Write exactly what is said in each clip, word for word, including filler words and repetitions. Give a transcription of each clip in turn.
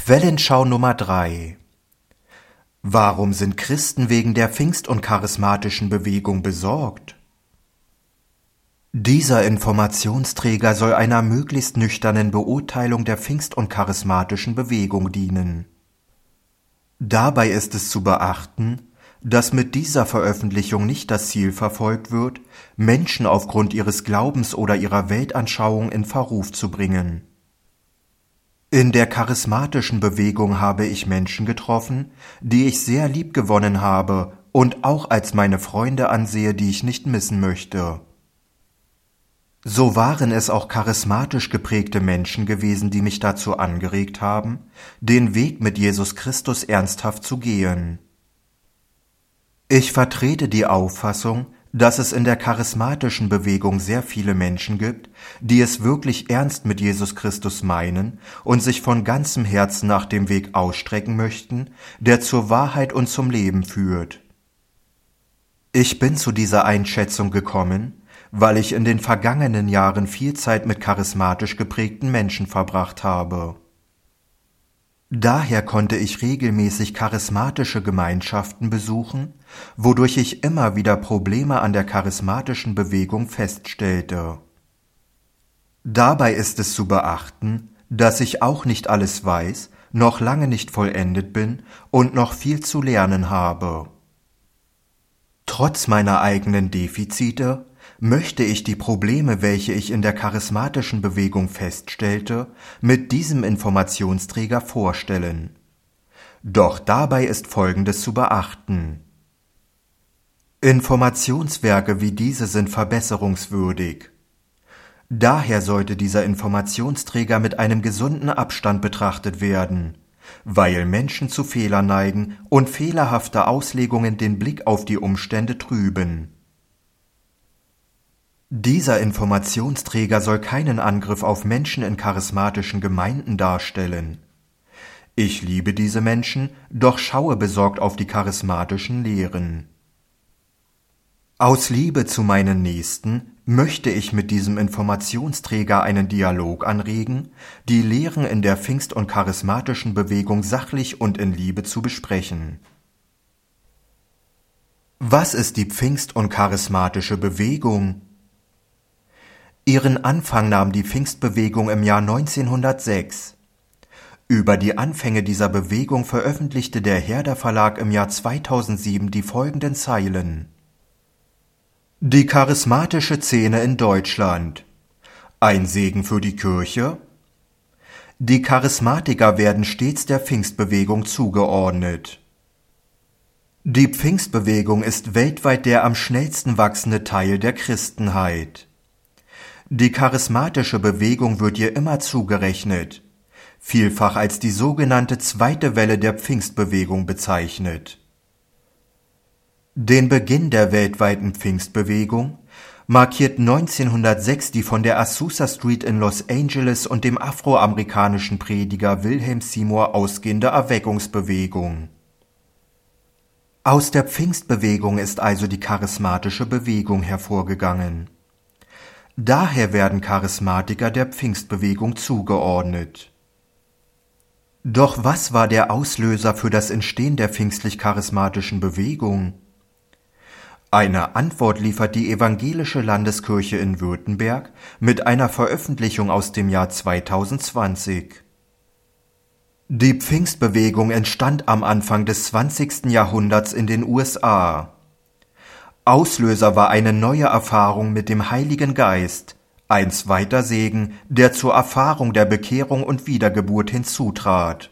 Quellenschau Nummer drei. Warum sind Christen wegen der Pfingst- und charismatischen Bewegung besorgt? Dieser Informationsträger soll einer möglichst nüchternen Beurteilung der Pfingst- und charismatischen Bewegung dienen. Dabei ist es zu beachten, dass mit dieser Veröffentlichung nicht das Ziel verfolgt wird, Menschen aufgrund ihres Glaubens oder ihrer Weltanschauung in Verruf zu bringen. In der charismatischen Bewegung habe ich Menschen getroffen, die ich sehr liebgewonnen habe und auch als meine Freunde ansehe, die ich nicht missen möchte. So waren es auch charismatisch geprägte Menschen gewesen, die mich dazu angeregt haben, den Weg mit Jesus Christus ernsthaft zu gehen. Ich vertrete die Auffassung, dass es in der charismatischen Bewegung sehr viele Menschen gibt, die es wirklich ernst mit Jesus Christus meinen und sich von ganzem Herzen nach dem Weg ausstrecken möchten, der zur Wahrheit und zum Leben führt. Ich bin zu dieser Einschätzung gekommen, weil ich in den vergangenen Jahren viel Zeit mit charismatisch geprägten Menschen verbracht habe. Daher konnte ich regelmäßig charismatische Gemeinschaften besuchen, wodurch ich immer wieder Probleme an der charismatischen Bewegung feststellte. Dabei ist es zu beachten, dass ich auch nicht alles weiß, noch lange nicht vollendet bin und noch viel zu lernen habe. Trotz meiner eigenen Defizite möchte ich die Probleme, welche ich in der charismatischen Bewegung feststellte, mit diesem Informationsträger vorstellen. Doch dabei ist Folgendes zu beachten. Informationswerke wie diese sind verbesserungswürdig. Daher sollte dieser Informationsträger mit einem gesunden Abstand betrachtet werden, weil Menschen zu Fehlern neigen und fehlerhafte Auslegungen den Blick auf die Umstände trüben. Dieser Informationsträger soll keinen Angriff auf Menschen in charismatischen Gemeinden darstellen. Ich liebe diese Menschen, doch schaue besorgt auf die charismatischen Lehren. Aus Liebe zu meinen Nächsten möchte ich mit diesem Informationsträger einen Dialog anregen, die Lehren in der Pfingst- und charismatischen Bewegung sachlich und in Liebe zu besprechen. Was ist die Pfingst- und charismatische Bewegung? Ihren Anfang nahm die Pfingstbewegung im Jahr neunzehnhundertsechs. Über die Anfänge dieser Bewegung veröffentlichte der Herder Verlag im Jahr zweitausendsieben die folgenden Zeilen. Die charismatische Szene in Deutschland. Ein Segen für die Kirche? Die Charismatiker werden stets der Pfingstbewegung zugeordnet. Die Pfingstbewegung ist weltweit der am schnellsten wachsende Teil der Christenheit. Die charismatische Bewegung wird ihr immer zugerechnet, vielfach als die sogenannte zweite Welle der Pfingstbewegung bezeichnet. Den Beginn der weltweiten Pfingstbewegung markiert neunzehnhundertsechs die von der Azusa Street in Los Angeles und dem afroamerikanischen Prediger Wilhelm Seymour ausgehende Erweckungsbewegung. Aus der Pfingstbewegung ist also die charismatische Bewegung hervorgegangen. Daher werden Charismatiker der Pfingstbewegung zugeordnet. Doch was war der Auslöser für das Entstehen der pfingstlich-charismatischen Bewegung? Eine Antwort liefert die Evangelische Landeskirche in Württemberg mit einer Veröffentlichung aus dem Jahr zweitausendzwanzig. Die Pfingstbewegung entstand am Anfang des zwanzigsten Jahrhunderts in den U S A. Auslöser war eine neue Erfahrung mit dem Heiligen Geist, ein zweiter Segen, der zur Erfahrung der Bekehrung und Wiedergeburt hinzutrat.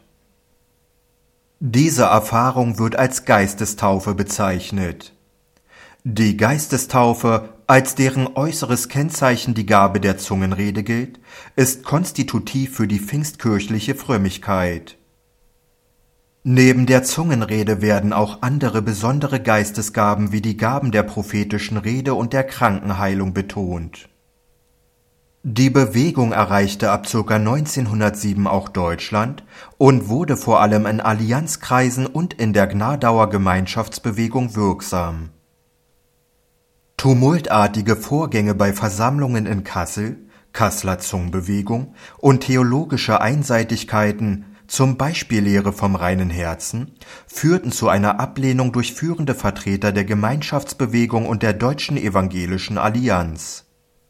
Diese Erfahrung wird als Geistestaufe bezeichnet. Die Geistestaufe, als deren äußeres Kennzeichen die Gabe der Zungenrede gilt, ist konstitutiv für die pfingstkirchliche Frömmigkeit. Neben der Zungenrede werden auch andere besondere Geistesgaben wie die Gaben der prophetischen Rede und der Krankenheilung betont. Die Bewegung erreichte ab ca. neunzehnhundertsieben auch Deutschland und wurde vor allem in Allianzkreisen und in der Gnadauer Gemeinschaftsbewegung wirksam. Tumultartige Vorgänge bei Versammlungen in Kassel, Kasseler Zungenbewegung und theologische Einseitigkeiten zum Beispiel Lehre vom reinen Herzen, führten zu einer Ablehnung durch führende Vertreter der Gemeinschaftsbewegung und der Deutschen Evangelischen Allianz.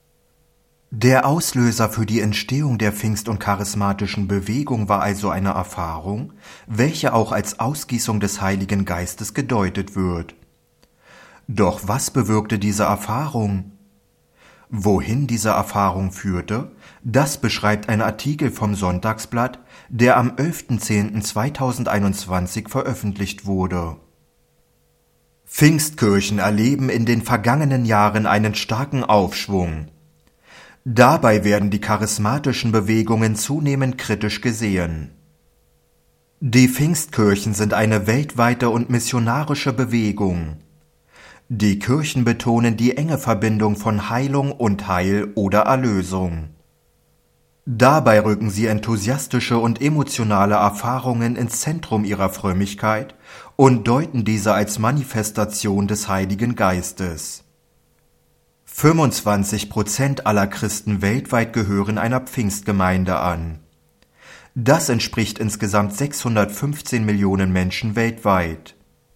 Der Auslöser für die Entstehung der Pfingst- und charismatischen Bewegung war also eine Erfahrung, welche auch als Ausgießung des Heiligen Geistes gedeutet wird. Doch was bewirkte diese Erfahrung? Wohin diese Erfahrung führte, das beschreibt ein Artikel vom Sonntagsblatt, der am elften zehnten zweitausendeinundzwanzig veröffentlicht wurde. Pfingstkirchen erleben in den vergangenen Jahren einen starken Aufschwung. Dabei werden die charismatischen Bewegungen zunehmend kritisch gesehen. Die Pfingstkirchen sind eine weltweite und missionarische Bewegung. Die Kirchen betonen die enge Verbindung von Heilung und Heil oder Erlösung. Dabei rücken sie enthusiastische und emotionale Erfahrungen ins Zentrum ihrer Frömmigkeit und deuten diese als Manifestation des Heiligen Geistes. fünfundzwanzig Prozent aller Christen weltweit gehören einer Pfingstgemeinde an. Das entspricht insgesamt sechshundertfünfzehn Millionen Menschen weltweit.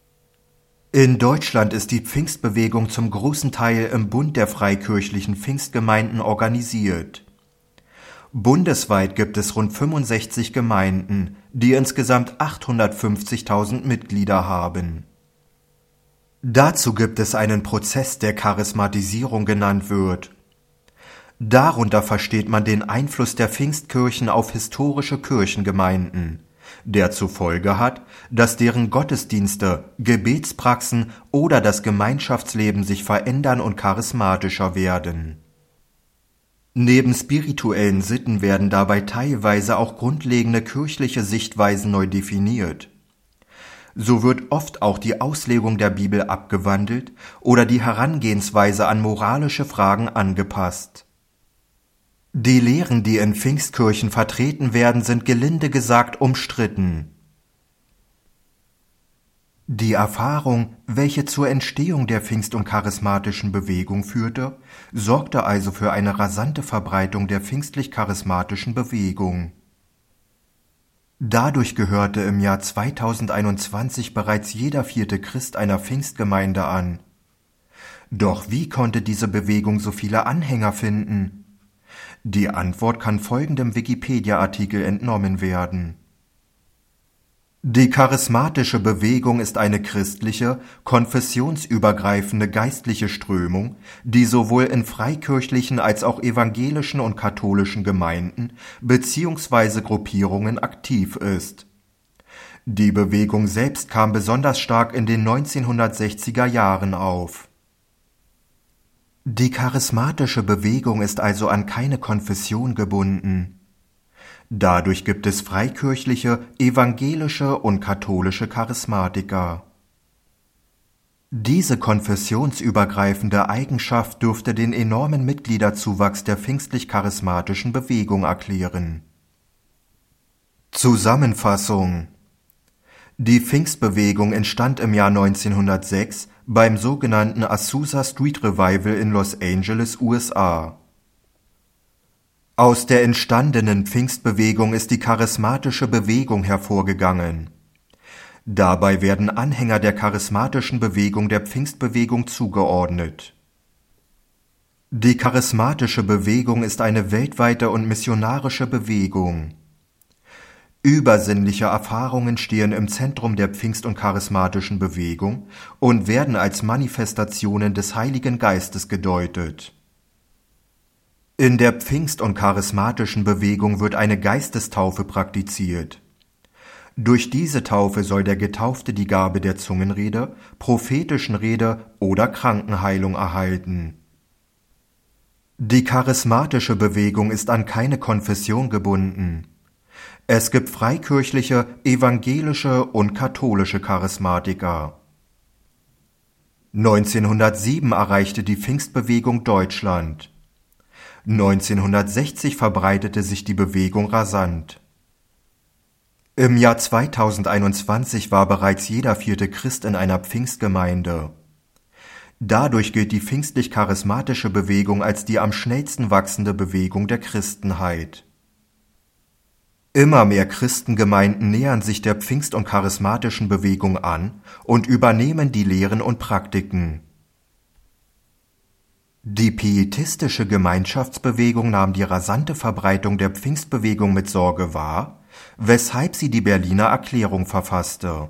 In Deutschland ist die Pfingstbewegung zum großen Teil im Bund der freikirchlichen Pfingstgemeinden organisiert. Bundesweit gibt es rund fünfundsechzig Gemeinden, die insgesamt achthundertfünfzigtausend Mitglieder haben. Dazu gibt es einen Prozess, der Charismatisierung genannt wird. Darunter versteht man den Einfluss der Pfingstkirchen auf historische Kirchengemeinden, der zur Folge hat, dass deren Gottesdienste, Gebetspraxen oder das Gemeinschaftsleben sich verändern und charismatischer werden. Neben spirituellen Sitten werden dabei teilweise auch grundlegende kirchliche Sichtweisen neu definiert. So wird oft auch die Auslegung der Bibel abgewandelt oder die Herangehensweise an moralische Fragen angepasst. Die Lehren, die in Pfingstkirchen vertreten werden, sind gelinde gesagt umstritten. Die Erfahrung, welche zur Entstehung der Pfingst- und charismatischen Bewegung führte, sorgte also für eine rasante Verbreitung der pfingstlich-charismatischen Bewegung. Dadurch gehörte im Jahr zweitausendeinundzwanzig bereits jeder vierte Christ einer Pfingstgemeinde an. Doch wie konnte diese Bewegung so viele Anhänger finden? Die Antwort kann folgendem Wikipedia-Artikel entnommen werden. Die charismatische Bewegung ist eine christliche, konfessionsübergreifende geistliche Strömung, die sowohl in freikirchlichen als auch evangelischen und katholischen Gemeinden bzw. Gruppierungen aktiv ist. Die Bewegung selbst kam besonders stark in den neunzehnhundertsechziger Jahren auf. Die charismatische Bewegung ist also an keine Konfession gebunden. Dadurch gibt es freikirchliche, evangelische und katholische Charismatiker. Diese konfessionsübergreifende Eigenschaft dürfte den enormen Mitgliederzuwachs der pfingstlich-charismatischen Bewegung erklären. Zusammenfassung: Die Pfingstbewegung entstand im Jahr neunzehnhundertsechs beim sogenannten Azusa Street Revival in Los Angeles, U S A. Aus der entstandenen Pfingstbewegung ist die charismatische Bewegung hervorgegangen. Dabei werden Anhänger der charismatischen Bewegung der Pfingstbewegung zugeordnet. Die charismatische Bewegung ist eine weltweite und missionarische Bewegung. Übersinnliche Erfahrungen stehen im Zentrum der Pfingst- und charismatischen Bewegung und werden als Manifestationen des Heiligen Geistes gedeutet. In der Pfingst- und charismatischen Bewegung wird eine Geistestaufe praktiziert. Durch diese Taufe soll der Getaufte die Gabe der Zungenrede, prophetischen Rede oder Krankenheilung erhalten. Die charismatische Bewegung ist an keine Konfession gebunden. Es gibt freikirchliche, evangelische und katholische Charismatiker. neunzehnhundertsieben erreichte die Pfingstbewegung Deutschland. neunzehnhundertsechzig verbreitete sich die Bewegung rasant. Im Jahr zweitausendeinundzwanzig war bereits jeder vierte Christ in einer Pfingstgemeinde. Dadurch gilt die pfingstlich-charismatische Bewegung als die am schnellsten wachsende Bewegung der Christenheit. Immer mehr Christengemeinden nähern sich der Pfingst- und charismatischen Bewegung an und übernehmen die Lehren und Praktiken. Die pietistische Gemeinschaftsbewegung nahm die rasante Verbreitung der Pfingstbewegung mit Sorge wahr, weshalb sie die Berliner Erklärung verfasste.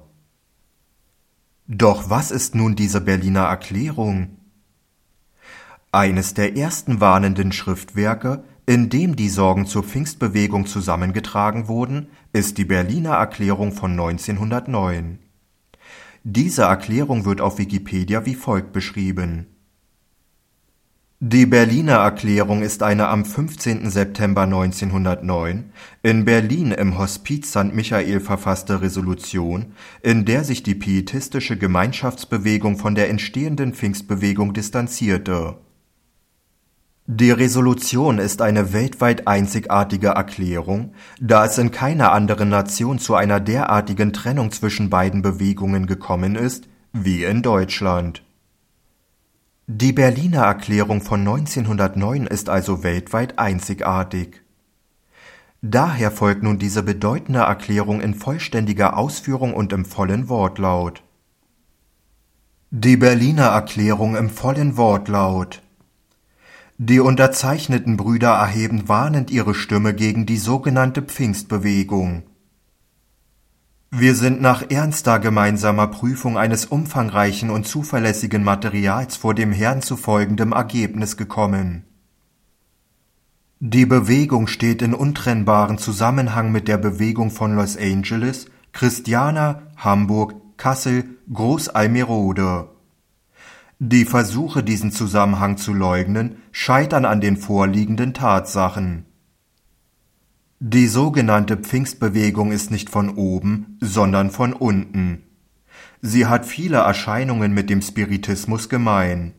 Doch was ist nun diese Berliner Erklärung? Eines der ersten warnenden Schriftwerke, in dem die Sorgen zur Pfingstbewegung zusammengetragen wurden, ist die Berliner Erklärung von neunzehnhundertneun. Diese Erklärung wird auf Wikipedia wie folgt beschrieben: Die Berliner Erklärung ist eine am fünfzehnten September neunzehnhundertneun in Berlin im Hospiz Sankt Michael verfasste Resolution, in der sich die pietistische Gemeinschaftsbewegung von der entstehenden Pfingstbewegung distanzierte. Die Resolution ist eine weltweit einzigartige Erklärung, da es in keiner anderen Nation zu einer derartigen Trennung zwischen beiden Bewegungen gekommen ist, wie in Deutschland. Die Berliner Erklärung von neunzehnhundertneun ist also weltweit einzigartig. Daher folgt nun diese bedeutende Erklärung in vollständiger Ausführung und im vollen Wortlaut. Die Berliner Erklärung im vollen Wortlaut. Die unterzeichneten Brüder erheben warnend ihre Stimme gegen die sogenannte Pfingstbewegung. Wir sind nach ernster gemeinsamer Prüfung eines umfangreichen und zuverlässigen Materials vor dem Herrn zu folgendem Ergebnis gekommen. Die Bewegung steht in untrennbaren Zusammenhang mit der Bewegung von Los Angeles, Christiana, Hamburg, Kassel, Groß-Almerode. Die Versuche, diesen Zusammenhang zu leugnen, scheitern an den vorliegenden Tatsachen. Die sogenannte Pfingstbewegung ist nicht von oben, sondern von unten. Sie hat viele Erscheinungen mit dem Spiritismus gemein.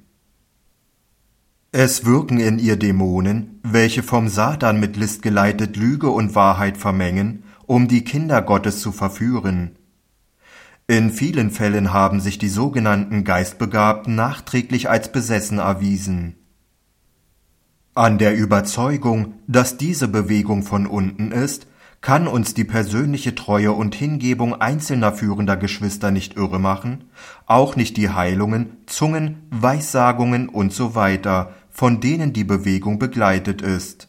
Es wirken in ihr Dämonen, welche vom Satan mit List geleitet Lüge und Wahrheit vermengen, um die Kinder Gottes zu verführen. In vielen Fällen haben sich die sogenannten Geistbegabten nachträglich als besessen erwiesen. An der Überzeugung, dass diese Bewegung von unten ist, kann uns die persönliche Treue und Hingebung einzelner führender Geschwister nicht irre machen, auch nicht die Heilungen, Zungen, Weissagungen und so weiter, von denen die Bewegung begleitet ist.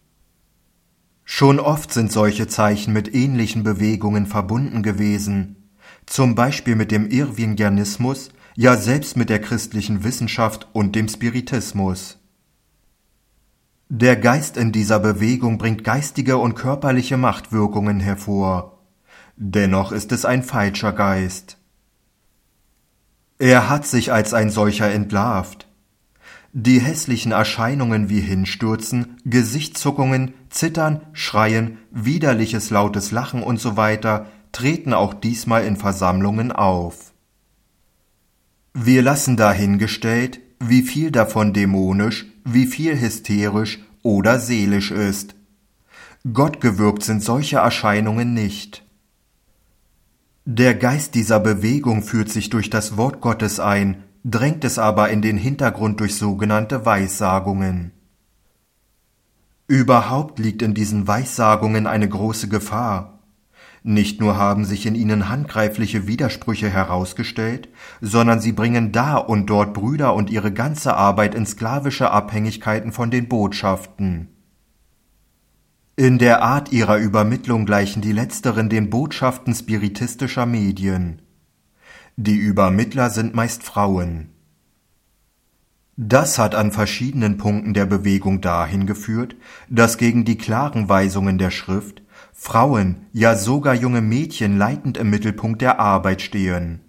Schon oft sind solche Zeichen mit ähnlichen Bewegungen verbunden gewesen, zum Beispiel mit dem Irvingianismus, ja selbst mit der christlichen Wissenschaft und dem Spiritismus. Der Geist in dieser Bewegung bringt geistige und körperliche Machtwirkungen hervor. Dennoch ist es ein falscher Geist. Er hat sich als ein solcher entlarvt. Die hässlichen Erscheinungen wie Hinstürzen, Gesichtszuckungen, Zittern, Schreien, widerliches lautes Lachen und so weiter treten auch diesmal in Versammlungen auf. Wir lassen dahingestellt, wie viel davon dämonisch, wie viel hysterisch oder seelisch ist. Gottgewirkt sind solche Erscheinungen nicht. Der Geist dieser Bewegung führt sich durch das Wort Gottes ein, drängt es aber in den Hintergrund durch sogenannte Weissagungen. Überhaupt liegt in diesen Weissagungen eine große Gefahr. Nicht nur haben sich in ihnen handgreifliche Widersprüche herausgestellt, sondern sie bringen da und dort Brüder und ihre ganze Arbeit in sklavische Abhängigkeiten von den Botschaften. In der Art ihrer Übermittlung gleichen die letzteren den Botschaften spiritistischer Medien. Die Übermittler sind meist Frauen. Das hat an verschiedenen Punkten der Bewegung dahin geführt, dass gegen die klaren Weisungen der Schrift Frauen, ja sogar junge Mädchen leitend im Mittelpunkt der Arbeit stehen.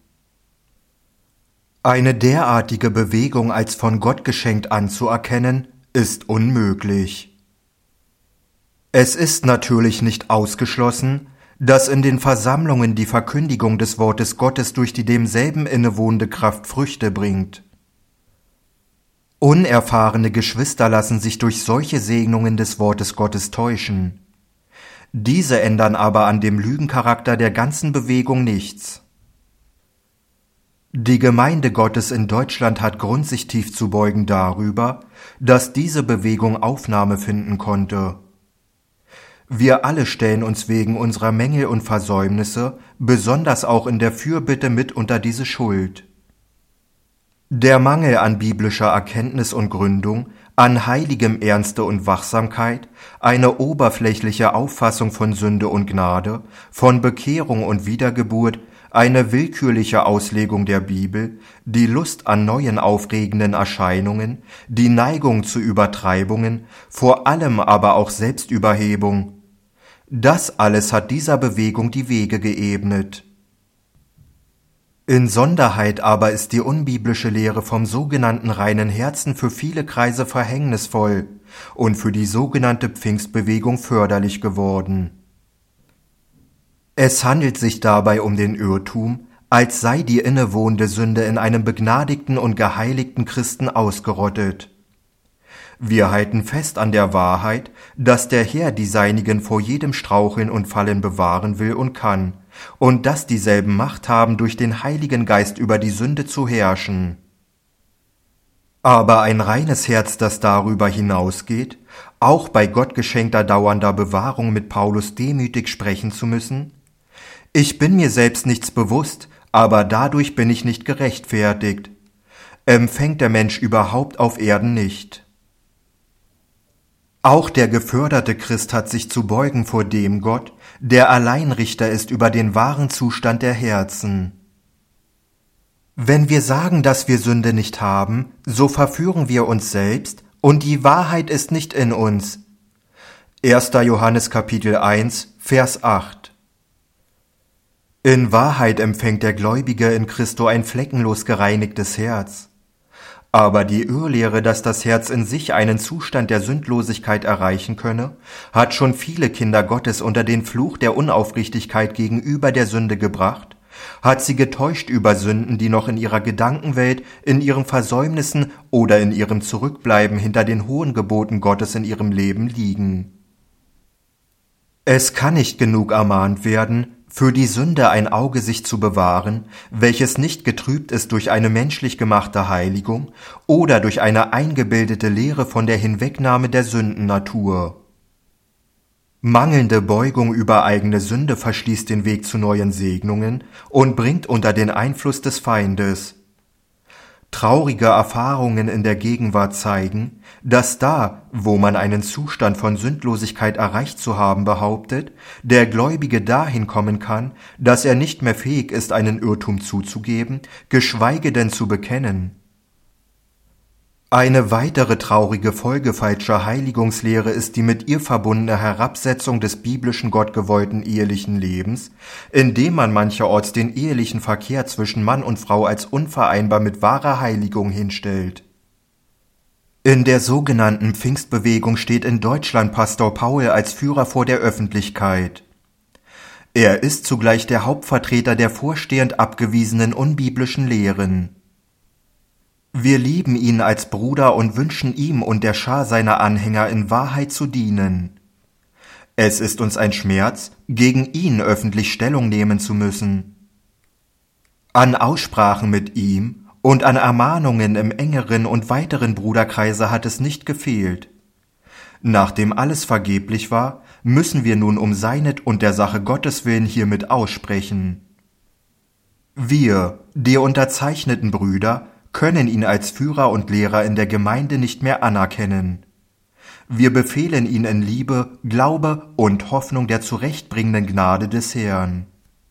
Eine derartige Bewegung als von Gott geschenkt anzuerkennen, ist unmöglich. Es ist natürlich nicht ausgeschlossen, dass in den Versammlungen die Verkündigung des Wortes Gottes durch die demselben innewohnende Kraft Früchte bringt. Unerfahrene Geschwister lassen sich durch solche Segnungen des Wortes Gottes täuschen. Diese ändern aber an dem Lügencharakter der ganzen Bewegung nichts. Die Gemeinde Gottes in Deutschland hat Grund, sich tief zu beugen darüber, dass diese Bewegung Aufnahme finden konnte. Wir alle stellen uns wegen unserer Mängel und Versäumnisse, besonders auch in der Fürbitte, mit unter diese Schuld. Der Mangel an biblischer Erkenntnis und Gründung, an heiligem Ernste und Wachsamkeit, eine oberflächliche Auffassung von Sünde und Gnade, von Bekehrung und Wiedergeburt, eine willkürliche Auslegung der Bibel, die Lust an neuen aufregenden Erscheinungen, die Neigung zu Übertreibungen, vor allem aber auch Selbstüberhebung. Das alles hat dieser Bewegung die Wege geebnet. Insonderheit aber ist die unbiblische Lehre vom sogenannten reinen Herzen für viele Kreise verhängnisvoll und für die sogenannte Pfingstbewegung förderlich geworden. Es handelt sich dabei um den Irrtum, als sei die innewohnende Sünde in einem begnadigten und geheiligten Christen ausgerottet. Wir halten fest an der Wahrheit, dass der Herr die Seinigen vor jedem Straucheln und Fallen bewahren will und kann, und dass dieselben Macht haben, durch den Heiligen Geist über die Sünde zu herrschen. Aber ein reines Herz, das darüber hinausgeht, auch bei Gott geschenkter dauernder Bewahrung mit Paulus demütig sprechen zu müssen: Ich bin mir selbst nichts bewusst, aber dadurch bin ich nicht gerechtfertigt, empfängt der Mensch überhaupt auf Erden nicht. Auch der geförderte Christ hat sich zu beugen vor dem Gott, der allein Richter ist über den wahren Zustand der Herzen. Wenn wir sagen, dass wir Sünde nicht haben, so verführen wir uns selbst, und die Wahrheit ist nicht in uns. erster Johannes Kapitel eins, Vers acht. In Wahrheit empfängt der Gläubige in Christo ein fleckenlos gereinigtes Herz. Aber die Irrlehre, dass das Herz in sich einen Zustand der Sündlosigkeit erreichen könne, hat schon viele Kinder Gottes unter den Fluch der Unaufrichtigkeit gegenüber der Sünde gebracht, hat sie getäuscht über Sünden, die noch in ihrer Gedankenwelt, in ihren Versäumnissen oder in ihrem Zurückbleiben hinter den hohen Geboten Gottes in ihrem Leben liegen. Es kann nicht genug ermahnt werden, für die Sünde ein Auge sich zu bewahren, welches nicht getrübt ist durch eine menschlich gemachte Heiligung oder durch eine eingebildete Lehre von der Hinwegnahme der Sündennatur. Mangelnde Beugung über eigene Sünde verschließt den Weg zu neuen Segnungen und bringt unter den Einfluss des Feindes. Traurige Erfahrungen in der Gegenwart zeigen, dass da, wo man einen Zustand von Sündlosigkeit erreicht zu haben behauptet, der Gläubige dahin kommen kann, dass er nicht mehr fähig ist, einen Irrtum zuzugeben, geschweige denn zu bekennen. Eine weitere traurige Folge falscher Heiligungslehre ist die mit ihr verbundene Herabsetzung des biblischen gottgewollten ehelichen Lebens, indem man mancherorts den ehelichen Verkehr zwischen Mann und Frau als unvereinbar mit wahrer Heiligung hinstellt. In der sogenannten Pfingstbewegung steht in Deutschland Pastor Paul als Führer vor der Öffentlichkeit. Er ist zugleich der Hauptvertreter der vorstehend abgewiesenen unbiblischen Lehren. Wir lieben ihn als Bruder und wünschen ihm und der Schar seiner Anhänger in Wahrheit zu dienen. Es ist uns ein Schmerz, gegen ihn öffentlich Stellung nehmen zu müssen. An Aussprachen mit ihm und an Ermahnungen im engeren und weiteren Bruderkreise hat es nicht gefehlt. Nachdem alles vergeblich war, müssen wir nun um seinet und der Sache Gottes willen hiermit aussprechen. Wir, die unterzeichneten Brüder, können ihn als Führer und Lehrer in der Gemeinde nicht mehr anerkennen. Wir befehlen ihn in Liebe, Glaube und Hoffnung der zurechtbringenden Gnade des Herrn.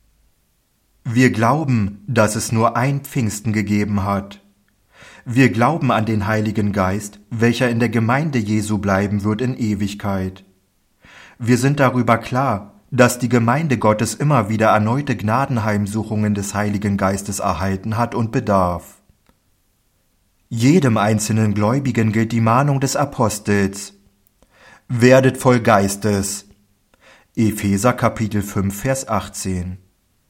Wir glauben, dass es nur ein Pfingsten gegeben hat. Wir glauben an den Heiligen Geist, welcher in der Gemeinde Jesu bleiben wird in Ewigkeit. Wir sind darüber klar, dass die Gemeinde Gottes immer wieder erneute Gnadenheimsuchungen des Heiligen Geistes erhalten hat und bedarf. Jedem einzelnen Gläubigen gilt die Mahnung des Apostels: Werdet voll Geistes. Epheser Kapitel fünf, Vers achtzehn.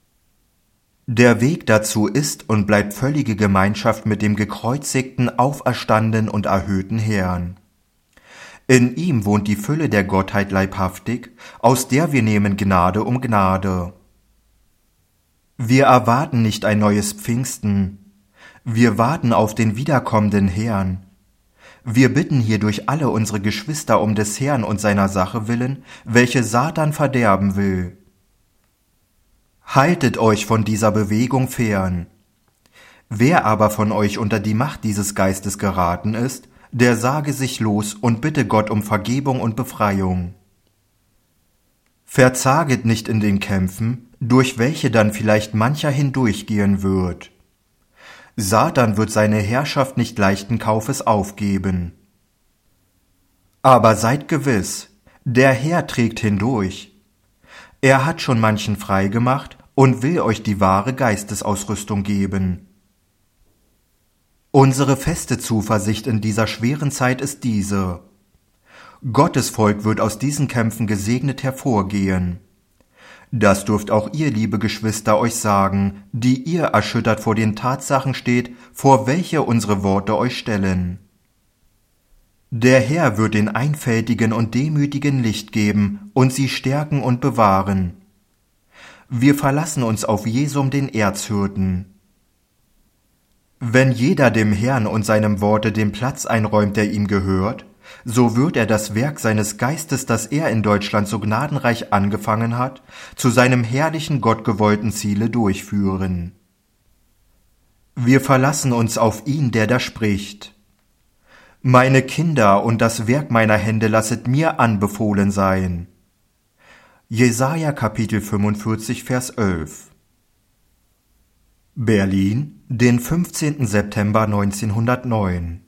Der Weg dazu ist und bleibt völlige Gemeinschaft mit dem gekreuzigten, auferstandenen und erhöhten Herrn. In ihm wohnt die Fülle der Gottheit leibhaftig, aus der wir nehmen Gnade um Gnade. Wir erwarten nicht ein neues Pfingsten. Wir warten auf den wiederkommenden Herrn. Wir bitten hierdurch alle unsere Geschwister um des Herrn und seiner Sache willen, welche Satan verderben will. Haltet euch von dieser Bewegung fern. Wer aber von euch unter die Macht dieses Geistes geraten ist, der sage sich los und bitte Gott um Vergebung und Befreiung. Verzaget nicht in den Kämpfen, durch welche dann vielleicht mancher hindurchgehen wird. Satan wird seine Herrschaft nicht leichten Kaufes aufgeben. Aber seid gewiss, der Herr trägt hindurch. Er hat schon manchen freigemacht und will euch die wahre Geistesausrüstung geben. Unsere feste Zuversicht in dieser schweren Zeit ist diese: Gottes Volk wird aus diesen Kämpfen gesegnet hervorgehen. Das dürft auch ihr, liebe Geschwister, euch sagen, die ihr erschüttert vor den Tatsachen steht, vor welche unsere Worte euch stellen. Der Herr wird den Einfältigen und Demütigen Licht geben und sie stärken und bewahren. Wir verlassen uns auf Jesum den Erzhirten. Wenn jeder dem Herrn und seinem Worte den Platz einräumt, der ihm gehört, so wird er das Werk seines Geistes, das er in Deutschland so gnadenreich angefangen hat, zu seinem herrlichen, gottgewollten Ziele durchführen. Wir verlassen uns auf ihn, der da spricht: Meine Kinder und das Werk meiner Hände lasset mir anbefohlen sein. Jesaja Kapitel fünfundvierzig, Vers elf. Berlin, den fünfzehnten September neunzehnhundertneun.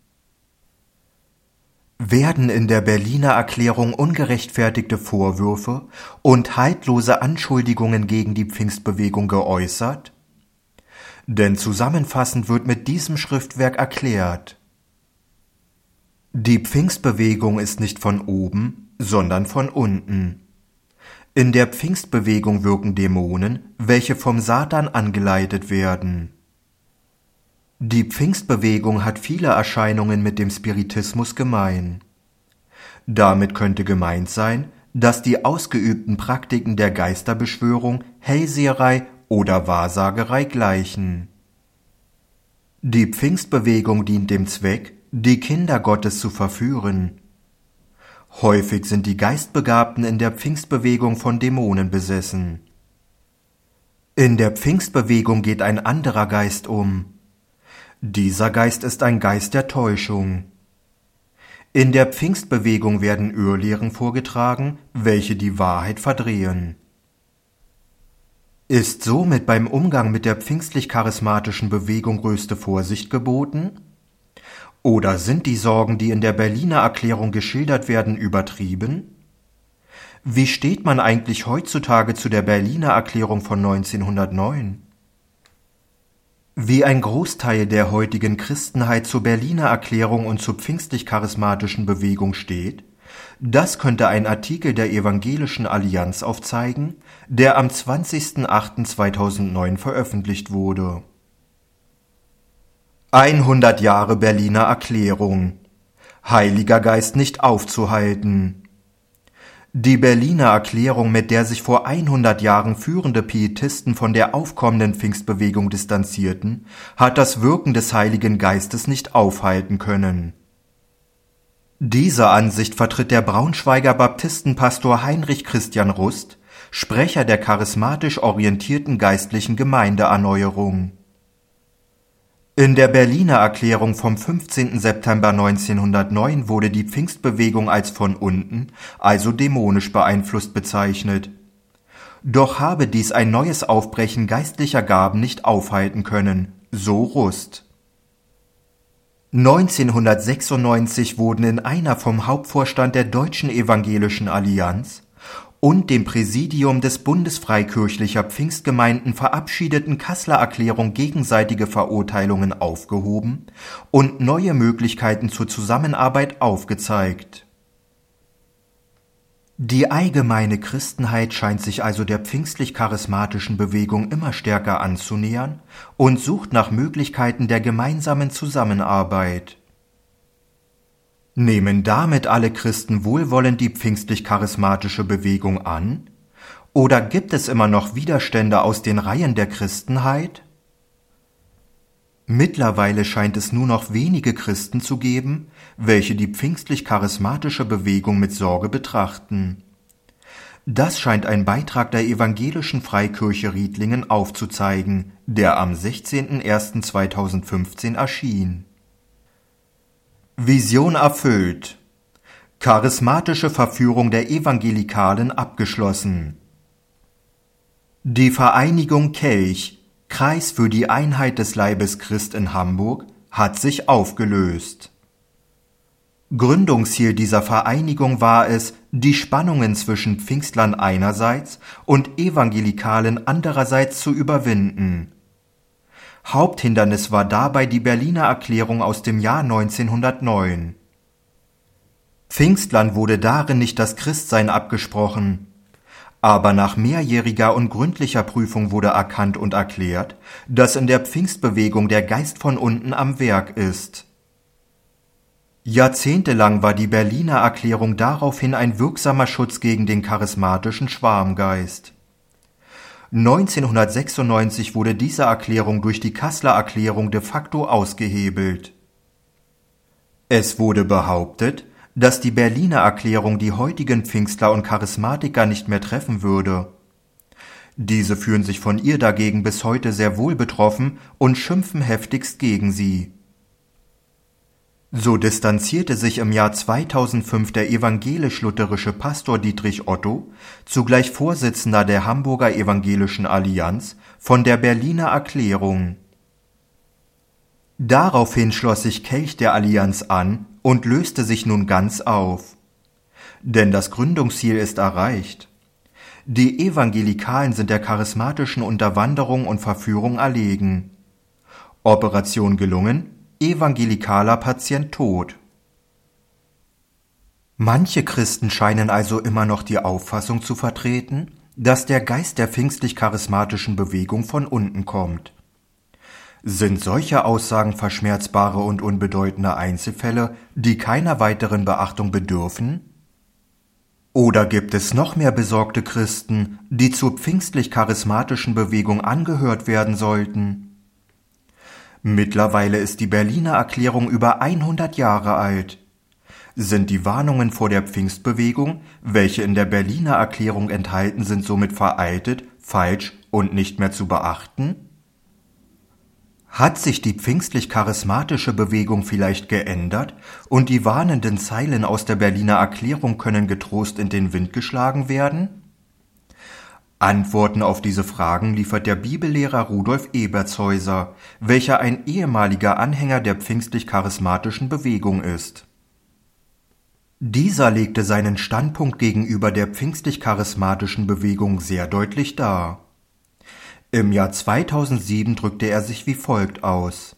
Werden in der Berliner Erklärung ungerechtfertigte Vorwürfe und haltlose Anschuldigungen gegen die Pfingstbewegung geäußert? Denn zusammenfassend wird mit diesem Schriftwerk erklärt: Die Pfingstbewegung ist nicht von oben, sondern von unten. In der Pfingstbewegung wirken Dämonen, welche vom Satan angeleitet werden. Die Pfingstbewegung hat viele Erscheinungen mit dem Spiritismus gemein. Damit könnte gemeint sein, dass die ausgeübten Praktiken der Geisterbeschwörung, Hellseherei oder Wahrsagerei gleichen. Die Pfingstbewegung dient dem Zweck, die Kinder Gottes zu verführen. Häufig sind die Geistbegabten in der Pfingstbewegung von Dämonen besessen. In der Pfingstbewegung geht ein anderer Geist um. Dieser Geist ist ein Geist der Täuschung. In der Pfingstbewegung werden Irrlehren vorgetragen, welche die Wahrheit verdrehen. Ist somit beim Umgang mit der pfingstlich-charismatischen Bewegung größte Vorsicht geboten? Oder sind die Sorgen, die in der Berliner Erklärung geschildert werden, übertrieben? Wie steht man eigentlich heutzutage zu der Berliner Erklärung von neunzehnhundertneun? Wie ein Großteil der heutigen Christenheit zur Berliner Erklärung und zur pfingstlich-charismatischen Bewegung steht, das könnte ein Artikel der Evangelischen Allianz aufzeigen, der am zwanzigsten achten zweitausendneun veröffentlicht wurde. hundert Jahre Berliner Erklärung. Heiliger Geist nicht aufzuhalten. Die Berliner Erklärung, mit der sich vor hundert Jahren führende Pietisten von der aufkommenden Pfingstbewegung distanzierten, hat das Wirken des Heiligen Geistes nicht aufhalten können. Diese Ansicht vertritt der Braunschweiger Baptistenpastor Heinrich Christian Rust, Sprecher der charismatisch orientierten geistlichen Gemeindeerneuerung. In der Berliner Erklärung vom fünfzehnten September neunzehnhundertneun wurde die Pfingstbewegung als von unten, also dämonisch beeinflusst bezeichnet. Doch habe dies ein neues Aufbrechen geistlicher Gaben nicht aufhalten können, so Rust. neunzehnhundertsechsundneunzig wurden in einer vom Hauptvorstand der Deutschen Evangelischen Allianz und dem Präsidium des Bundes Freikirchlicher Pfingstgemeinden verabschiedeten Kasseler Erklärung gegenseitige Verurteilungen aufgehoben und neue Möglichkeiten zur Zusammenarbeit aufgezeigt. Die allgemeine Christenheit scheint sich also der pfingstlich-charismatischen Bewegung immer stärker anzunähern und sucht nach Möglichkeiten der gemeinsamen Zusammenarbeit. Nehmen damit alle Christen wohlwollend die pfingstlich-charismatische Bewegung an? Oder gibt es immer noch Widerstände aus den Reihen der Christenheit? Mittlerweile scheint es nur noch wenige Christen zu geben, welche die pfingstlich-charismatische Bewegung mit Sorge betrachten. Das scheint ein Beitrag der evangelischen Freikirche Riedlingen aufzuzeigen, der am sechzehnten ersten zweitausendfünfzehn erschien. Vision erfüllt. Charismatische Verführung der Evangelikalen abgeschlossen. Die Vereinigung Kelch, Kreis für die Einheit des Leibes Christ in Hamburg, hat sich aufgelöst. Gründungsziel dieser Vereinigung war es, die Spannungen zwischen Pfingstlern einerseits und Evangelikalen andererseits zu überwinden. Haupthindernis war dabei die Berliner Erklärung aus dem Jahr neunzehnhundertneun. Pfingstlern wurde darin nicht das Christsein abgesprochen, aber nach mehrjähriger und gründlicher Prüfung wurde erkannt und erklärt, dass in der Pfingstbewegung der Geist von unten am Werk ist. Jahrzehntelang war die Berliner Erklärung daraufhin ein wirksamer Schutz gegen den charismatischen Schwarmgeist. neunzehnhundertsechsundneunzig wurde diese Erklärung durch die Kasseler Erklärung de facto ausgehebelt. Es wurde behauptet, dass die Berliner Erklärung die heutigen Pfingstler und Charismatiker nicht mehr treffen würde. Diese fühlen sich von ihr dagegen bis heute sehr wohl betroffen und schimpfen heftigst gegen sie. So distanzierte sich im Jahr zweitausendfünf der evangelisch-lutherische Pastor Dietrich Otto, zugleich Vorsitzender der Hamburger Evangelischen Allianz, von der Berliner Erklärung. Daraufhin schloss sich Kelch der Allianz an und löste sich nun ganz auf. Denn das Gründungsziel ist erreicht. Die Evangelikalen sind der charismatischen Unterwanderung und Verführung erlegen. Operation gelungen, evangelikaler Patient tot. Manche Christen scheinen also immer noch die Auffassung zu vertreten, dass der Geist der pfingstlich-charismatischen Bewegung von unten kommt. Sind solche Aussagen verschmerzbare und unbedeutende Einzelfälle, die keiner weiteren Beachtung bedürfen? Oder gibt es noch mehr besorgte Christen, die zur pfingstlich-charismatischen Bewegung angehört werden sollten? Mittlerweile ist die Berliner Erklärung über hundert Jahre alt. Sind die Warnungen vor der Pfingstbewegung, welche in der Berliner Erklärung enthalten sind, somit veraltet, falsch und nicht mehr zu beachten? Hat sich die pfingstlich-charismatische Bewegung vielleicht geändert und die warnenden Zeilen aus der Berliner Erklärung können getrost in den Wind geschlagen werden? Antworten auf diese Fragen liefert der Bibellehrer Rudolf Ebertshäuser, welcher ein ehemaliger Anhänger der pfingstlich-charismatischen Bewegung ist. Dieser legte seinen Standpunkt gegenüber der pfingstlich-charismatischen Bewegung sehr deutlich dar. Im Jahr zweitausendsieben drückte er sich wie folgt aus: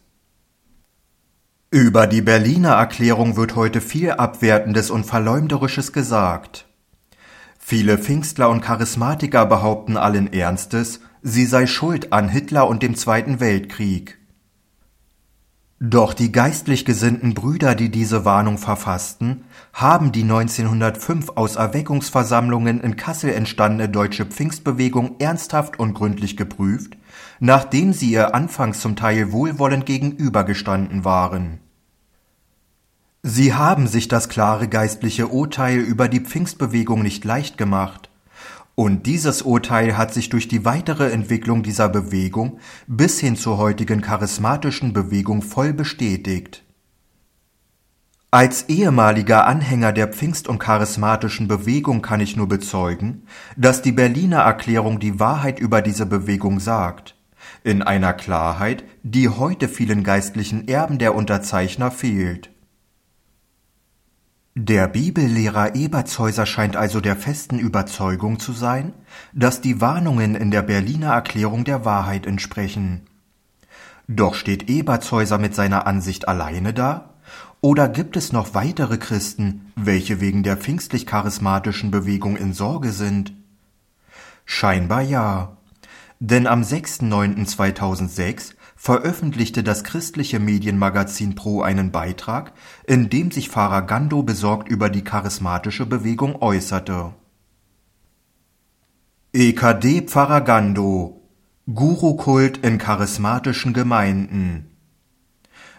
Über die Berliner Erklärung wird heute viel Abwertendes und Verleumderisches gesagt. Viele Pfingstler und Charismatiker behaupten allen Ernstes, sie sei schuld an Hitler und dem Zweiten Weltkrieg. Doch die geistlich gesinnten Brüder, die diese Warnung verfassten, haben die neunzehnhundertfünf aus Erweckungsversammlungen in Kassel entstandene deutsche Pfingstbewegung ernsthaft und gründlich geprüft, nachdem sie ihr anfangs zum Teil wohlwollend gegenübergestanden waren. Sie haben sich das klare geistliche Urteil über die Pfingstbewegung nicht leicht gemacht, und dieses Urteil hat sich durch die weitere Entwicklung dieser Bewegung bis hin zur heutigen charismatischen Bewegung voll bestätigt. Als ehemaliger Anhänger der Pfingst- und charismatischen Bewegung kann ich nur bezeugen, dass die Berliner Erklärung die Wahrheit über diese Bewegung sagt, in einer Klarheit, die heute vielen geistlichen Erben der Unterzeichner fehlt. Der Bibellehrer Ebertshäuser scheint also der festen Überzeugung zu sein, dass die Warnungen in der Berliner Erklärung der Wahrheit entsprechen. Doch steht Ebertshäuser mit seiner Ansicht alleine da? Oder gibt es noch weitere Christen, welche wegen der pfingstlich-charismatischen Bewegung in Sorge sind? Scheinbar ja. Denn am sechsten neunten zweitausendsechs veröffentlichte das christliche Medienmagazin Pro einen Beitrag, in dem sich Pfarrer Gando besorgt über die charismatische Bewegung äußerte. E K D Pfarrer Gando: Guru-Kult in charismatischen Gemeinden.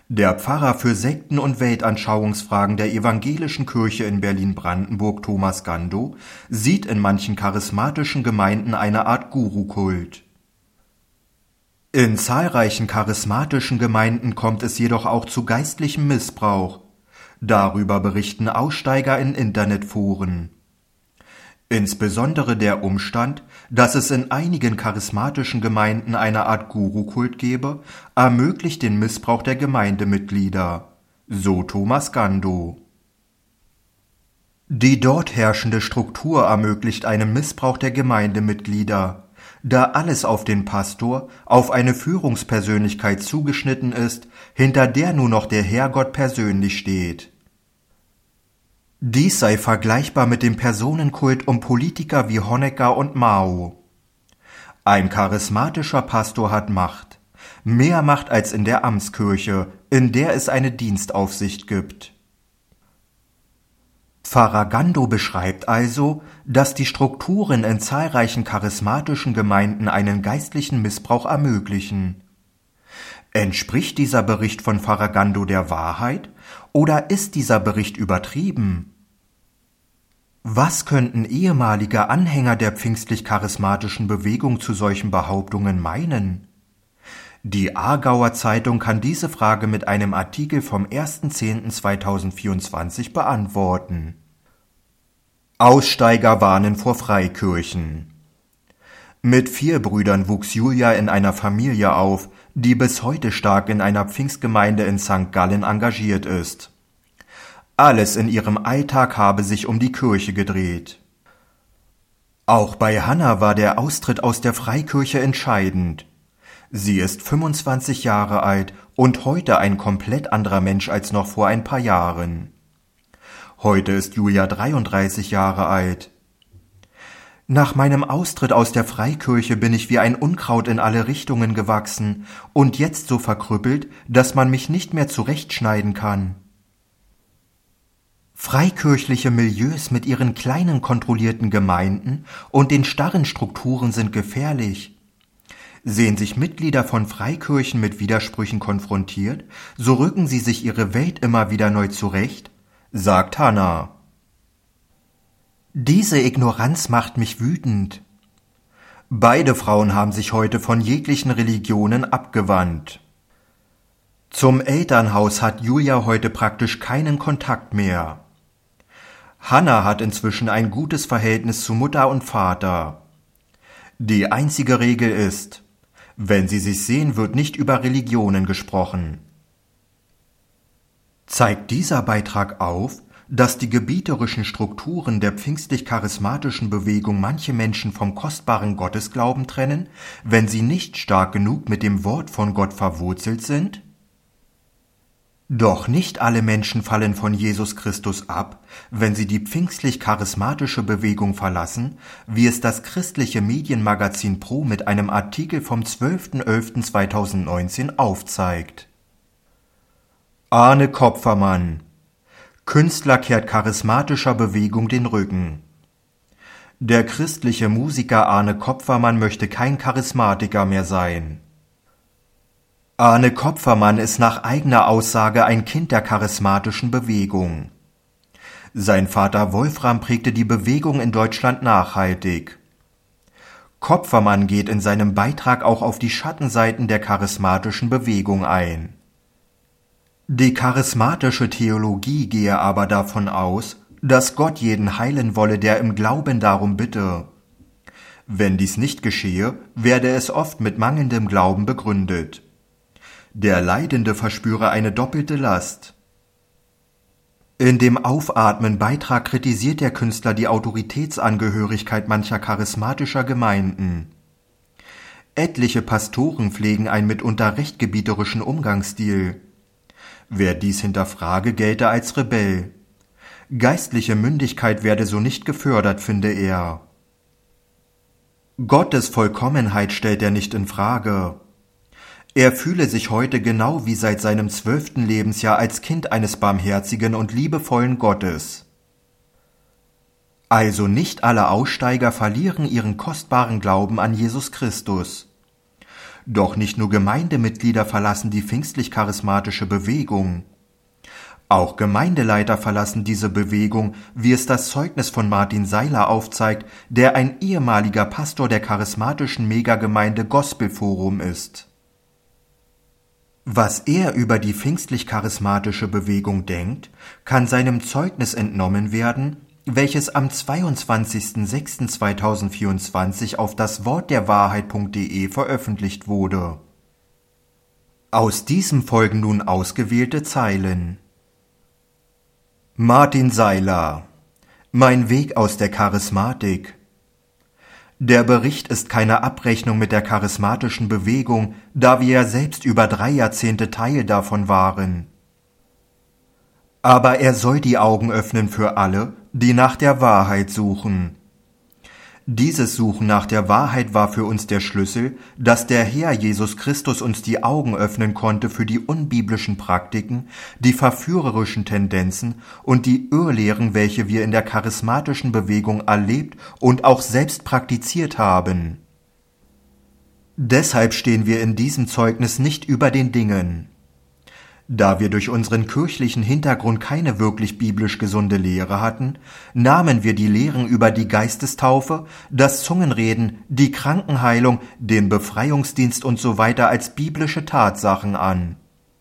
Der Pfarrer für Sekten- und Weltanschauungsfragen der Evangelischen Kirche in Berlin-Brandenburg, Thomas Gando, sieht in manchen charismatischen Gemeinden eine Art Guru-Kult. In zahlreichen charismatischen Gemeinden kommt es jedoch auch zu geistlichem Missbrauch. Darüber berichten Aussteiger in Internetforen. Insbesondere der Umstand, dass es in einigen charismatischen Gemeinden eine Art Guru-Kult gebe, ermöglicht den Missbrauch der Gemeindemitglieder, so Thomas Gando. Die dort herrschende Struktur ermöglicht einen Missbrauch der Gemeindemitglieder, da alles auf den Pastor, auf eine Führungspersönlichkeit zugeschnitten ist, hinter der nur noch der Herrgott persönlich steht. Dies sei vergleichbar mit dem Personenkult um Politiker wie Honecker und Mao. Ein charismatischer Pastor hat Macht, mehr Macht als in der Amtskirche, in der es eine Dienstaufsicht gibt. Pfarrer Gando beschreibt also, dass die Strukturen in zahlreichen charismatischen Gemeinden einen geistlichen Missbrauch ermöglichen. Entspricht dieser Bericht von Pfarrer Gando der Wahrheit oder ist dieser Bericht übertrieben? Was könnten ehemalige Anhänger der pfingstlich-charismatischen Bewegung zu solchen Behauptungen meinen? Die Aargauer Zeitung kann diese Frage mit einem Artikel vom erster zehnter zweitausendvierundzwanzig beantworten. Aussteiger warnen vor Freikirchen. Mit vier Brüdern wuchs Julia in einer Familie auf, die bis heute stark in einer Pfingstgemeinde in Sankt Gallen engagiert ist. Alles in ihrem Alltag habe sich um die Kirche gedreht. Auch bei Hannah war der Austritt aus der Freikirche entscheidend. Sie ist fünfundzwanzig Jahre alt und heute ein komplett anderer Mensch als noch vor ein paar Jahren. Heute ist Julia dreiunddreißig Jahre alt. Nach meinem Austritt aus der Freikirche bin ich wie ein Unkraut in alle Richtungen gewachsen und jetzt so verkrüppelt, dass man mich nicht mehr zurechtschneiden kann. Freikirchliche Milieus mit ihren kleinen kontrollierten Gemeinden und den starren Strukturen sind gefährlich. Sehen sich Mitglieder von Freikirchen mit Widersprüchen konfrontiert, so rücken sie sich ihre Welt immer wieder neu zurecht, sagt Hannah. Diese Ignoranz macht mich wütend. Beide Frauen haben sich heute von jeglichen Religionen abgewandt. Zum Elternhaus hat Julia heute praktisch keinen Kontakt mehr. Hannah hat inzwischen ein gutes Verhältnis zu Mutter und Vater. Die einzige Regel ist, wenn sie sich sehen, wird nicht über Religionen gesprochen. Zeigt dieser Beitrag auf, dass die gebieterischen Strukturen der pfingstlich-charismatischen Bewegung manche Menschen vom kostbaren Gottesglauben trennen, wenn sie nicht stark genug mit dem Wort von Gott verwurzelt sind? Doch nicht alle Menschen fallen von Jesus Christus ab, wenn sie die pfingstlich-charismatische Bewegung verlassen, wie es das christliche Medienmagazin Pro mit einem Artikel vom zwölfter elfter zweitausendneunzehn aufzeigt. Arne Kopfermann: Künstler kehrt charismatischer Bewegung den Rücken. Der christliche Musiker Arne Kopfermann möchte kein Charismatiker mehr sein. Arne Kopfermann ist nach eigener Aussage ein Kind der charismatischen Bewegung. Sein Vater Wolfram prägte die Bewegung in Deutschland nachhaltig. Kopfermann geht in seinem Beitrag auch auf die Schattenseiten der charismatischen Bewegung ein. Die charismatische Theologie gehe aber davon aus, dass Gott jeden heilen wolle, der im Glauben darum bitte. Wenn dies nicht geschehe, werde es oft mit mangelndem Glauben begründet. Der Leidende verspüre eine doppelte Last. In dem Aufatmen-Beitrag kritisiert der Künstler die Autoritätsangehörigkeit mancher charismatischer Gemeinden. Etliche Pastoren pflegen einen mitunter recht gebieterischen Umgangsstil. Wer dies hinterfrage, gelte als Rebell. Geistliche Mündigkeit werde so nicht gefördert, finde er. Gottes Vollkommenheit stellt er nicht in Frage. Er fühle sich heute genau wie seit seinem zwölften Lebensjahr als Kind eines barmherzigen und liebevollen Gottes. Also nicht alle Aussteiger verlieren ihren kostbaren Glauben an Jesus Christus. Doch nicht nur Gemeindemitglieder verlassen die pfingstlich-charismatische Bewegung. Auch Gemeindeleiter verlassen diese Bewegung, wie es das Zeugnis von Martin Seiler aufzeigt, der ein ehemaliger Pastor der charismatischen Megagemeinde Gospelforum ist. Was er über die pfingstlich-charismatische Bewegung denkt, kann seinem Zeugnis entnommen werden, welches am zweiundzwanzigsten sechsten zweitausendvierundzwanzig auf das Wort der Wahrheit punkt de veröffentlicht wurde. Aus diesem folgen nun ausgewählte Zeilen. Martin Seiler: Mein Weg aus der Charismatik. Der Bericht ist keine Abrechnung mit der charismatischen Bewegung, da wir ja selbst über drei Jahrzehnte Teil davon waren. Aber er soll die Augen öffnen für alle, die nach der Wahrheit suchen. Dieses Suchen nach der Wahrheit war für uns der Schlüssel, dass der Herr Jesus Christus uns die Augen öffnen konnte für die unbiblischen Praktiken, die verführerischen Tendenzen und die Irrlehren, welche wir in der charismatischen Bewegung erlebt und auch selbst praktiziert haben. Deshalb stehen wir in diesem Zeugnis nicht über den Dingen. Da wir durch unseren kirchlichen Hintergrund keine wirklich biblisch gesunde Lehre hatten, nahmen wir die Lehren über die Geistestaufe, das Zungenreden, die Krankenheilung, den Befreiungsdienst und so weiter als biblische Tatsachen an.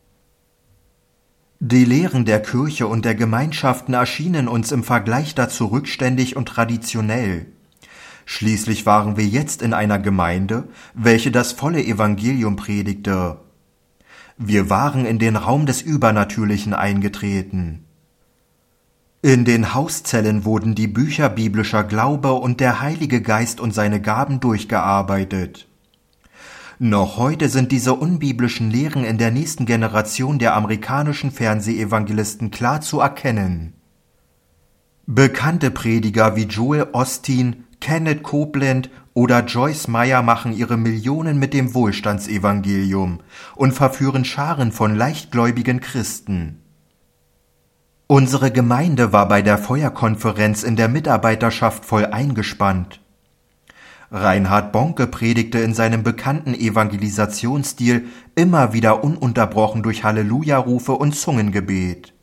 Die Lehren der Kirche und der Gemeinschaften erschienen uns im Vergleich dazu rückständig und traditionell. Schließlich waren wir jetzt in einer Gemeinde, welche das volle Evangelium predigte. Wir waren in den Raum des Übernatürlichen eingetreten. In den Hauszellen wurden die Bücher biblischer Glaube und der Heilige Geist und seine Gaben durchgearbeitet. Noch heute sind diese unbiblischen Lehren in der nächsten Generation der amerikanischen Fernsehevangelisten klar zu erkennen. Bekannte Prediger wie Joel Osteen, Kenneth Copeland oder Joyce Meyer machen ihre Millionen mit dem Wohlstandsevangelium und verführen Scharen von leichtgläubigen Christen. Unsere Gemeinde war bei der Feuerkonferenz in der Mitarbeiterschaft voll eingespannt. Reinhard Bonke predigte in seinem bekannten Evangelisationsstil immer wieder ununterbrochen durch Halleluja-Rufe und Zungengebet.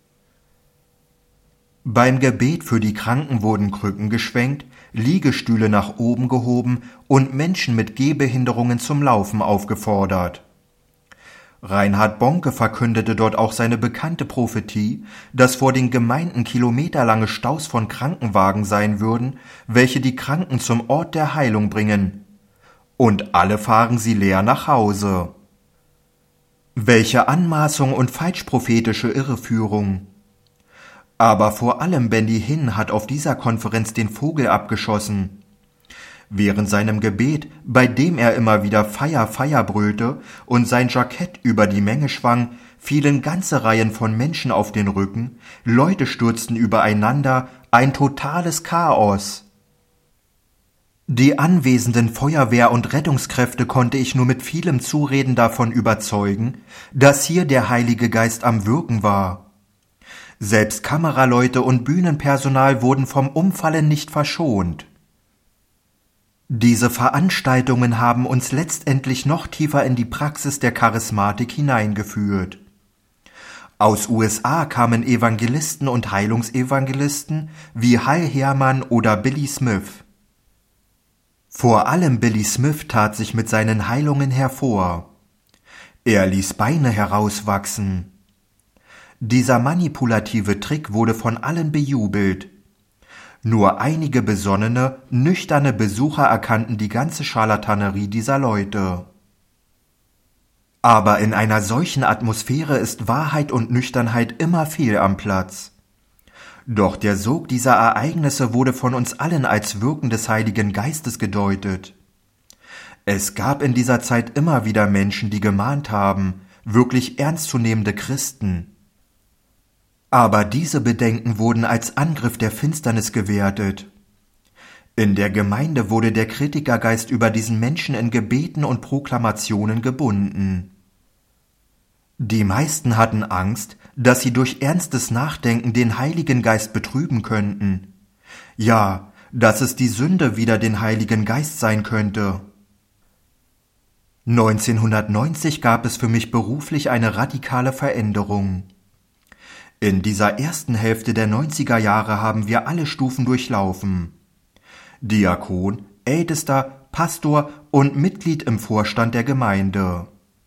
Beim Gebet für die Kranken wurden Krücken geschwenkt, Liegestühle nach oben gehoben und Menschen mit Gehbehinderungen zum Laufen aufgefordert. Reinhard Bonke verkündete dort auch seine bekannte Prophetie, dass vor den Gemeinden kilometerlange Staus von Krankenwagen sein würden, welche die Kranken zum Ort der Heilung bringen. Und alle fahren sie leer nach Hause. Welche Anmaßung und falschprophetische Irreführung! Aber vor allem Benny Hinn hat auf dieser Konferenz den Vogel abgeschossen. Während seinem Gebet, bei dem er immer wieder Feier, Feier brüllte und sein Jackett über die Menge schwang, fielen ganze Reihen von Menschen auf den Rücken, Leute stürzten übereinander, ein totales Chaos. Die anwesenden Feuerwehr- und Rettungskräfte konnte ich nur mit vielem Zureden davon überzeugen, dass hier der Heilige Geist am Wirken war. Selbst Kameraleute und Bühnenpersonal wurden vom Umfallen nicht verschont. Diese Veranstaltungen haben uns letztendlich noch tiefer in die Praxis der Charismatik hineingeführt. Aus U S A kamen Evangelisten und Heilungsevangelisten wie Hal Hermann oder Billy Smith. Vor allem Billy Smith tat sich mit seinen Heilungen hervor. Er ließ Beine herauswachsen. Dieser manipulative Trick wurde von allen bejubelt. Nur einige besonnene, nüchterne Besucher erkannten die ganze Scharlatanerie dieser Leute. Aber in einer solchen Atmosphäre ist Wahrheit und Nüchternheit immer fehl am Platz. Doch der Sog dieser Ereignisse wurde von uns allen als Wirken des Heiligen Geistes gedeutet. Es gab in dieser Zeit immer wieder Menschen, die gemahnt haben, wirklich ernstzunehmende Christen. Aber diese Bedenken wurden als Angriff der Finsternis gewertet. In der Gemeinde wurde der Kritikergeist über diesen Menschen in Gebeten und Proklamationen gebunden. Die meisten hatten Angst, dass sie durch ernstes Nachdenken den Heiligen Geist betrüben könnten. Ja, dass es die Sünde wider den Heiligen Geist sein könnte. neunzehnhundertneunzig gab es für mich beruflich eine radikale Veränderung. In dieser ersten Hälfte der neunziger Jahre haben wir alle Stufen durchlaufen. Diakon, Ältester, Pastor und Mitglied im Vorstand der Gemeinde.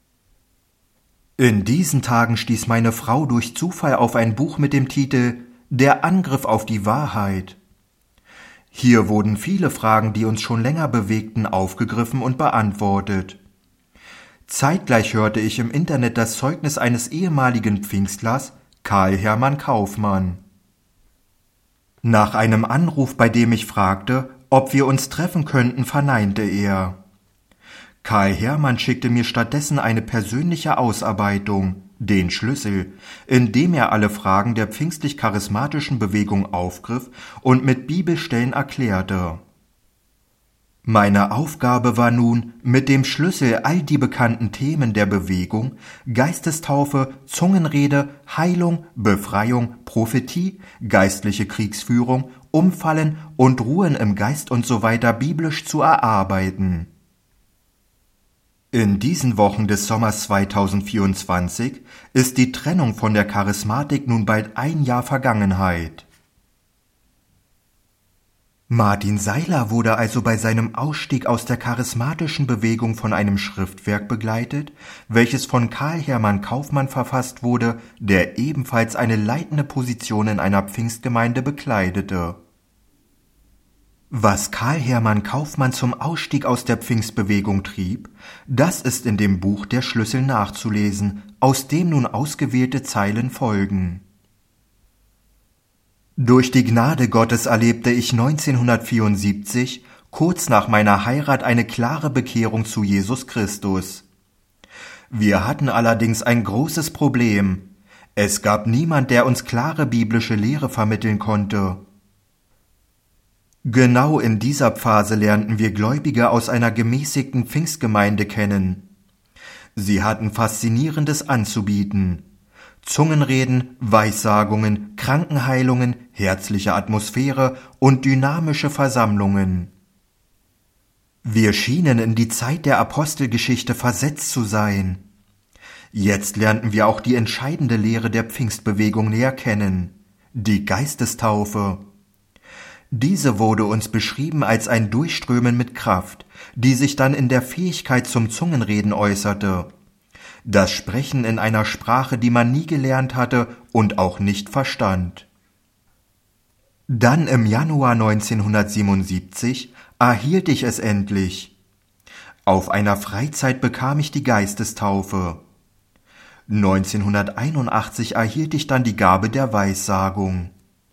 In diesen Tagen stieß meine Frau durch Zufall auf ein Buch mit dem Titel »Der Angriff auf die Wahrheit«. Hier wurden viele Fragen, die uns schon länger bewegten, aufgegriffen und beantwortet. Zeitgleich hörte ich im Internet das Zeugnis eines ehemaligen Pfingstlers, Karl Hermann Kaufmann. Nach einem Anruf, bei dem ich fragte, ob wir uns treffen könnten, verneinte er. Karl Hermann schickte mir stattdessen eine persönliche Ausarbeitung, den Schlüssel, in dem er alle Fragen der pfingstlich-charismatischen Bewegung aufgriff und mit Bibelstellen erklärte. Meine Aufgabe war nun, mit dem Schlüssel all die bekannten Themen der Bewegung, Geistestaufe, Zungenrede, Heilung, Befreiung, Prophetie, geistliche Kriegsführung, Umfallen und Ruhen im Geist und so weiter biblisch zu erarbeiten. In diesen Wochen des Sommers zweitausendvierundzwanzig ist die Trennung von der Charismatik nun bald ein Jahr Vergangenheit. Martin Seiler wurde also bei seinem Ausstieg aus der charismatischen Bewegung von einem Schriftwerk begleitet, welches von Karl Hermann Kaufmann verfasst wurde, der ebenfalls eine leitende Position in einer Pfingstgemeinde bekleidete. Was Karl Hermann Kaufmann zum Ausstieg aus der Pfingstbewegung trieb, das ist in dem Buch Der Schlüssel nachzulesen, aus dem nun ausgewählte Zeilen folgen. Durch die Gnade Gottes erlebte ich neunzehnhundertvierundsiebzig, kurz nach meiner Heirat, eine klare Bekehrung zu Jesus Christus. Wir hatten allerdings ein großes Problem. Es gab niemand, der uns klare biblische Lehre vermitteln konnte. Genau in dieser Phase lernten wir Gläubige aus einer gemäßigten Pfingstgemeinde kennen. Sie hatten Faszinierendes anzubieten. Zungenreden, Weissagungen, Krankenheilungen, herzliche Atmosphäre und dynamische Versammlungen. Wir schienen in die Zeit der Apostelgeschichte versetzt zu sein. Jetzt lernten wir auch die entscheidende Lehre der Pfingstbewegung näher kennen, die Geistestaufe. Diese wurde uns beschrieben als ein Durchströmen mit Kraft, die sich dann in der Fähigkeit zum Zungenreden äußerte. Das Sprechen in einer Sprache, die man nie gelernt hatte und auch nicht verstand. Dann im Januar neunzehnhundertsiebenundsiebzig erhielt ich es endlich. Auf einer Freizeit bekam ich die Geistestaufe. neunzehnhunderteinundachtzig erhielt ich dann die Gabe der Weissagung.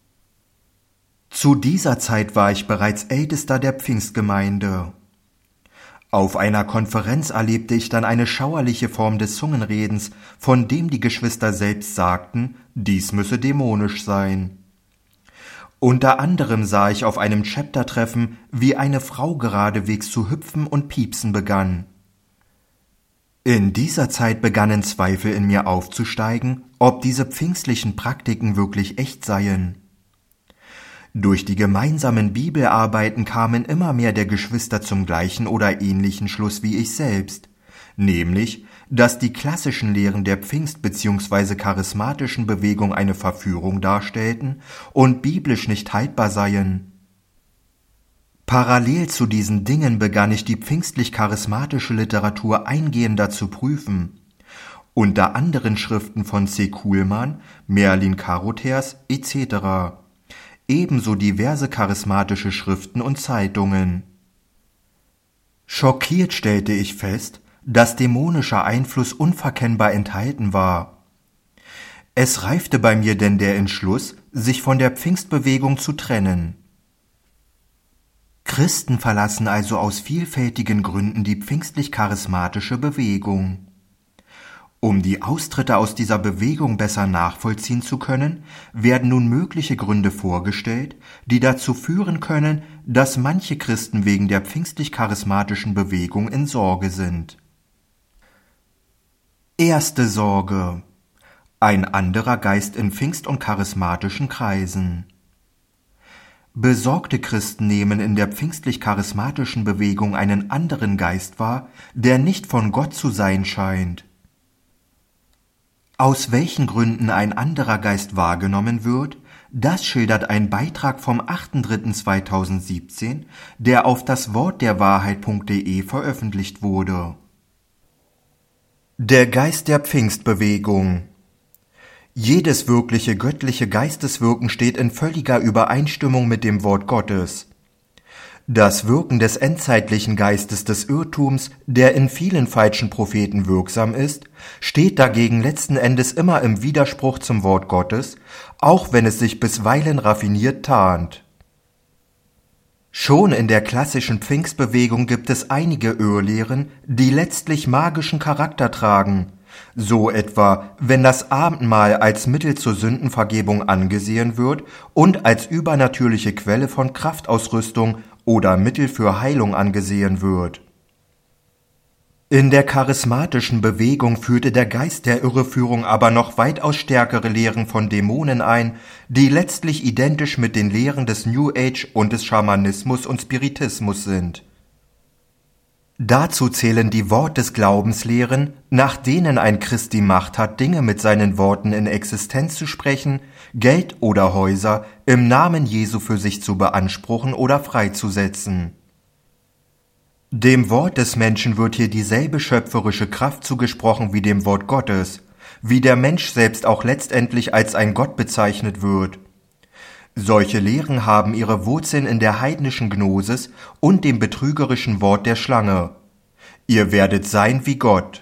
Zu dieser Zeit war ich bereits Ältester der Pfingstgemeinde. Auf einer Konferenz erlebte ich dann eine schauerliche Form des Zungenredens, von dem die Geschwister selbst sagten, dies müsse dämonisch sein. Unter anderem sah ich auf einem Chapter-Treffen, wie eine Frau geradewegs zu hüpfen und piepsen begann. In dieser Zeit begannen Zweifel in mir aufzusteigen, ob diese pfingstlichen Praktiken wirklich echt seien. Durch die gemeinsamen Bibelarbeiten kamen immer mehr der Geschwister zum gleichen oder ähnlichen Schluss wie ich selbst, nämlich, dass die klassischen Lehren der Pfingst- bzw. charismatischen Bewegung eine Verführung darstellten und biblisch nicht haltbar seien. Parallel zu diesen Dingen begann ich die pfingstlich-charismatische Literatur eingehender zu prüfen, unter anderen Schriften von C. Kuhlmann, Merlin Carothers et cetera, ebenso diverse charismatische Schriften und Zeitungen. Schockiert stellte ich fest, dass dämonischer Einfluss unverkennbar enthalten war. Es reifte bei mir denn der Entschluss, sich von der Pfingstbewegung zu trennen. Christen verlassen also aus vielfältigen Gründen die pfingstlich-charismatische Bewegung. Um die Austritte aus dieser Bewegung besser nachvollziehen zu können, werden nun mögliche Gründe vorgestellt, die dazu führen können, dass manche Christen wegen der pfingstlich-charismatischen Bewegung in Sorge sind. Erste Sorge: Ein anderer Geist in Pfingst- und charismatischen Kreisen. Besorgte Christen nehmen in der pfingstlich-charismatischen Bewegung einen anderen Geist wahr, der nicht von Gott zu sein scheint. Aus welchen Gründen ein anderer Geist wahrgenommen wird, das schildert ein Beitrag vom achter dritter zweitausendsiebzehn, der auf das Wort der Wahrheit punkt de veröffentlicht wurde. Der Geist der Pfingstbewegung. Jedes wirkliche göttliche Geisteswirken steht in völliger Übereinstimmung mit dem Wort Gottes. Das Wirken des endzeitlichen Geistes des Irrtums, der in vielen falschen Propheten wirksam ist, steht dagegen letzten Endes immer im Widerspruch zum Wort Gottes, auch wenn es sich bisweilen raffiniert tarnt. Schon in der klassischen Pfingstbewegung gibt es einige Irrlehren, die letztlich magischen Charakter tragen, so etwa, wenn das Abendmahl als Mittel zur Sündenvergebung angesehen wird und als übernatürliche Quelle von Kraftausrüstung oder Mittel für Heilung angesehen wird. In der charismatischen Bewegung führte der Geist der Irreführung aber noch weitaus stärkere Lehren von Dämonen ein, die letztlich identisch mit den Lehren des New Age und des Schamanismus und Spiritismus sind. Dazu zählen die Wort des Glaubenslehren, nach denen ein Christ die Macht hat, Dinge mit seinen Worten in Existenz zu sprechen, Geld oder Häuser im Namen Jesu für sich zu beanspruchen oder freizusetzen. Dem Wort des Menschen wird hier dieselbe schöpferische Kraft zugesprochen wie dem Wort Gottes, wie der Mensch selbst auch letztendlich als ein Gott bezeichnet wird. Solche Lehren haben ihre Wurzeln in der heidnischen Gnosis und dem betrügerischen Wort der Schlange. Ihr werdet sein wie Gott.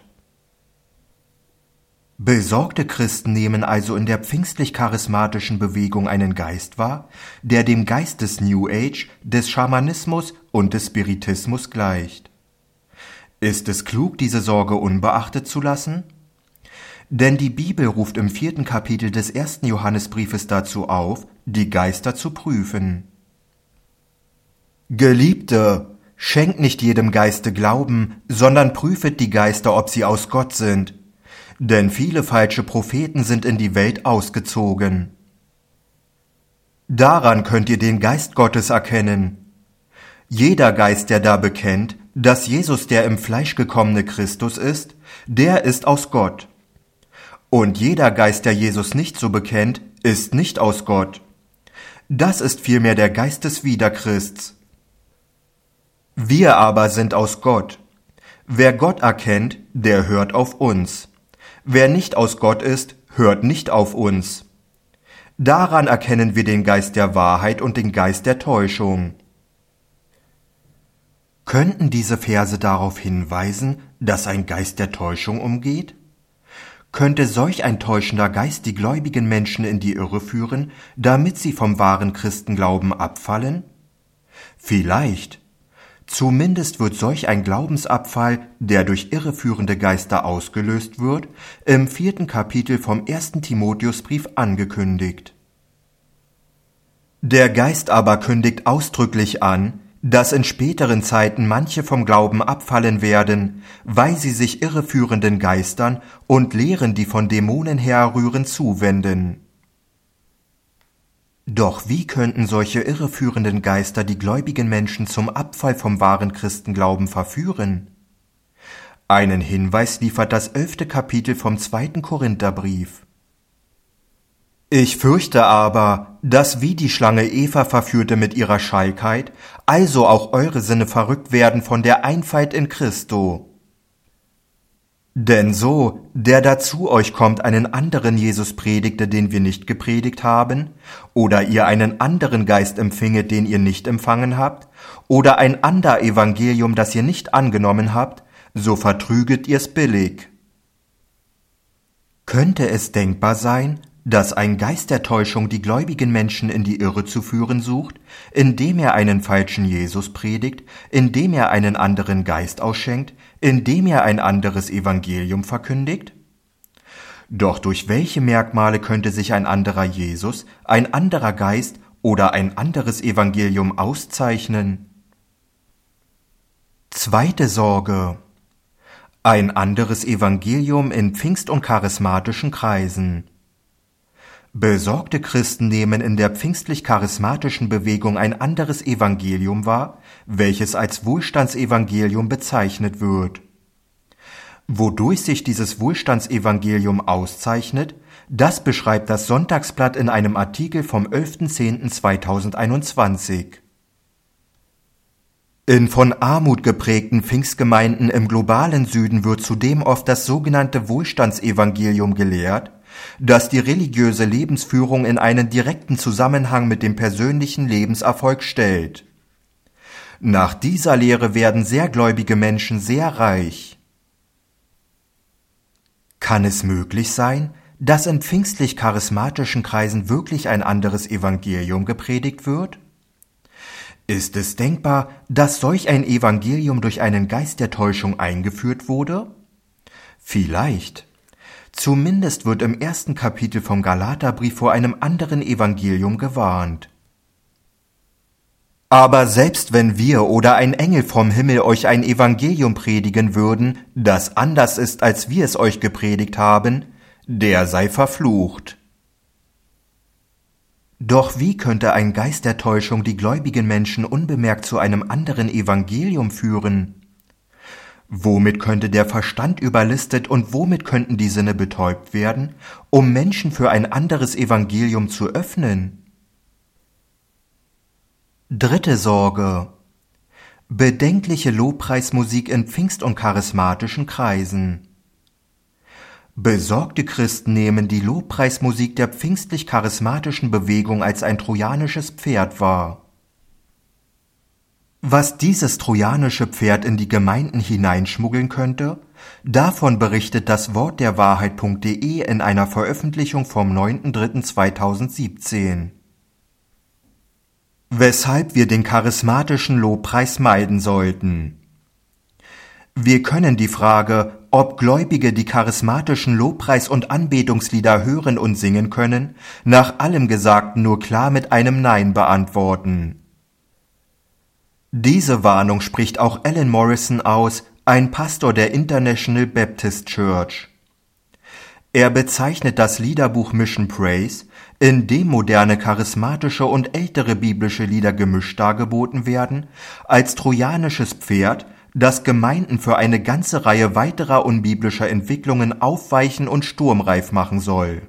Besorgte Christen nehmen also in der pfingstlich-charismatischen Bewegung einen Geist wahr, der dem Geist des New Age, des Schamanismus und des Spiritismus gleicht. Ist es klug, diese Sorge unbeachtet zu lassen? Denn die Bibel ruft im vierten Kapitel des ersten Johannesbriefes dazu auf, die Geister zu prüfen. Geliebte, schenkt nicht jedem Geiste Glauben, sondern prüfet die Geister, ob sie aus Gott sind. Denn viele falsche Propheten sind in die Welt ausgezogen. Daran könnt ihr den Geist Gottes erkennen. Jeder Geist, der da bekennt, dass Jesus der im Fleisch gekommene Christus ist, der ist aus Gott. Und jeder Geist, der Jesus nicht so bekennt, ist nicht aus Gott. Das ist vielmehr der Geist des Widerchrists. Wir aber sind aus Gott. Wer Gott erkennt, der hört auf uns. Wer nicht aus Gott ist, hört nicht auf uns. Daran erkennen wir den Geist der Wahrheit und den Geist der Täuschung. Könnten diese Verse darauf hinweisen, dass ein Geist der Täuschung umgeht? Könnte solch ein täuschender Geist die gläubigen Menschen in die Irre führen, damit sie vom wahren Christenglauben abfallen? Vielleicht. Zumindest wird solch ein Glaubensabfall, der durch irreführende Geister ausgelöst wird, im vierten Kapitel vom ersten Timotheusbrief angekündigt. Der Geist aber kündigt ausdrücklich an, dass in späteren Zeiten manche vom Glauben abfallen werden, weil sie sich irreführenden Geistern und Lehren, die von Dämonen herrühren, zuwenden. Doch wie könnten solche irreführenden Geister die gläubigen Menschen zum Abfall vom wahren Christenglauben verführen? Einen Hinweis liefert das elfte Kapitel vom zweiten Korintherbrief. Ich fürchte aber, dass wie die Schlange Eva verführte mit ihrer Schalkheit, also auch eure Sinne verrückt werden von der Einfalt in Christo. Denn so, der dazu euch kommt, einen anderen Jesus predigte, den wir nicht gepredigt haben, oder ihr einen anderen Geist empfinget, den ihr nicht empfangen habt, oder ein ander Evangelium, das ihr nicht angenommen habt, so vertrüget ihr's billig. Könnte es denkbar sein, dass ein Geist der Täuschung die gläubigen Menschen in die Irre zu führen sucht, indem er einen falschen Jesus predigt, indem er einen anderen Geist ausschenkt, indem er ein anderes Evangelium verkündigt? Doch durch welche Merkmale könnte sich ein anderer Jesus, ein anderer Geist oder ein anderes Evangelium auszeichnen? Zweite Sorge: Ein anderes Evangelium in Pfingst- und charismatischen Kreisen. Besorgte Christen nehmen in der pfingstlich-charismatischen Bewegung ein anderes Evangelium wahr, welches als Wohlstandsevangelium bezeichnet wird. Wodurch sich dieses Wohlstandsevangelium auszeichnet, das beschreibt das Sonntagsblatt in einem Artikel vom elften zehnten zweitausendeinundzwanzig. In von Armut geprägten Pfingstgemeinden im globalen Süden wird zudem oft das sogenannte Wohlstandsevangelium gelehrt, das die religiöse Lebensführung in einen direkten Zusammenhang mit dem persönlichen Lebenserfolg stellt. Nach dieser Lehre werden sehr gläubige Menschen sehr reich. Kann es möglich sein, dass in pfingstlich-charismatischen Kreisen wirklich ein anderes Evangelium gepredigt wird? Ist es denkbar, dass solch ein Evangelium durch einen Geist der Täuschung eingeführt wurde? Vielleicht. Zumindest wird im ersten Kapitel vom Galaterbrief vor einem anderen Evangelium gewarnt. Aber selbst wenn wir oder ein Engel vom Himmel euch ein Evangelium predigen würden, das anders ist, als wir es euch gepredigt haben, der sei verflucht. Doch wie könnte ein Geist der Täuschung die gläubigen Menschen unbemerkt zu einem anderen Evangelium führen? Womit könnte der Verstand überlistet und womit könnten die Sinne betäubt werden, um Menschen für ein anderes Evangelium zu öffnen? Dritte Sorge: bedenkliche Lobpreismusik in Pfingst- und charismatischen Kreisen. Besorgte Christen nehmen die Lobpreismusik der pfingstlich-charismatischen Bewegung als ein trojanisches Pferd wahr. Was dieses trojanische Pferd in die Gemeinden hineinschmuggeln könnte, davon berichtet das Wort der Wahrheit punkt de in einer Veröffentlichung vom neunten dritten zweitausendsiebzehn. Weshalb wir den charismatischen Lobpreis meiden sollten. Wir können die Frage, ob Gläubige die charismatischen Lobpreis- und Anbetungslieder hören und singen können, nach allem Gesagten nur klar mit einem Nein beantworten. Diese Warnung spricht auch Alan Morrison aus, ein Pastor der International Baptist Church. Er bezeichnet das Liederbuch Mission Praise, in dem moderne charismatische und ältere biblische Lieder gemischt dargeboten werden, als trojanisches Pferd, das Gemeinden für eine ganze Reihe weiterer unbiblischer Entwicklungen aufweichen und sturmreif machen soll.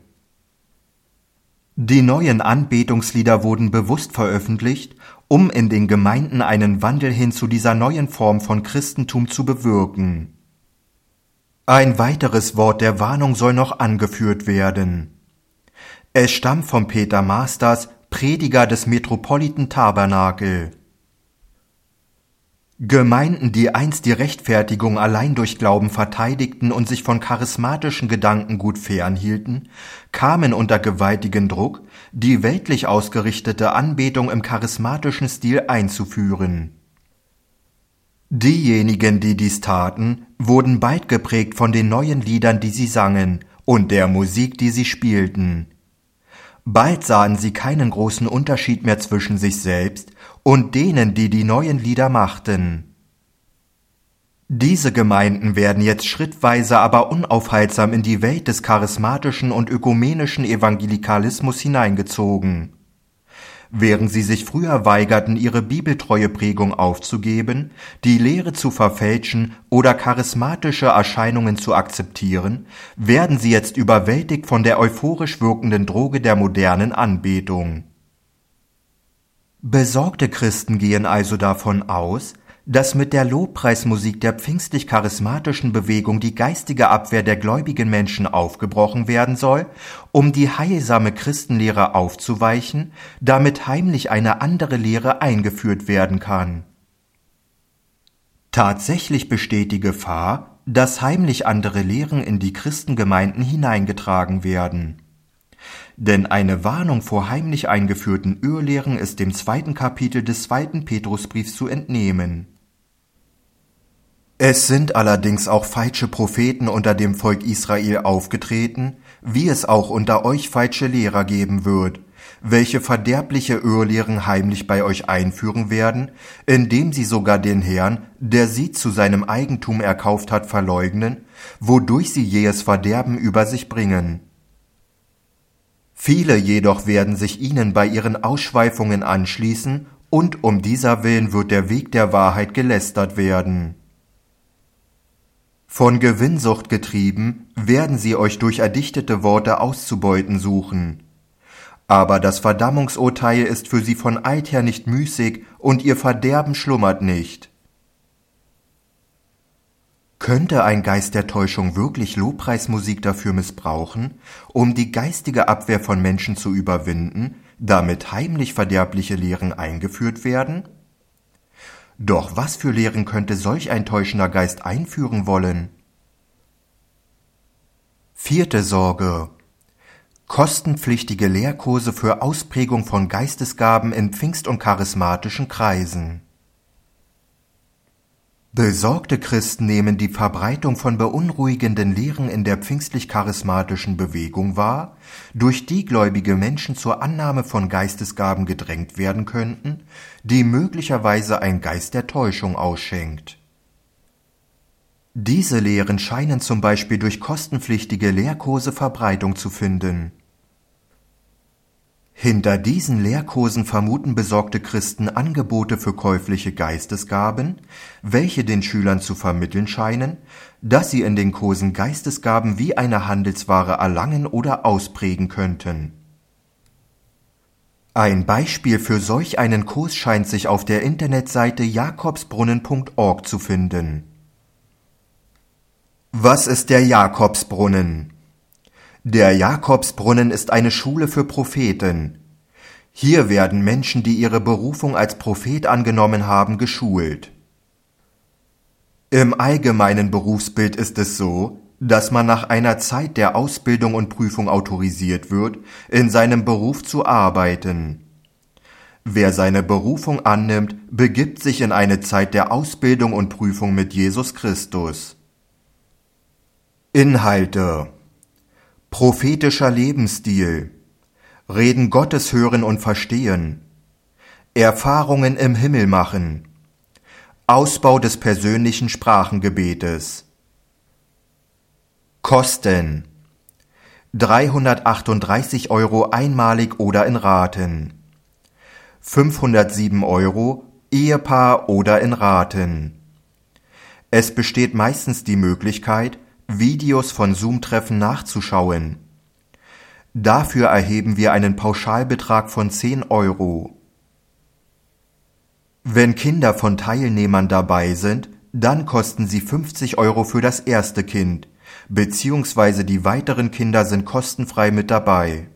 Die neuen Anbetungslieder wurden bewusst veröffentlicht, um in den Gemeinden einen Wandel hin zu dieser neuen Form von Christentum zu bewirken. Ein weiteres Wort der Warnung soll noch angeführt werden. Es stammt von Peter Masters, Prediger des Metropolitan Tabernakel. Gemeinden, die einst die Rechtfertigung allein durch Glauben verteidigten und sich von charismatischen Gedankengut fernhielten, kamen unter gewaltigen Druck, die weltlich ausgerichtete Anbetung im charismatischen Stil einzuführen. Diejenigen, die dies taten, wurden bald geprägt von den neuen Liedern, die sie sangen, und der Musik, die sie spielten. Bald sahen sie keinen großen Unterschied mehr zwischen sich selbst und denen, die die neuen Lieder machten. Diese Gemeinden werden jetzt schrittweise, aber unaufhaltsam in die Welt des charismatischen und ökumenischen Evangelikalismus hineingezogen. Während sie sich früher weigerten, ihre bibeltreue Prägung aufzugeben, die Lehre zu verfälschen oder charismatische Erscheinungen zu akzeptieren, werden sie jetzt überwältigt von der euphorisch wirkenden Droge der modernen Anbetung. Besorgte Christen gehen also davon aus, dass mit der Lobpreismusik der pfingstlich-charismatischen Bewegung die geistige Abwehr der gläubigen Menschen aufgebrochen werden soll, um die heilsame Christenlehre aufzuweichen, damit heimlich eine andere Lehre eingeführt werden kann. Tatsächlich besteht die Gefahr, dass heimlich andere Lehren in die Christengemeinden hineingetragen werden. Denn eine Warnung vor heimlich eingeführten Irrlehren ist dem zweiten Kapitel des zweiten Petrusbriefs zu entnehmen. Es sind allerdings auch falsche Propheten unter dem Volk Israel aufgetreten, wie es auch unter euch falsche Lehrer geben wird, welche verderbliche Irrlehren heimlich bei euch einführen werden, indem sie sogar den Herrn, der sie zu seinem Eigentum erkauft hat, verleugnen, wodurch sie jähes Verderben über sich bringen. Viele jedoch werden sich ihnen bei ihren Ausschweifungen anschließen, und um dieser Willen wird der Weg der Wahrheit gelästert werden. Von Gewinnsucht getrieben, werden sie euch durch erdichtete Worte auszubeuten suchen. Aber das Verdammungsurteil ist für sie von alther nicht müßig, und ihr Verderben schlummert nicht. Könnte ein Geist der Täuschung wirklich Lobpreismusik dafür missbrauchen, um die geistige Abwehr von Menschen zu überwinden, damit heimlich verderbliche Lehren eingeführt werden? Doch was für Lehren könnte solch ein täuschender Geist einführen wollen? Vierte Sorge: kostenpflichtige Lehrkurse für Ausprägung von Geistesgaben in Pfingst- und charismatischen Kreisen. Besorgte Christen nehmen die Verbreitung von beunruhigenden Lehren in der pfingstlich-charismatischen Bewegung wahr, durch die gläubige Menschen zur Annahme von Geistesgaben gedrängt werden könnten, die möglicherweise ein Geist der Täuschung ausschenkt. Diese Lehren scheinen zum Beispiel durch kostenpflichtige Lehrkurse Verbreitung zu finden. Hinter diesen Lehrkursen vermuten besorgte Christen Angebote für käufliche Geistesgaben, welche den Schülern zu vermitteln scheinen, dass sie in den Kursen Geistesgaben wie eine Handelsware erlangen oder ausprägen könnten. Ein Beispiel für solch einen Kurs scheint sich auf der Internetseite jakobsbrunnen punkt org zu finden. Was ist der Jakobsbrunnen? Der Jakobsbrunnen ist eine Schule für Propheten. Hier werden Menschen, die ihre Berufung als Prophet angenommen haben, geschult. Im allgemeinen Berufsbild ist es so, dass man nach einer Zeit der Ausbildung und Prüfung autorisiert wird, in seinem Beruf zu arbeiten. Wer seine Berufung annimmt, begibt sich in eine Zeit der Ausbildung und Prüfung mit Jesus Christus. Inhalte: prophetischer Lebensstil, Reden Gottes hören und verstehen, Erfahrungen im Himmel machen, Ausbau des persönlichen Sprachengebetes. Kosten: dreihundertachtunddreißig Euro einmalig oder in Raten, fünfhundertsieben Euro Ehepaar oder in Raten. Es besteht meistens die Möglichkeit, Videos von Zoom-Treffen nachzuschauen. Dafür erheben wir einen Pauschalbetrag von zehn Euro. Wenn Kinder von Teilnehmern dabei sind, dann kosten sie fünfzig Euro für das erste Kind, beziehungsweise die weiteren Kinder sind kostenfrei mit dabei.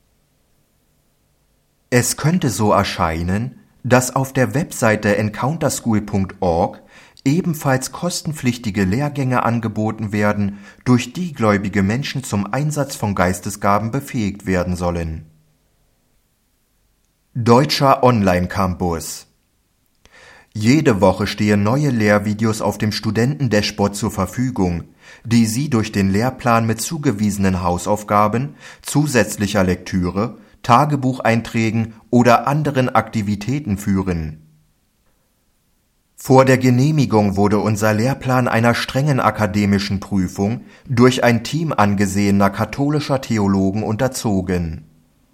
Es könnte so erscheinen, dass auf der Webseite encounterschool punkt org ebenfalls kostenpflichtige Lehrgänge angeboten werden, durch die gläubige Menschen zum Einsatz von Geistesgaben befähigt werden sollen. Deutscher Online-Campus. Jede Woche stehen neue Lehrvideos auf dem Studenten-Dashboard zur Verfügung, die Sie durch den Lehrplan mit zugewiesenen Hausaufgaben, zusätzlicher Lektüre, Tagebucheinträgen oder anderen Aktivitäten führen. Vor der Genehmigung wurde unser Lehrplan einer strengen akademischen Prüfung durch ein Team angesehener katholischer Theologen unterzogen.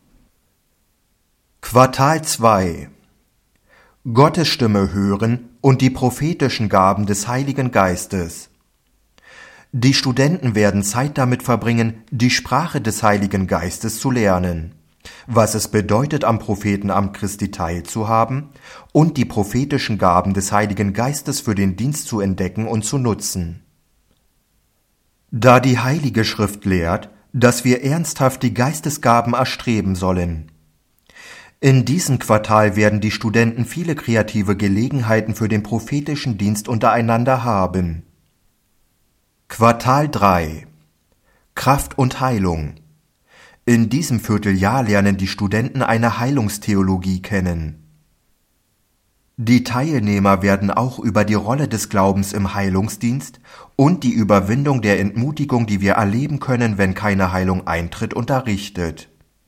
Quartal zwei: Gottes Stimme hören und die prophetischen Gaben des Heiligen Geistes. Die Studenten werden Zeit damit verbringen, die Sprache des Heiligen Geistes zu lernen, was es bedeutet, am Prophetenamt Christi teilzuhaben und die prophetischen Gaben des Heiligen Geistes für den Dienst zu entdecken und zu nutzen. Da die Heilige Schrift lehrt, dass wir ernsthaft die Geistesgaben erstreben sollen. In diesem Quartal werden die Studenten viele kreative Gelegenheiten für den prophetischen Dienst untereinander haben. Quartal drei: Kraft und Heilung. In diesem Vierteljahr lernen die Studenten eine Heilungstheologie kennen. Die Teilnehmer werden auch über die Rolle des Glaubens im Heilungsdienst und die Überwindung der Entmutigung, die wir erleben können, wenn keine Heilung eintritt, unterrichtet.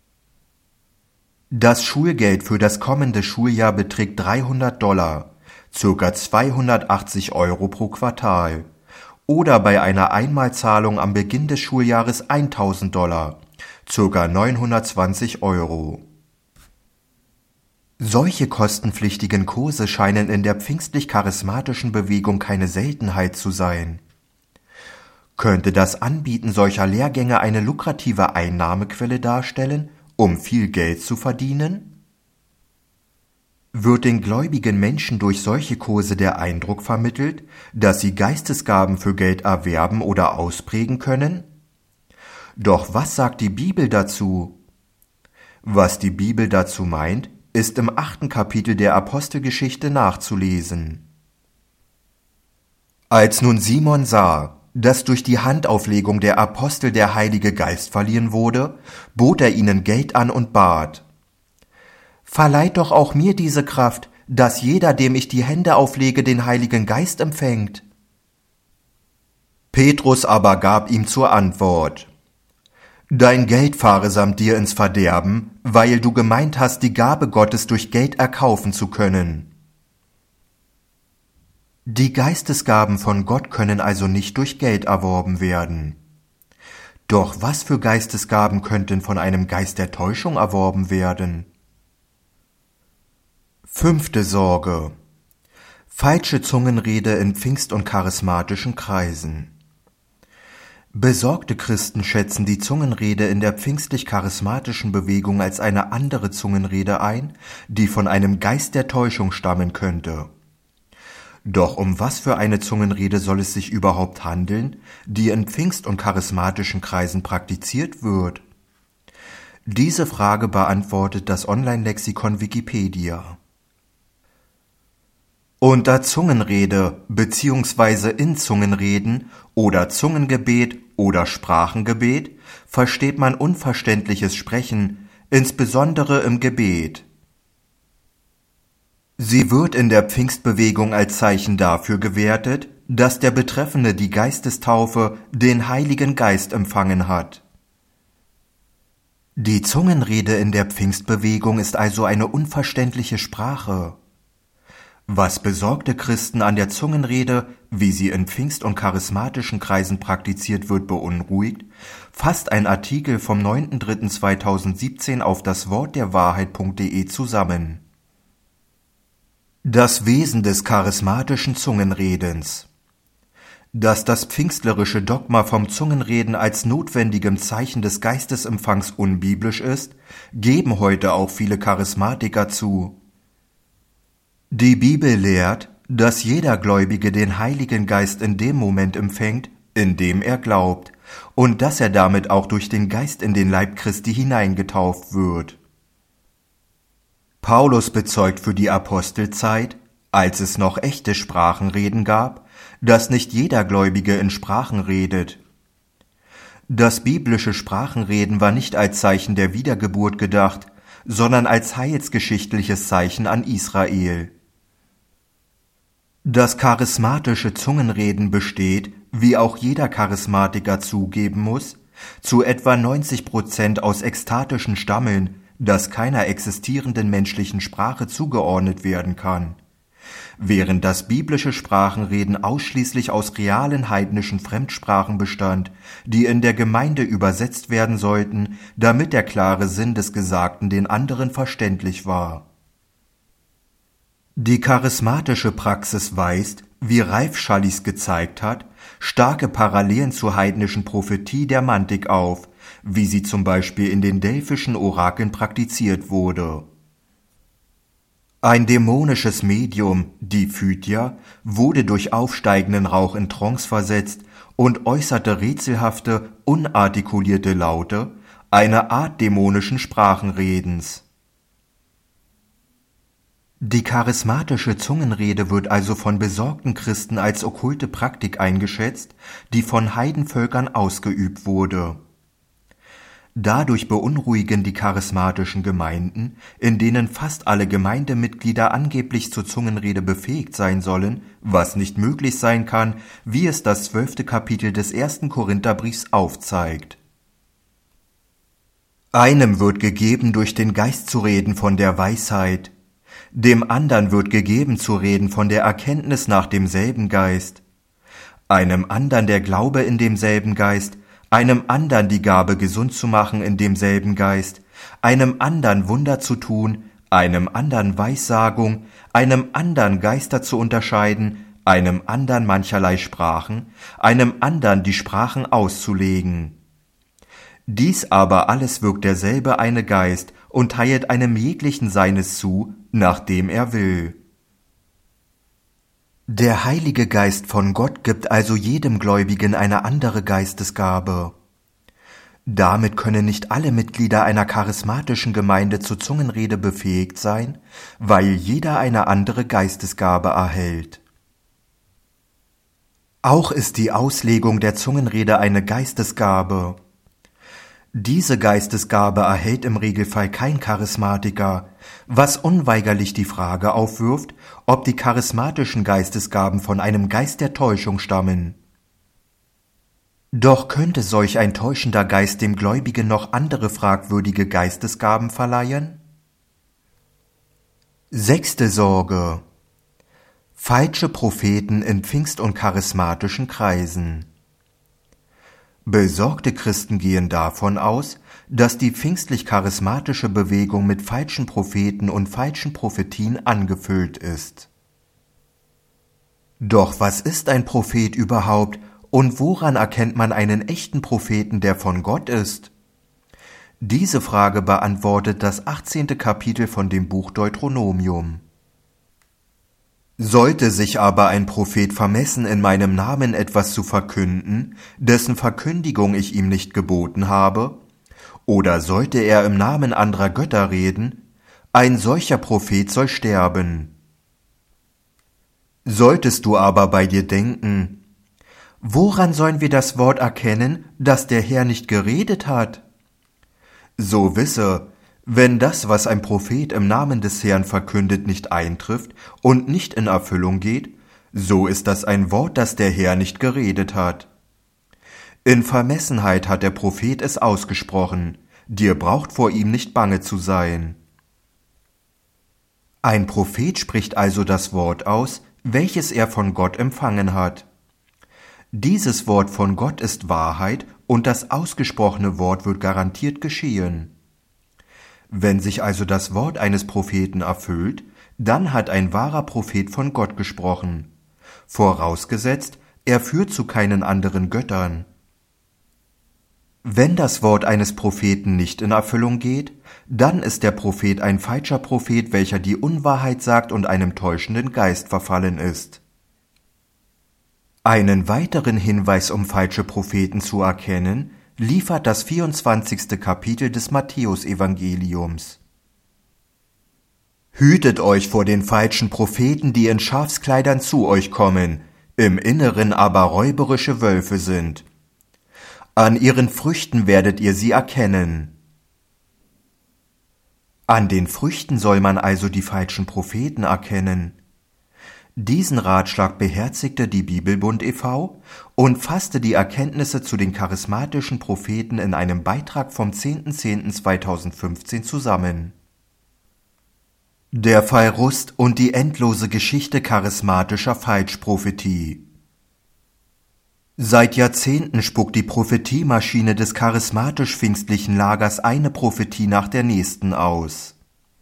Das Schulgeld für das kommende Schuljahr beträgt dreihundert Dollar, ca. zweihundertachtzig Euro pro Quartal, oder bei einer Einmalzahlung am Beginn des Schuljahres tausend Dollar, ca. neunhundertzwanzig Euro. Solche kostenpflichtigen Kurse scheinen in der pfingstlich-charismatischen Bewegung keine Seltenheit zu sein. Könnte das Anbieten solcher Lehrgänge eine lukrative Einnahmequelle darstellen, um viel Geld zu verdienen? Wird den gläubigen Menschen durch solche Kurse der Eindruck vermittelt, dass sie Geistesgaben für Geld erwerben oder ausprägen können? Doch was sagt die Bibel dazu? Was die Bibel dazu meint, ist im achten Kapitel der Apostelgeschichte nachzulesen. Als nun Simon sah, dass durch die Handauflegung der Apostel der Heilige Geist verliehen wurde, bot er ihnen Geld an und bat: Verleiht doch auch mir diese Kraft, dass jeder, dem ich die Hände auflege, den Heiligen Geist empfängt. Petrus aber gab ihm zur Antwort: Dein Geld fahre samt dir ins Verderben, weil du gemeint hast, die Gabe Gottes durch Geld erkaufen zu können. Die Geistesgaben von Gott können also nicht durch Geld erworben werden. Doch was für Geistesgaben könnten von einem Geist der Täuschung erworben werden? Fünfte Sorge: Falsche Zungenrede in pfingst- und charismatischen Kreisen. Besorgte Christen schätzen die Zungenrede in der pfingstlich-charismatischen Bewegung als eine andere Zungenrede ein, die von einem Geist der Täuschung stammen könnte. Doch um was für eine Zungenrede soll es sich überhaupt handeln, die in pfingst- und charismatischen Kreisen praktiziert wird? Diese Frage beantwortet das Online-Lexikon Wikipedia. Unter Zungenrede bzw. in Zungenreden oder Zungengebet oder Sprachengebet versteht man unverständliches Sprechen, insbesondere im Gebet. Sie wird in der Pfingstbewegung als Zeichen dafür gewertet, dass der Betreffende die Geistestaufe, den Heiligen Geist, empfangen hat. Die Zungenrede in der Pfingstbewegung ist also eine unverständliche Sprache. Was besorgte Christen an der Zungenrede, wie sie in pfingst- und charismatischen Kreisen praktiziert wird, beunruhigt, fasst ein Artikel vom neunten dritten zweitausendsiebzehn auf das Wort der Wahrheit punkt de zusammen. Das Wesen des charismatischen Zungenredens. Dass das pfingstlerische Dogma vom Zungenreden als notwendigem Zeichen des Geistesempfangs unbiblisch ist, geben heute auch viele Charismatiker zu. Die Bibel lehrt, dass jeder Gläubige den Heiligen Geist in dem Moment empfängt, in dem er glaubt, und dass er damit auch durch den Geist in den Leib Christi hineingetauft wird. Paulus bezeugt für die Apostelzeit, als es noch echte Sprachenreden gab, dass nicht jeder Gläubige in Sprachen redet. Das biblische Sprachenreden war nicht als Zeichen der Wiedergeburt gedacht, sondern als heilsgeschichtliches Zeichen an Israel. Das charismatische Zungenreden besteht, wie auch jeder Charismatiker zugeben muss, zu etwa neunzig Prozent aus ekstatischen Stammeln, das keiner existierenden menschlichen Sprache zugeordnet werden kann, während das biblische Sprachenreden ausschließlich aus realen heidnischen Fremdsprachen bestand, die in der Gemeinde übersetzt werden sollten, damit der klare Sinn des Gesagten den anderen verständlich war. Die charismatische Praxis weist, wie Ralf Schallis gezeigt hat, starke Parallelen zur heidnischen Prophetie der Mantik auf, wie sie zum Beispiel in den delphischen Orakeln praktiziert wurde. Ein dämonisches Medium, die Pythia, wurde durch aufsteigenden Rauch in Trance versetzt und äußerte rätselhafte, unartikulierte Laute, eine Art dämonischen Sprachenredens. Die charismatische Zungenrede wird also von besorgten Christen als okkulte Praktik eingeschätzt, die von Heidenvölkern ausgeübt wurde. Dadurch beunruhigen die charismatischen Gemeinden, in denen fast alle Gemeindemitglieder angeblich zur Zungenrede befähigt sein sollen, was nicht möglich sein kann, wie es das zwölfte Kapitel des ersten Korintherbriefs aufzeigt. Einem wird gegeben, durch den Geist zu reden von der Weisheit, dem andern wird gegeben zu reden von der Erkenntnis nach demselben Geist, einem andern der Glaube in demselben Geist, einem andern die Gabe, gesund zu machen in demselben Geist, einem andern Wunder zu tun, einem andern Weissagung, einem andern Geister zu unterscheiden, einem andern mancherlei Sprachen, einem andern die Sprachen auszulegen. Dies aber alles wirkt derselbe eine Geist und teilt einem jeglichen seines zu, nachdem er will. Der Heilige Geist von Gott gibt also jedem Gläubigen eine andere Geistesgabe. Damit können nicht alle Mitglieder einer charismatischen Gemeinde zur Zungenrede befähigt sein, weil jeder eine andere Geistesgabe erhält. Auch ist die Auslegung der Zungenrede eine Geistesgabe. Diese Geistesgabe erhält im Regelfall kein Charismatiker, was unweigerlich die Frage aufwirft, ob die charismatischen Geistesgaben von einem Geist der Täuschung stammen. Doch könnte solch ein täuschender Geist dem Gläubigen noch andere fragwürdige Geistesgaben verleihen? Sechste Sorge: Falsche Propheten in Pfingst- und charismatischen Kreisen. Besorgte Christen gehen davon aus, dass die pfingstlich-charismatische Bewegung mit falschen Propheten und falschen Prophetien angefüllt ist. Doch was ist ein Prophet überhaupt und woran erkennt man einen echten Propheten, der von Gott ist? Diese Frage beantwortet das achtzehnte Kapitel von dem Buch Deuteronomium. Sollte sich aber ein Prophet vermessen, in meinem Namen etwas zu verkünden, dessen Verkündigung ich ihm nicht geboten habe, oder sollte er im Namen anderer Götter reden, ein solcher Prophet soll sterben. Solltest du aber bei dir denken, woran sollen wir das Wort erkennen, dass der Herr nicht geredet hat? So wisse, wenn das, was ein Prophet im Namen des Herrn verkündet, nicht eintrifft und nicht in Erfüllung geht, so ist das ein Wort, das der Herr nicht geredet hat. In Vermessenheit hat der Prophet es ausgesprochen, dir braucht vor ihm nicht bange zu sein. Ein Prophet spricht also das Wort aus, welches er von Gott empfangen hat. Dieses Wort von Gott ist Wahrheit und das ausgesprochene Wort wird garantiert geschehen. Wenn sich also das Wort eines Propheten erfüllt, dann hat ein wahrer Prophet von Gott gesprochen, vorausgesetzt, er führt zu keinen anderen Göttern. Wenn das Wort eines Propheten nicht in Erfüllung geht, dann ist der Prophet ein falscher Prophet, welcher die Unwahrheit sagt und einem täuschenden Geist verfallen ist. Einen weiteren Hinweis, um falsche Propheten zu erkennen, liefert das vierundzwanzigste Kapitel des Matthäusevangeliums. Hütet euch vor den falschen Propheten, die in Schafskleidern zu euch kommen, im Inneren aber räuberische Wölfe sind. An ihren Früchten werdet ihr sie erkennen. An den Früchten soll man also die falschen Propheten erkennen. Diesen Ratschlag beherzigte die Bibelbund e V und fasste die Erkenntnisse zu den charismatischen Propheten in einem Beitrag vom zehnten zehnten zweitausendfünfzehn zusammen. Der Fall Rust und die endlose Geschichte charismatischer Falschprophetie. Seit Jahrzehnten spuckt die Prophetiemaschine des charismatisch-pfingstlichen Lagers eine Prophetie nach der nächsten aus.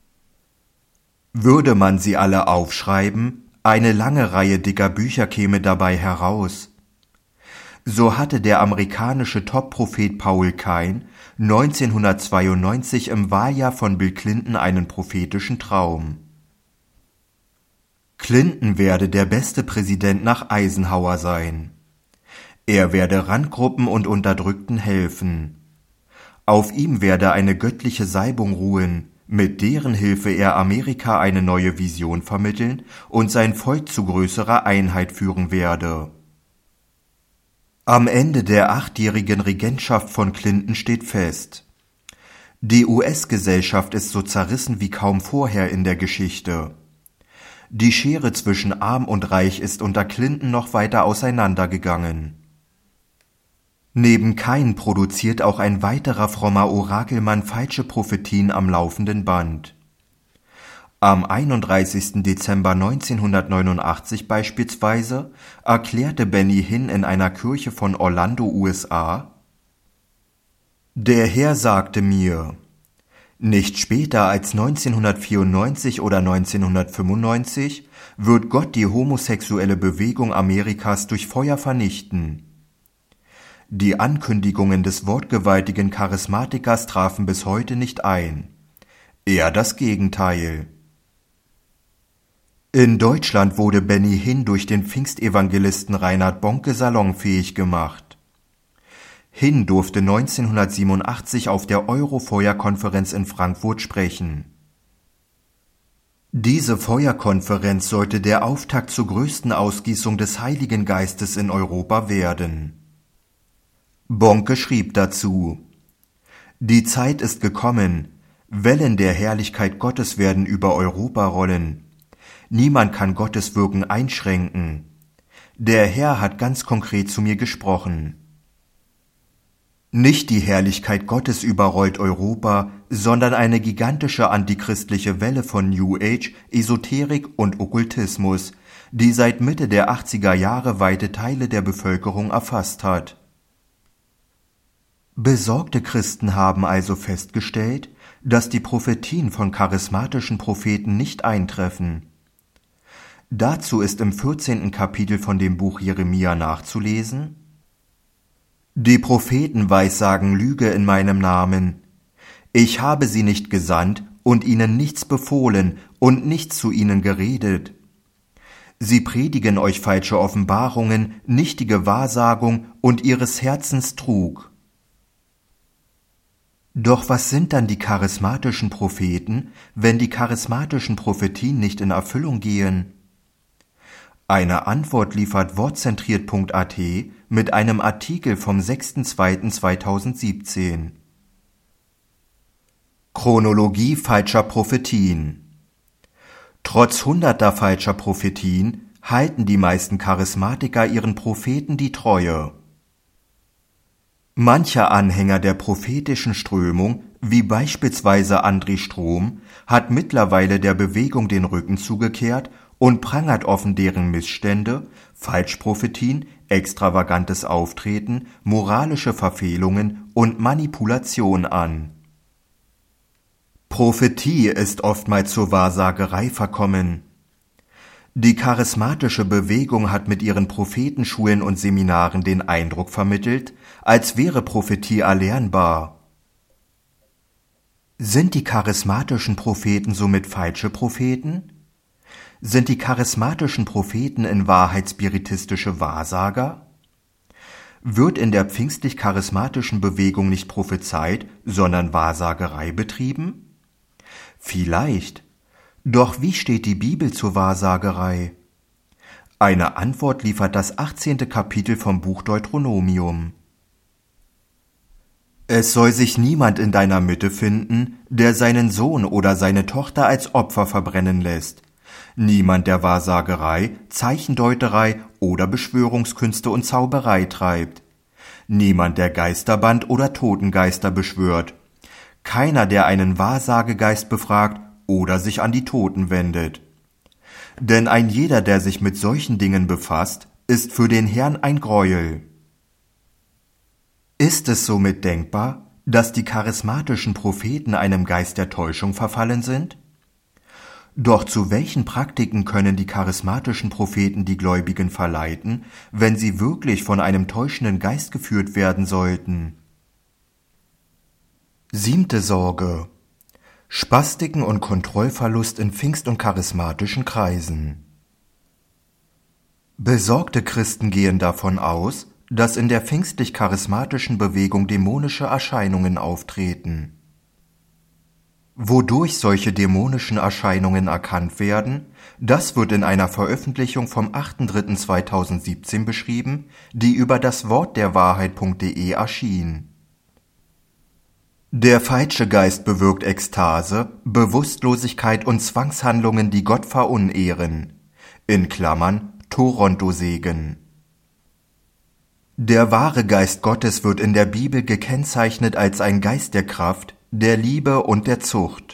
Würde man sie alle aufschreiben, eine lange Reihe dicker Bücher käme dabei heraus. So hatte der amerikanische Top-Prophet Paul Cain neunzehnhundertzweiundneunzig im Wahljahr von Bill Clinton einen prophetischen Traum. Clinton werde der beste Präsident nach Eisenhower sein. Er werde Randgruppen und Unterdrückten helfen. Auf ihm werde eine göttliche Salbung ruhen, mit deren Hilfe er Amerika eine neue Vision vermitteln und sein Volk zu größerer Einheit führen werde. Am Ende der achtjährigen Regentschaft von Clinton steht fest: Die U S-Gesellschaft ist so zerrissen wie kaum vorher in der Geschichte. Die Schere zwischen Arm und Reich ist unter Clinton noch weiter auseinandergegangen. Neben Cain produziert auch ein weiterer frommer Orakelmann falsche Prophetien am laufenden Band. Am einunddreißigsten Dezember neunzehnhundertneunundachtzig beispielsweise erklärte Benny Hinn in einer Kirche von Orlando, U S A: Der Herr sagte mir, nicht später als neunzehnhundertvierundneunzig oder neunzehnhundertfünfundneunzig wird Gott die homosexuelle Bewegung Amerikas durch Feuer vernichten. Die Ankündigungen des wortgewaltigen Charismatikers trafen bis heute nicht ein. Eher das Gegenteil. In Deutschland wurde Benny Hinn durch den Pfingstevangelisten Reinhard Bonke salonfähig gemacht. Hinn durfte neunzehnhundertsiebenundachtzig auf der Eurofeuerkonferenz in Frankfurt sprechen. Diese Feuerkonferenz sollte der Auftakt zur größten Ausgießung des Heiligen Geistes in Europa werden. Bonke schrieb dazu: Die Zeit ist gekommen, Wellen der Herrlichkeit Gottes werden über Europa rollen. Niemand kann Gottes Wirken einschränken. Der Herr hat ganz konkret zu mir gesprochen. Nicht die Herrlichkeit Gottes überrollt Europa, sondern eine gigantische antichristliche Welle von New Age, Esoterik und Okkultismus, die seit Mitte der achtziger Jahre weite Teile der Bevölkerung erfasst hat. Besorgte Christen haben also festgestellt, dass die Prophetien von charismatischen Propheten nicht eintreffen. Dazu ist im vierzehnten Kapitel von dem Buch Jeremia nachzulesen: Die Propheten weissagen Lüge in meinem Namen. Ich habe sie nicht gesandt und ihnen nichts befohlen und nichts zu ihnen geredet. Sie predigen euch falsche Offenbarungen, nichtige Wahrsagung und ihres Herzens Trug. Doch was sind dann die charismatischen Propheten, wenn die charismatischen Prophetien nicht in Erfüllung gehen? Eine Antwort liefert wortzentriert punkt a t mit einem Artikel vom sechster zweiter zweitausendsiebzehn. Chronologie falscher Prophetien. Trotz hunderter falscher Prophetien halten die meisten Charismatiker ihren Propheten die Treue. Mancher Anhänger der prophetischen Strömung, wie beispielsweise André Strom, hat mittlerweile der Bewegung den Rücken zugekehrt und prangert offen deren Missstände, Falschprophetien, extravagantes Auftreten, moralische Verfehlungen und Manipulation an. Prophetie ist oftmals zur Wahrsagerei verkommen. Die charismatische Bewegung hat mit ihren Prophetenschulen und Seminaren den Eindruck vermittelt, als wäre Prophetie erlernbar. Sind die charismatischen Propheten somit falsche Propheten? Sind die charismatischen Propheten in Wahrheit spiritistische Wahrsager? Wird in der pfingstlich-charismatischen Bewegung nicht prophezeit, sondern Wahrsagerei betrieben? Vielleicht. Doch wie steht die Bibel zur Wahrsagerei? Eine Antwort liefert das achtzehnte Kapitel vom Buch Deuteronomium. Es soll sich niemand in deiner Mitte finden, der seinen Sohn oder seine Tochter als Opfer verbrennen lässt. Niemand, der Wahrsagerei, Zeichendeuterei oder Beschwörungskünste und Zauberei treibt. Niemand, der Geisterband oder Totengeister beschwört. Keiner, der einen Wahrsagegeist befragt oder sich an die Toten wendet. Denn ein jeder, der sich mit solchen Dingen befasst, ist für den Herrn ein Greuel. Ist es somit denkbar, dass die charismatischen Propheten einem Geist der Täuschung verfallen sind? Doch zu welchen Praktiken können die charismatischen Propheten die Gläubigen verleiten, wenn sie wirklich von einem täuschenden Geist geführt werden sollten? Siebte Sorge: Spastiken und Kontrollverlust in Pfingst- und charismatischen Kreisen. Besorgte Christen gehen davon aus, dass in der pfingstlich-charismatischen Bewegung dämonische Erscheinungen auftreten. Wodurch solche dämonischen Erscheinungen erkannt werden, das wird in einer Veröffentlichung vom achter dritter zweitausendsiebzehn beschrieben, die über das Wort der Wahrheit punkt de erschien. Der falsche Geist bewirkt Ekstase, Bewusstlosigkeit und Zwangshandlungen, die Gott verunehren. In Klammern Toronto-Segen. Der wahre Geist Gottes wird in der Bibel gekennzeichnet als ein Geist der Kraft, der Liebe und der Zucht.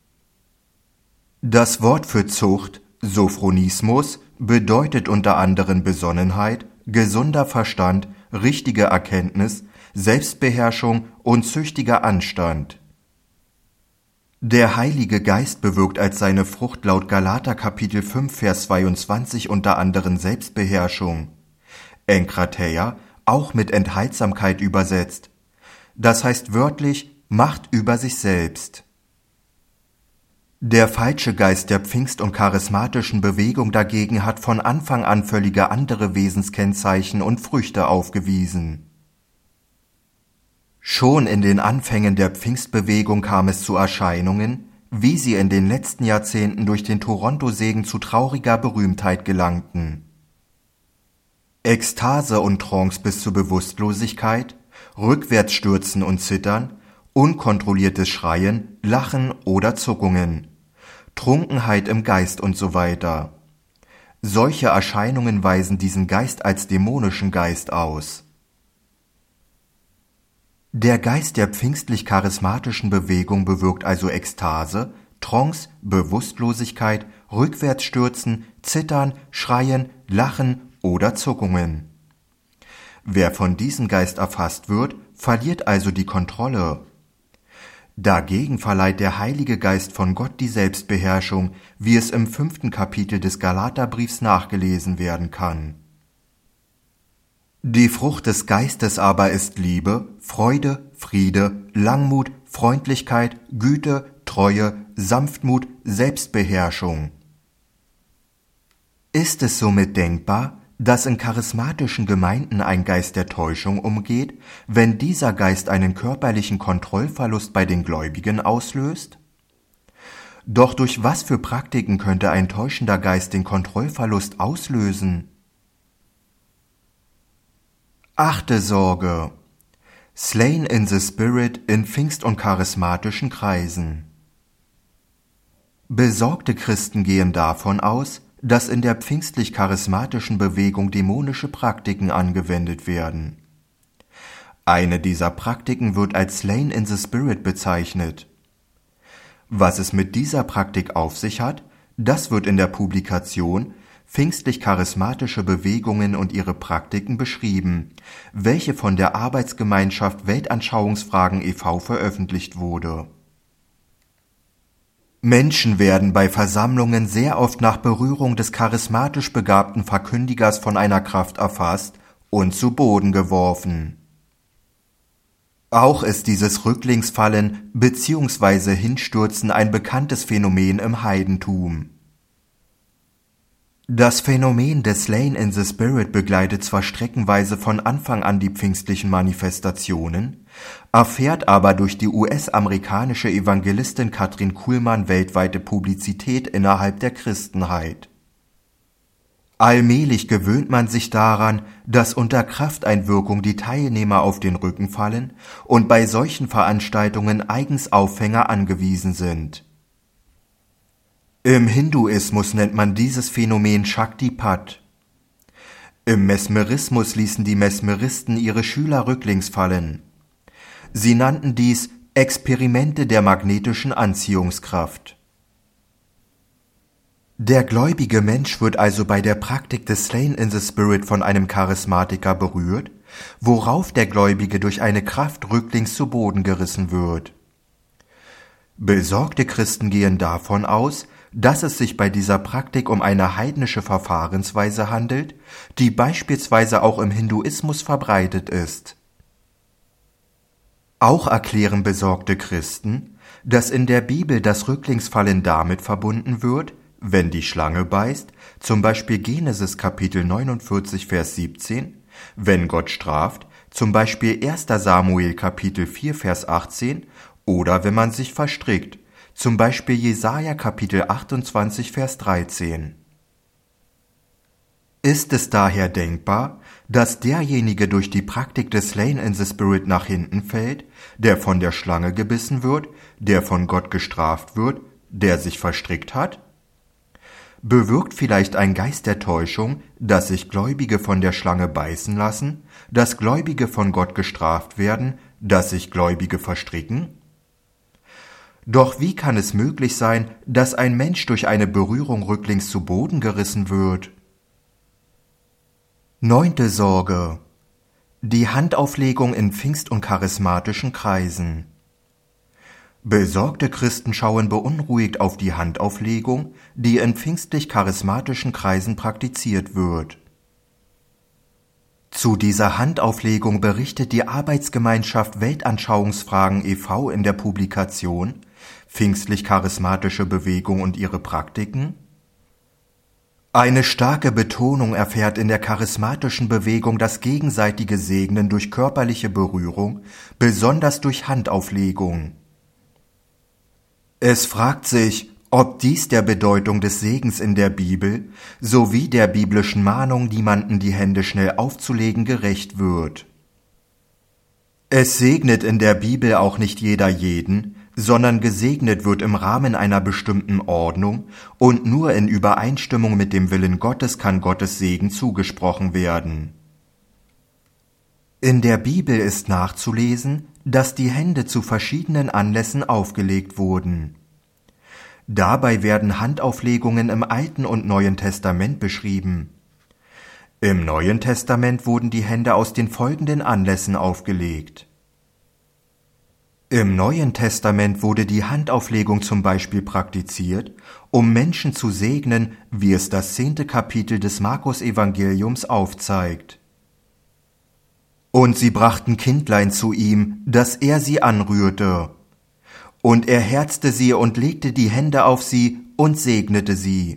Das Wort für Zucht, Sophronismus, bedeutet unter anderem Besonnenheit, gesunder Verstand, richtige Erkenntnis, Selbstbeherrschung und züchtiger Anstand. Der Heilige Geist bewirkt als seine Frucht laut Galater Kapitel fünf Vers zweiundzwanzig unter anderem Selbstbeherrschung. Enkrateia, auch mit Enthaltsamkeit übersetzt. Das heißt wörtlich Macht über sich selbst. Der falsche Geist der Pfingst- und charismatischen Bewegung dagegen hat von Anfang an völlige andere Wesenskennzeichen und Früchte aufgewiesen. Schon in den Anfängen der Pfingstbewegung kam es zu Erscheinungen, wie sie in den letzten Jahrzehnten durch den Toronto-Segen zu trauriger Berühmtheit gelangten. Ekstase und Trance bis zur Bewusstlosigkeit, Rückwärtsstürzen und Zittern, unkontrolliertes Schreien, Lachen oder Zuckungen, Trunkenheit im Geist und so weiter. Solche Erscheinungen weisen diesen Geist als dämonischen Geist aus. Der Geist der pfingstlich-charismatischen Bewegung bewirkt also Ekstase, Trance, Bewusstlosigkeit, Rückwärtsstürzen, Zittern, Schreien, Lachen oder Zuckungen. Wer von diesem Geist erfasst wird, verliert also die Kontrolle. Dagegen verleiht der Heilige Geist von Gott die Selbstbeherrschung, wie es im fünften Kapitel des Galaterbriefs nachgelesen werden kann. Die Frucht des Geistes aber ist Liebe, Freude, Friede, Langmut, Freundlichkeit, Güte, Treue, Sanftmut, Selbstbeherrschung. Ist es somit denkbar, dass in charismatischen Gemeinden ein Geist der Täuschung umgeht, wenn dieser Geist einen körperlichen Kontrollverlust bei den Gläubigen auslöst? Doch durch was für Praktiken könnte ein täuschender Geist den Kontrollverlust auslösen? Achte Sorge: Slain in the Spirit in Pfingst- und charismatischen Kreisen. Besorgte Christen gehen davon aus, dass in der pfingstlich-charismatischen Bewegung dämonische Praktiken angewendet werden. Eine dieser Praktiken wird als Slain in the Spirit bezeichnet. Was es mit dieser Praktik auf sich hat, das wird in der Publikation Pfingstlich-charismatische Bewegungen und ihre Praktiken beschrieben, welche von der Arbeitsgemeinschaft Weltanschauungsfragen e V veröffentlicht wurde. Menschen werden bei Versammlungen sehr oft nach Berührung des charismatisch begabten Verkündigers von einer Kraft erfasst und zu Boden geworfen. Auch ist dieses Rücklingsfallen bzw. Hinstürzen ein bekanntes Phänomen im Heidentum. Das Phänomen des Slain in the Spirit begleitet zwar streckenweise von Anfang an die pfingstlichen Manifestationen, erfährt aber durch die U S-amerikanische Evangelistin Kathryn Kuhlman weltweite Publizität innerhalb der Christenheit. Allmählich gewöhnt man sich daran, dass unter Krafteinwirkung die Teilnehmer auf den Rücken fallen und bei solchen Veranstaltungen eigens Aufhänger angewiesen sind. Im Hinduismus nennt man dieses Phänomen Shaktipat. Im Mesmerismus ließen die Mesmeristen ihre Schüler rücklings fallen. Sie nannten dies Experimente der magnetischen Anziehungskraft. Der gläubige Mensch wird also bei der Praktik des Slain in the Spirit von einem Charismatiker berührt, worauf der Gläubige durch eine Kraft rücklings zu Boden gerissen wird. Besorgte Christen gehen davon aus, dass es sich bei dieser Praktik um eine heidnische Verfahrensweise handelt, die beispielsweise auch im Hinduismus verbreitet ist. Auch erklären besorgte Christen, dass in der Bibel das Rücklingsfallen damit verbunden wird, wenn die Schlange beißt, zum Beispiel Genesis Kapitel neunundvierzig Vers siebzehn, wenn Gott straft, zum Beispiel erster Samuel Kapitel vier Vers achtzehn, oder wenn man sich verstrickt, zum Beispiel Jesaja Kapitel achtundzwanzig Vers dreizehn. Ist es daher denkbar, dass derjenige durch die Praktik des Slain in the Spirit nach hinten fällt, der von der Schlange gebissen wird, der von Gott gestraft wird, der sich verstrickt hat? Bewirkt vielleicht ein Geist der Täuschung, dass sich Gläubige von der Schlange beißen lassen, dass Gläubige von Gott gestraft werden, dass sich Gläubige verstricken? Doch wie kann es möglich sein, dass ein Mensch durch eine Berührung rücklings zu Boden gerissen wird? Neunte Sorge: Die Handauflegung in pfingst- und charismatischen Kreisen. Besorgte Christen schauen beunruhigt auf die Handauflegung, die in pfingstlich-charismatischen Kreisen praktiziert wird. Zu dieser Handauflegung berichtet die Arbeitsgemeinschaft Weltanschauungsfragen e V in der Publikation Pfingstlich-charismatische Bewegung und ihre Praktiken. Eine starke Betonung erfährt in der charismatischen Bewegung das gegenseitige Segnen durch körperliche Berührung, besonders durch Handauflegung. Es fragt sich, ob dies der Bedeutung des Segens in der Bibel sowie der biblischen Mahnung, niemanden die Hände schnell aufzulegen, gerecht wird. Es segnet in der Bibel auch nicht jeder jeden, sondern gesegnet wird im Rahmen einer bestimmten Ordnung und nur in Übereinstimmung mit dem Willen Gottes kann Gottes Segen zugesprochen werden. In der Bibel ist nachzulesen, dass die Hände zu verschiedenen Anlässen aufgelegt wurden. Dabei werden Handauflegungen im Alten und Neuen Testament beschrieben. Im Neuen Testament wurden die Hände aus den folgenden Anlässen aufgelegt. Im Neuen Testament wurde die Handauflegung zum Beispiel praktiziert, um Menschen zu segnen, wie es das zehnte Kapitel des Markus-Evangeliums aufzeigt. Und sie brachten Kindlein zu ihm, dass er sie anrührte. Und er herzte sie und legte die Hände auf sie und segnete sie.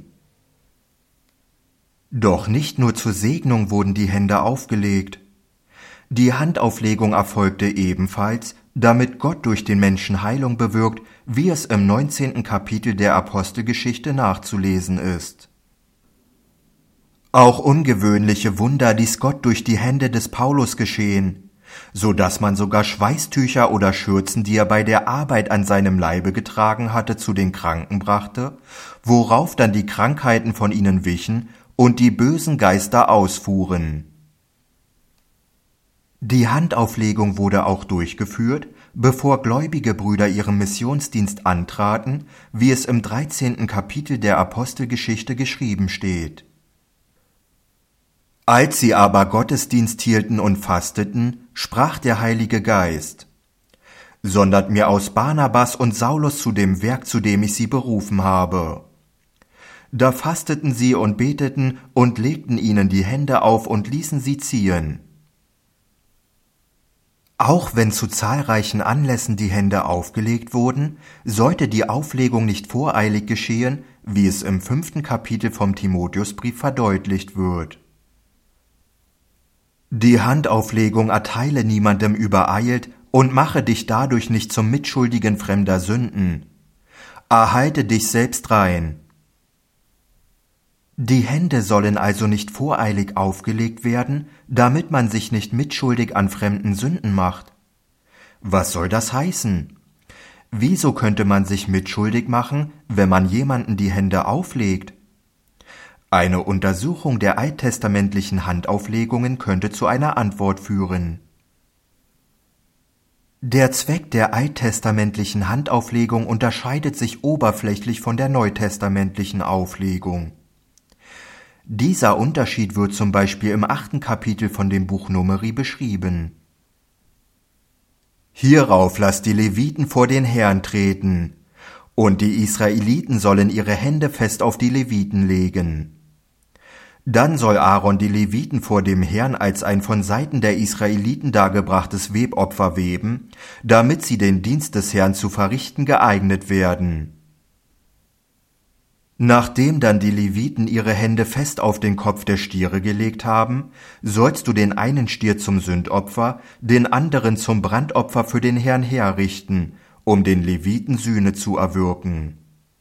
Doch nicht nur zur Segnung wurden die Hände aufgelegt. Die Handauflegung erfolgte ebenfalls, damit Gott durch den Menschen Heilung bewirkt, wie es im neunzehnten Kapitel der Apostelgeschichte nachzulesen ist. Auch ungewöhnliche Wunder ließ Gott durch die Hände des Paulus geschehen, so dass man sogar Schweißtücher oder Schürzen, die er bei der Arbeit an seinem Leibe getragen hatte, zu den Kranken brachte, worauf dann die Krankheiten von ihnen wichen und die bösen Geister ausfuhren. Die Handauflegung wurde auch durchgeführt, bevor gläubige Brüder ihren Missionsdienst antraten, wie es im dreizehnten Kapitel der Apostelgeschichte geschrieben steht. Als sie aber Gottesdienst hielten und fasteten, sprach der Heilige Geist: Sondert mir aus Barnabas und Saulus zu dem Werk, zu dem ich sie berufen habe. Da fasteten sie und beteten und legten ihnen die Hände auf und ließen sie ziehen. Auch wenn zu zahlreichen Anlässen die Hände aufgelegt wurden, sollte die Auflegung nicht voreilig geschehen, wie es im fünften Kapitel vom Timotheusbrief verdeutlicht wird. Die Handauflegung erteile niemandem übereilt und mache dich dadurch nicht zum Mitschuldigen fremder Sünden. Erhalte dich selbst rein. Die Hände sollen also nicht voreilig aufgelegt werden, damit man sich nicht mitschuldig an fremden Sünden macht. Was soll das heißen? Wieso könnte man sich mitschuldig machen, wenn man jemanden die Hände auflegt? Eine Untersuchung der alttestamentlichen Handauflegungen könnte zu einer Antwort führen. Der Zweck der alttestamentlichen Handauflegung unterscheidet sich oberflächlich von der neutestamentlichen Auflegung. Dieser Unterschied wird zum Beispiel im achten Kapitel von dem Buch Numeri beschrieben. Hierauf lasst die Leviten vor den Herrn treten, und die Israeliten sollen ihre Hände fest auf die Leviten legen. Dann soll Aaron die Leviten vor dem Herrn als ein von Seiten der Israeliten dargebrachtes Webopfer weben, damit sie den Dienst des Herrn zu verrichten geeignet werden. Nachdem dann die Leviten ihre Hände fest auf den Kopf der Stiere gelegt haben, sollst du den einen Stier zum Sündopfer, den anderen zum Brandopfer für den Herrn herrichten, um den Leviten Sühne zu erwirken.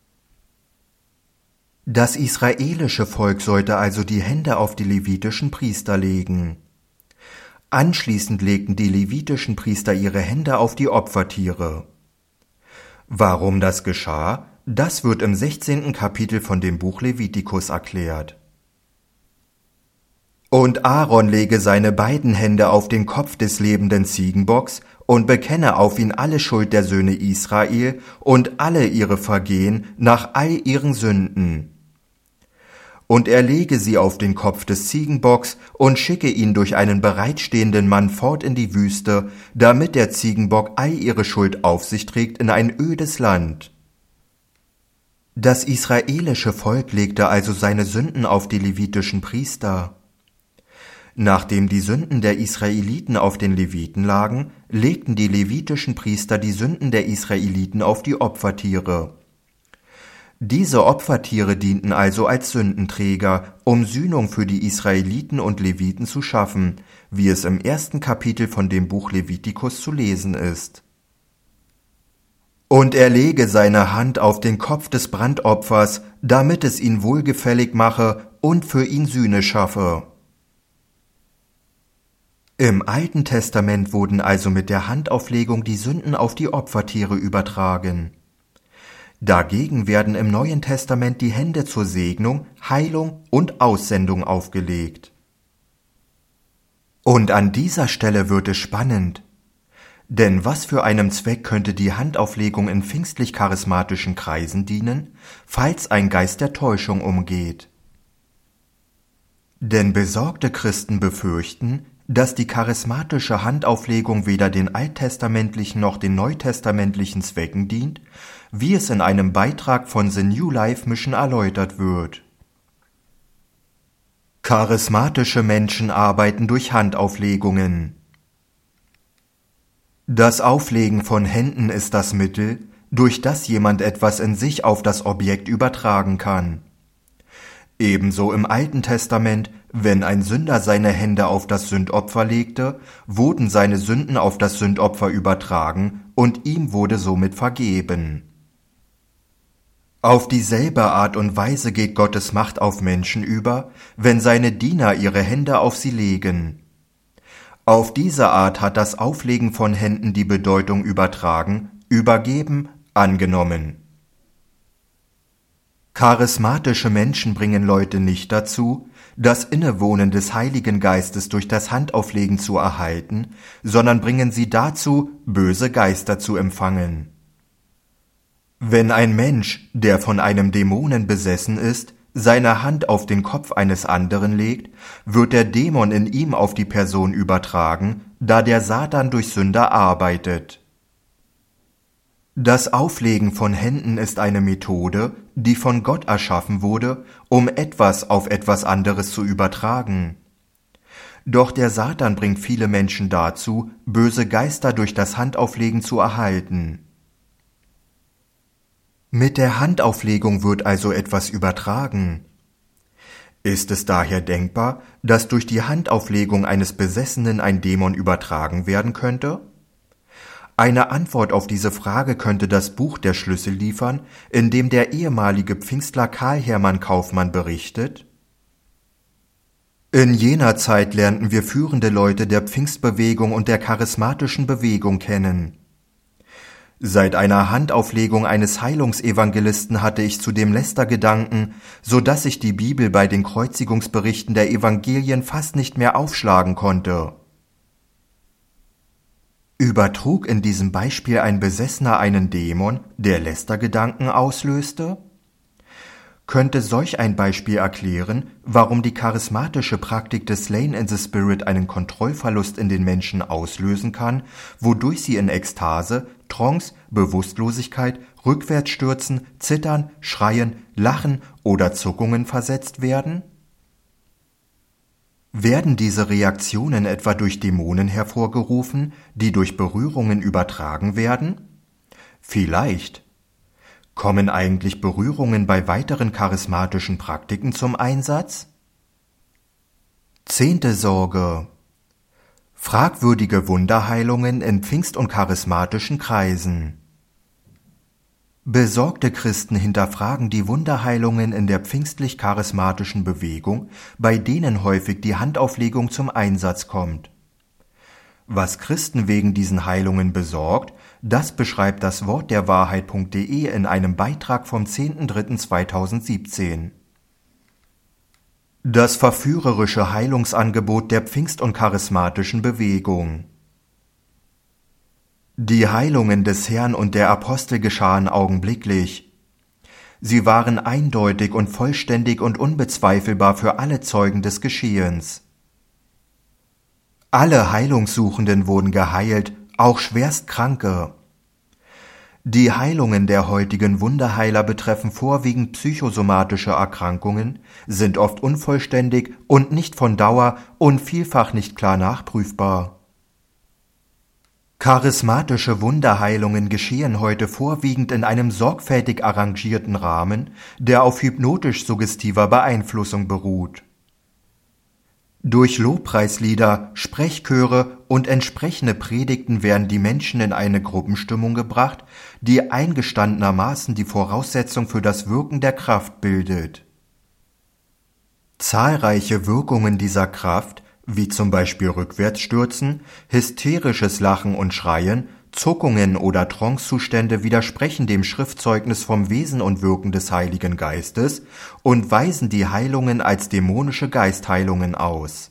Das israelische Volk sollte also die Hände auf die levitischen Priester legen. Anschließend legten die levitischen Priester ihre Hände auf die Opfertiere. Warum das geschah? Das wird im sechzehnten Kapitel von dem Buch Levitikus erklärt. Und Aaron lege seine beiden Hände auf den Kopf des lebenden Ziegenbocks und bekenne auf ihn alle Schuld der Söhne Israel und alle ihre Vergehen nach all ihren Sünden. und er lege sie auf den Kopf des Ziegenbocks und schicke ihn durch einen bereitstehenden Mann fort in die Wüste, damit der Ziegenbock all ihre Schuld auf sich trägt in ein ödes Land. Das israelische Volk legte also seine Sünden auf die levitischen Priester. Nachdem die Sünden der Israeliten auf den Leviten lagen, legten die levitischen Priester die Sünden der Israeliten auf die Opfertiere. Diese Opfertiere dienten also als Sündenträger, um Sühnung für die Israeliten und Leviten zu schaffen, wie es im ersten Kapitel von dem Buch Levitikus zu lesen ist. Und er lege seine Hand auf den Kopf des Brandopfers, damit es ihn wohlgefällig mache und für ihn Sühne schaffe. Im Alten Testament wurden also mit der Handauflegung die Sünden auf die Opfertiere übertragen. Dagegen werden im Neuen Testament die Hände zur Segnung, Heilung und Aussendung aufgelegt. Und an dieser Stelle wird es spannend. Denn was für einem Zweck könnte die Handauflegung in pfingstlich-charismatischen Kreisen dienen, falls ein Geist der Täuschung umgeht? Denn besorgte Christen befürchten, dass die charismatische Handauflegung weder den alttestamentlichen noch den neutestamentlichen Zwecken dient, wie es in einem Beitrag von The New Life Mission erläutert wird. Charismatische Menschen arbeiten durch Handauflegungen. Das Auflegen von Händen ist das Mittel, durch das jemand etwas in sich auf das Objekt übertragen kann. Ebenso im Alten Testament, wenn ein Sünder seine Hände auf das Sündopfer legte, wurden seine Sünden auf das Sündopfer übertragen und ihm wurde somit vergeben. Auf dieselbe Art und Weise geht Gottes Macht auf Menschen über, wenn seine Diener ihre Hände auf sie legen. Auf diese Art hat das Auflegen von Händen die Bedeutung übertragen, übergeben, angenommen. Charismatische Menschen bringen Leute nicht dazu, das Innewohnen des Heiligen Geistes durch das Handauflegen zu erhalten, sondern bringen sie dazu, böse Geister zu empfangen. Wenn ein Mensch, der von einem Dämonen besessen ist, seine Hand auf den Kopf eines anderen legt, wird der Dämon in ihm auf die Person übertragen, da der Satan durch Sünder arbeitet. Das Auflegen von Händen ist eine Methode, die von Gott erschaffen wurde, um etwas auf etwas anderes zu übertragen. Doch der Satan bringt viele Menschen dazu, böse Geister durch das Handauflegen zu erhalten. Mit der Handauflegung wird also etwas übertragen. Ist es daher denkbar, dass durch die Handauflegung eines Besessenen ein Dämon übertragen werden könnte? Eine Antwort auf diese Frage könnte das Buch der Schlüssel liefern, in dem der ehemalige Pfingstler Karl Hermann Kaufmann berichtet: In jener Zeit lernten wir führende Leute der Pfingstbewegung und der charismatischen Bewegung kennen. Seit einer Handauflegung eines Heilungsevangelisten hatte ich zudem Lästergedanken, so dass ich die Bibel bei den Kreuzigungsberichten der Evangelien fast nicht mehr aufschlagen konnte. Übertrug in diesem Beispiel ein Besessener einen Dämon, der Lästergedanken auslöste? Könnte solch ein Beispiel erklären, warum die charismatische Praktik des Slain in the Spirit einen Kontrollverlust in den Menschen auslösen kann, wodurch sie in Ekstase, Trance, Bewusstlosigkeit, Rückwärtsstürzen, Zittern, Schreien, Lachen oder Zuckungen versetzt werden? Werden diese Reaktionen etwa durch Dämonen hervorgerufen, die durch Berührungen übertragen werden? Vielleicht. Kommen eigentlich Berührungen bei weiteren charismatischen Praktiken zum Einsatz? Zehnte Sorge: Fragwürdige Wunderheilungen in Pfingst- und charismatischen Kreisen. Besorgte Christen hinterfragen die Wunderheilungen in der pfingstlich-charismatischen Bewegung, bei denen häufig die Handauflegung zum Einsatz kommt. Was Christen wegen diesen Heilungen besorgt, das beschreibt das Wort der Wahrheit punkt de in einem Beitrag vom zehnten dritten zweitausendsiebzehn. Das verführerische Heilungsangebot der Pfingst- und charismatischen Bewegung. Die Heilungen des Herrn und der Apostel geschahen augenblicklich. Sie waren eindeutig und vollständig und unbezweifelbar für alle Zeugen des Geschehens. Alle Heilungssuchenden wurden geheilt, auch Schwerstkranke. Die Heilungen der heutigen Wunderheiler betreffen vorwiegend psychosomatische Erkrankungen, sind oft unvollständig und nicht von Dauer und vielfach nicht klar nachprüfbar. Charismatische Wunderheilungen geschehen heute vorwiegend in einem sorgfältig arrangierten Rahmen, der auf hypnotisch-suggestiver Beeinflussung beruht. Durch Lobpreislieder, Sprechchöre und entsprechende Predigten werden die Menschen in eine Gruppenstimmung gebracht, die eingestandenermaßen die Voraussetzung für das Wirken der Kraft bildet. Zahlreiche Wirkungen dieser Kraft, wie zum Beispiel Rückwärtsstürzen, hysterisches Lachen und Schreien, Zuckungen oder Trancezustände widersprechen dem Schriftzeugnis vom Wesen und Wirken des Heiligen Geistes und weisen die Heilungen als dämonische Geistheilungen aus.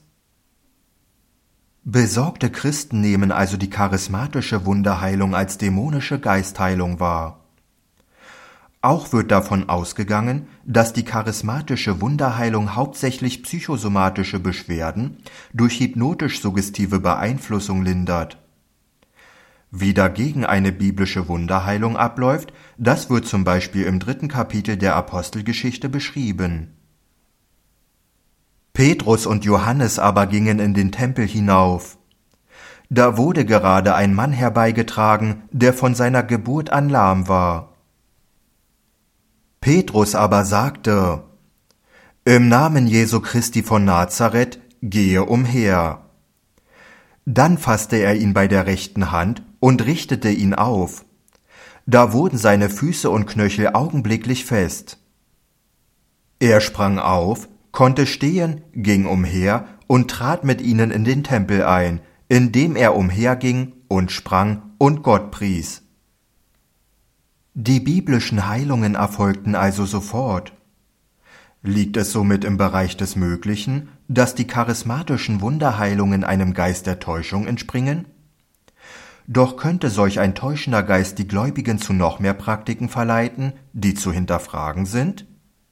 Besorgte Christen nehmen also die charismatische Wunderheilung als dämonische Geistheilung wahr. Auch wird davon ausgegangen, dass die charismatische Wunderheilung hauptsächlich psychosomatische Beschwerden durch hypnotisch-suggestive Beeinflussung lindert. Wie dagegen eine biblische Wunderheilung abläuft, das wird zum Beispiel im dritten Kapitel der Apostelgeschichte beschrieben. Petrus und Johannes aber gingen in den Tempel hinauf. Da wurde gerade ein Mann herbeigetragen, der von seiner Geburt an lahm war. Petrus aber sagte: Im Namen Jesu Christi von Nazareth, gehe umher. Dann fasste er ihn bei der rechten Hand und richtete ihn auf. Da wurden seine Füße und Knöchel augenblicklich fest. Er sprang auf, konnte stehen, ging umher und trat mit ihnen in den Tempel ein, indem er umherging und sprang und Gott pries. Die biblischen Heilungen erfolgten also sofort. Liegt es somit im Bereich des Möglichen, dass die charismatischen Wunderheilungen einem Geist der Täuschung entspringen? Doch könnte solch ein täuschender Geist die Gläubigen zu noch mehr Praktiken verleiten, die zu hinterfragen sind?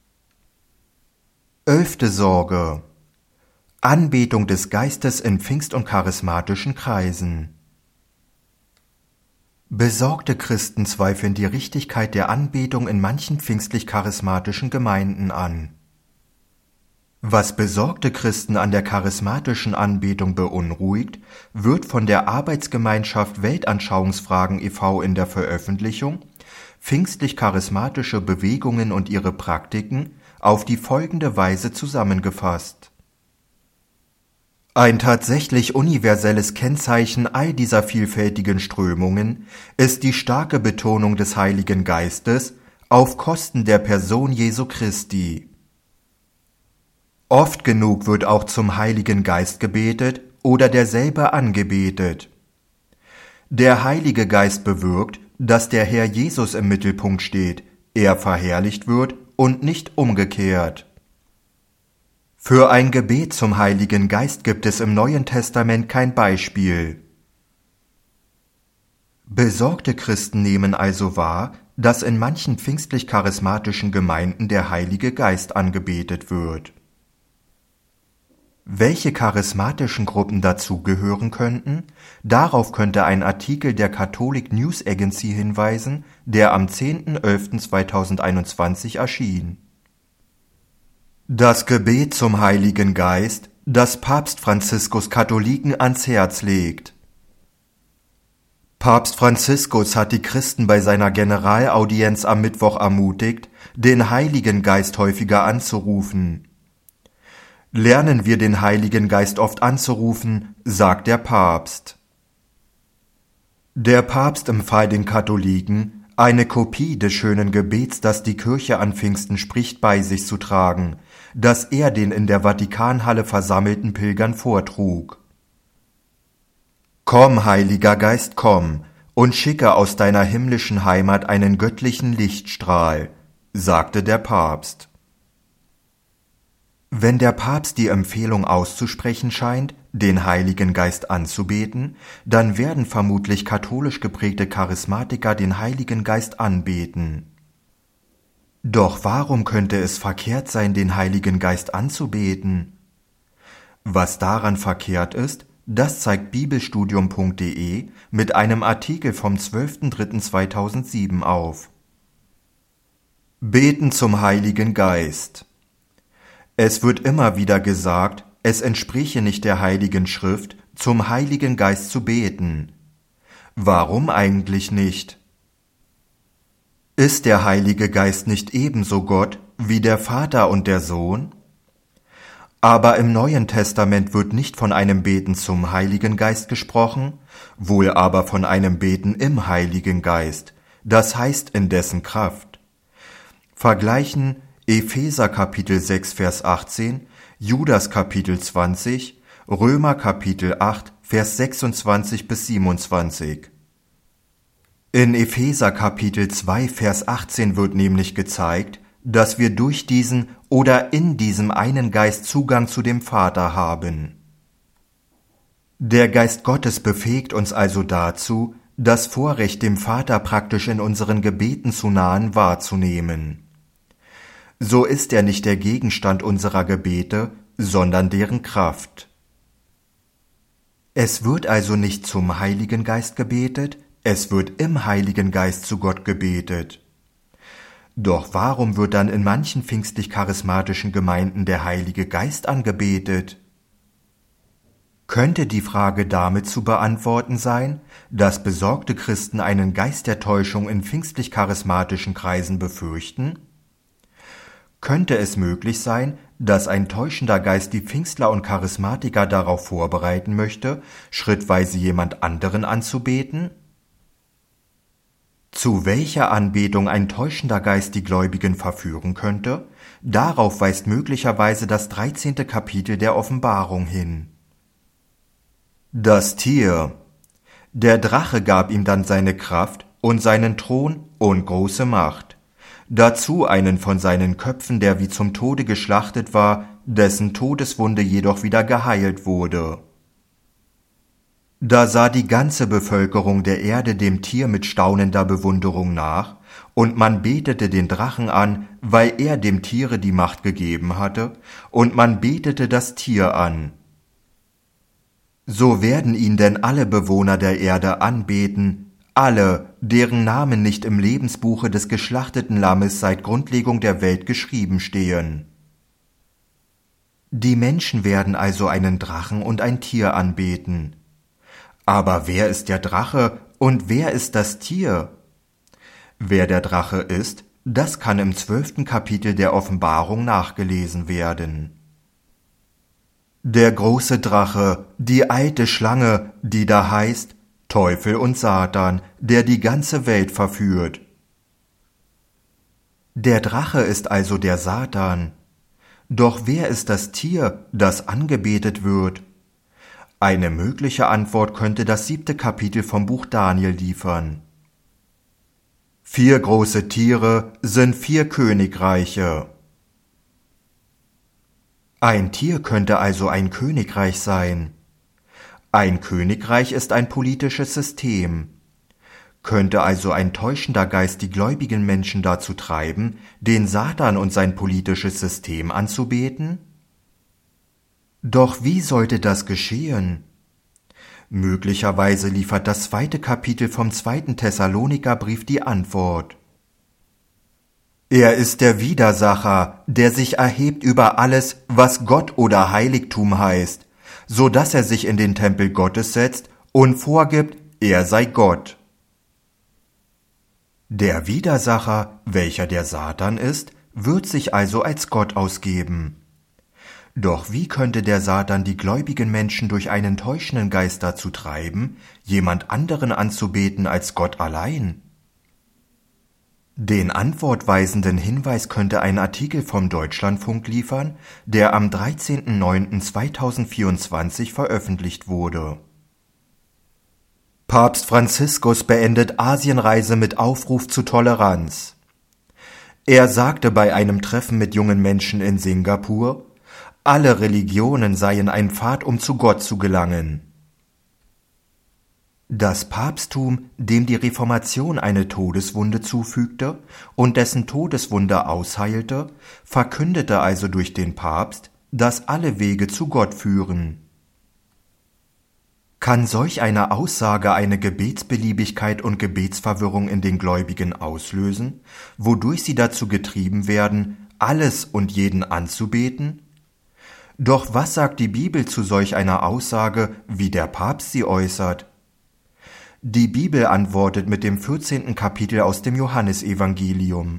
Elfte Sorge: Anbetung des Geistes in Pfingst- und charismatischen Kreisen. Besorgte Christen zweifeln die Richtigkeit der Anbetung in manchen pfingstlich-charismatischen Gemeinden an. Was besorgte Christen an der charismatischen Anbetung beunruhigt, wird von der Arbeitsgemeinschaft Weltanschauungsfragen e V in der Veröffentlichung Pfingstlich-charismatische Bewegungen und ihre Praktiken auf die folgende Weise zusammengefasst. Ein tatsächlich universelles Kennzeichen all dieser vielfältigen Strömungen ist die starke Betonung des Heiligen Geistes auf Kosten der Person Jesu Christi. Oft genug wird auch zum Heiligen Geist gebetet oder derselbe angebetet. Der Heilige Geist bewirkt, dass der Herr Jesus im Mittelpunkt steht, er verherrlicht wird und nicht umgekehrt. Für ein Gebet zum Heiligen Geist gibt es im Neuen Testament kein Beispiel. Besorgte Christen nehmen also wahr, dass in manchen pfingstlich-charismatischen Gemeinden der Heilige Geist angebetet wird. Welche charismatischen Gruppen dazugehören könnten? Darauf könnte ein Artikel der Catholic News Agency hinweisen, der am zehnten elften zweitausendeinundzwanzig erschien. Das Gebet zum Heiligen Geist, das Papst Franziskus Katholiken ans Herz legt. Papst Franziskus hat die Christen bei seiner Generalaudienz am Mittwoch ermutigt, den Heiligen Geist häufiger anzurufen. Lernen wir den Heiligen Geist oft anzurufen, sagt der Papst. Der Papst empfahl den Katholiken, eine Kopie des schönen Gebets, das die Kirche an Pfingsten spricht, bei sich zu tragen, das er den in der Vatikanhalle versammelten Pilgern vortrug. Komm, Heiliger Geist, komm, und schicke aus deiner himmlischen Heimat einen göttlichen Lichtstrahl, sagte der Papst. Wenn der Papst die Empfehlung auszusprechen scheint, den Heiligen Geist anzubeten, dann werden vermutlich katholisch geprägte Charismatiker den Heiligen Geist anbeten. Doch warum könnte es verkehrt sein, den Heiligen Geist anzubeten? Was daran verkehrt ist, das zeigt bibelstudium punkt de mit einem Artikel vom zwölften dritten zweitausendsieben auf. Beten zum Heiligen Geist. Es wird immer wieder gesagt, es entspräche nicht der Heiligen Schrift, zum Heiligen Geist zu beten. Warum eigentlich nicht? Ist der Heilige Geist nicht ebenso Gott wie der Vater und der Sohn? Aber im Neuen Testament wird nicht von einem Beten zum Heiligen Geist gesprochen, wohl aber von einem Beten im Heiligen Geist, das heißt in dessen Kraft. Vergleichen Epheser Kapitel sechs Vers achtzehn, Judas Kapitel zwanzig, Römer Kapitel acht Vers sechsundzwanzig bis siebenundzwanzig. In Epheser Kapitel zwei Vers achtzehn wird nämlich gezeigt, dass wir durch diesen oder in diesem einen Geist Zugang zu dem Vater haben. Der Geist Gottes befähigt uns also dazu, das Vorrecht dem Vater praktisch in unseren Gebeten zu nahen wahrzunehmen. So ist er nicht der Gegenstand unserer Gebete, sondern deren Kraft. Es wird also nicht zum Heiligen Geist gebetet, es wird im Heiligen Geist zu Gott gebetet. Doch warum wird dann in manchen pfingstlich-charismatischen Gemeinden der Heilige Geist angebetet? Könnte die Frage damit zu beantworten sein, dass besorgte Christen einen Geist der Täuschung in pfingstlich-charismatischen Kreisen befürchten? Könnte es möglich sein, dass ein täuschender Geist die Pfingstler und Charismatiker darauf vorbereiten möchte, schrittweise jemand anderen anzubeten? Zu welcher Anbetung ein täuschender Geist die Gläubigen verführen könnte, darauf weist möglicherweise das dreizehnte Kapitel der Offenbarung hin. Das Tier. Der Drache gab ihm dann seine Kraft und seinen Thron und große Macht. Dazu einen von seinen Köpfen, der wie zum Tode geschlachtet war, dessen Todeswunde jedoch wieder geheilt wurde. Da sah die ganze Bevölkerung der Erde dem Tier mit staunender Bewunderung nach, und man betete den Drachen an, weil er dem Tiere die Macht gegeben hatte, und man betete das Tier an. So werden ihn denn alle Bewohner der Erde anbeten, alle, deren Namen nicht im Lebensbuche des geschlachteten Lammes seit Grundlegung der Welt geschrieben stehen. Die Menschen werden also einen Drachen und ein Tier anbeten. Aber wer ist der Drache und wer ist das Tier? Wer der Drache ist, das kann im zwölften Kapitel der Offenbarung nachgelesen werden. Der große Drache, die alte Schlange, die da heißt Teufel und Satan, der die ganze Welt verführt. Der Drache ist also der Satan. Doch wer ist das Tier, das angebetet wird? Eine mögliche Antwort könnte das siebte Kapitel vom Buch Daniel liefern. Vier große Tiere sind vier Königreiche. Ein Tier könnte also ein Königreich sein. Ein Königreich ist ein politisches System. Könnte also ein täuschender Geist die gläubigen Menschen dazu treiben, den Satan und sein politisches System anzubeten? Doch wie sollte das geschehen? Möglicherweise liefert das zweite Kapitel vom zweiten Thessalonikerbrief die Antwort. Er ist der Widersacher, der sich erhebt über alles, was Gott oder Heiligtum heißt, so dass er sich in den Tempel Gottes setzt und vorgibt, er sei Gott. Der Widersacher, welcher der Satan ist, wird sich also als Gott ausgeben. Doch wie könnte der Satan die gläubigen Menschen durch einen täuschenden Geist dazu treiben, jemand anderen anzubeten als Gott allein? Den antwortweisenden Hinweis könnte ein Artikel vom Deutschlandfunk liefern, der am dreizehnten neunten zweitausendvierundzwanzig veröffentlicht wurde. Papst Franziskus beendet Asienreise mit Aufruf zu Toleranz. Er sagte bei einem Treffen mit jungen Menschen in Singapur, alle Religionen seien ein Pfad, um zu Gott zu gelangen. Das Papsttum, dem die Reformation eine Todeswunde zufügte und dessen Todeswunde ausheilte, verkündete also durch den Papst, dass alle Wege zu Gott führen. Kann solch eine Aussage eine Gebetsbeliebigkeit und Gebetsverwirrung in den Gläubigen auslösen, wodurch sie dazu getrieben werden, alles und jeden anzubeten? Doch was sagt die Bibel zu solch einer Aussage, wie der Papst sie äußert? Die Bibel antwortet mit dem vierzehnten Kapitel aus dem Johannesevangelium.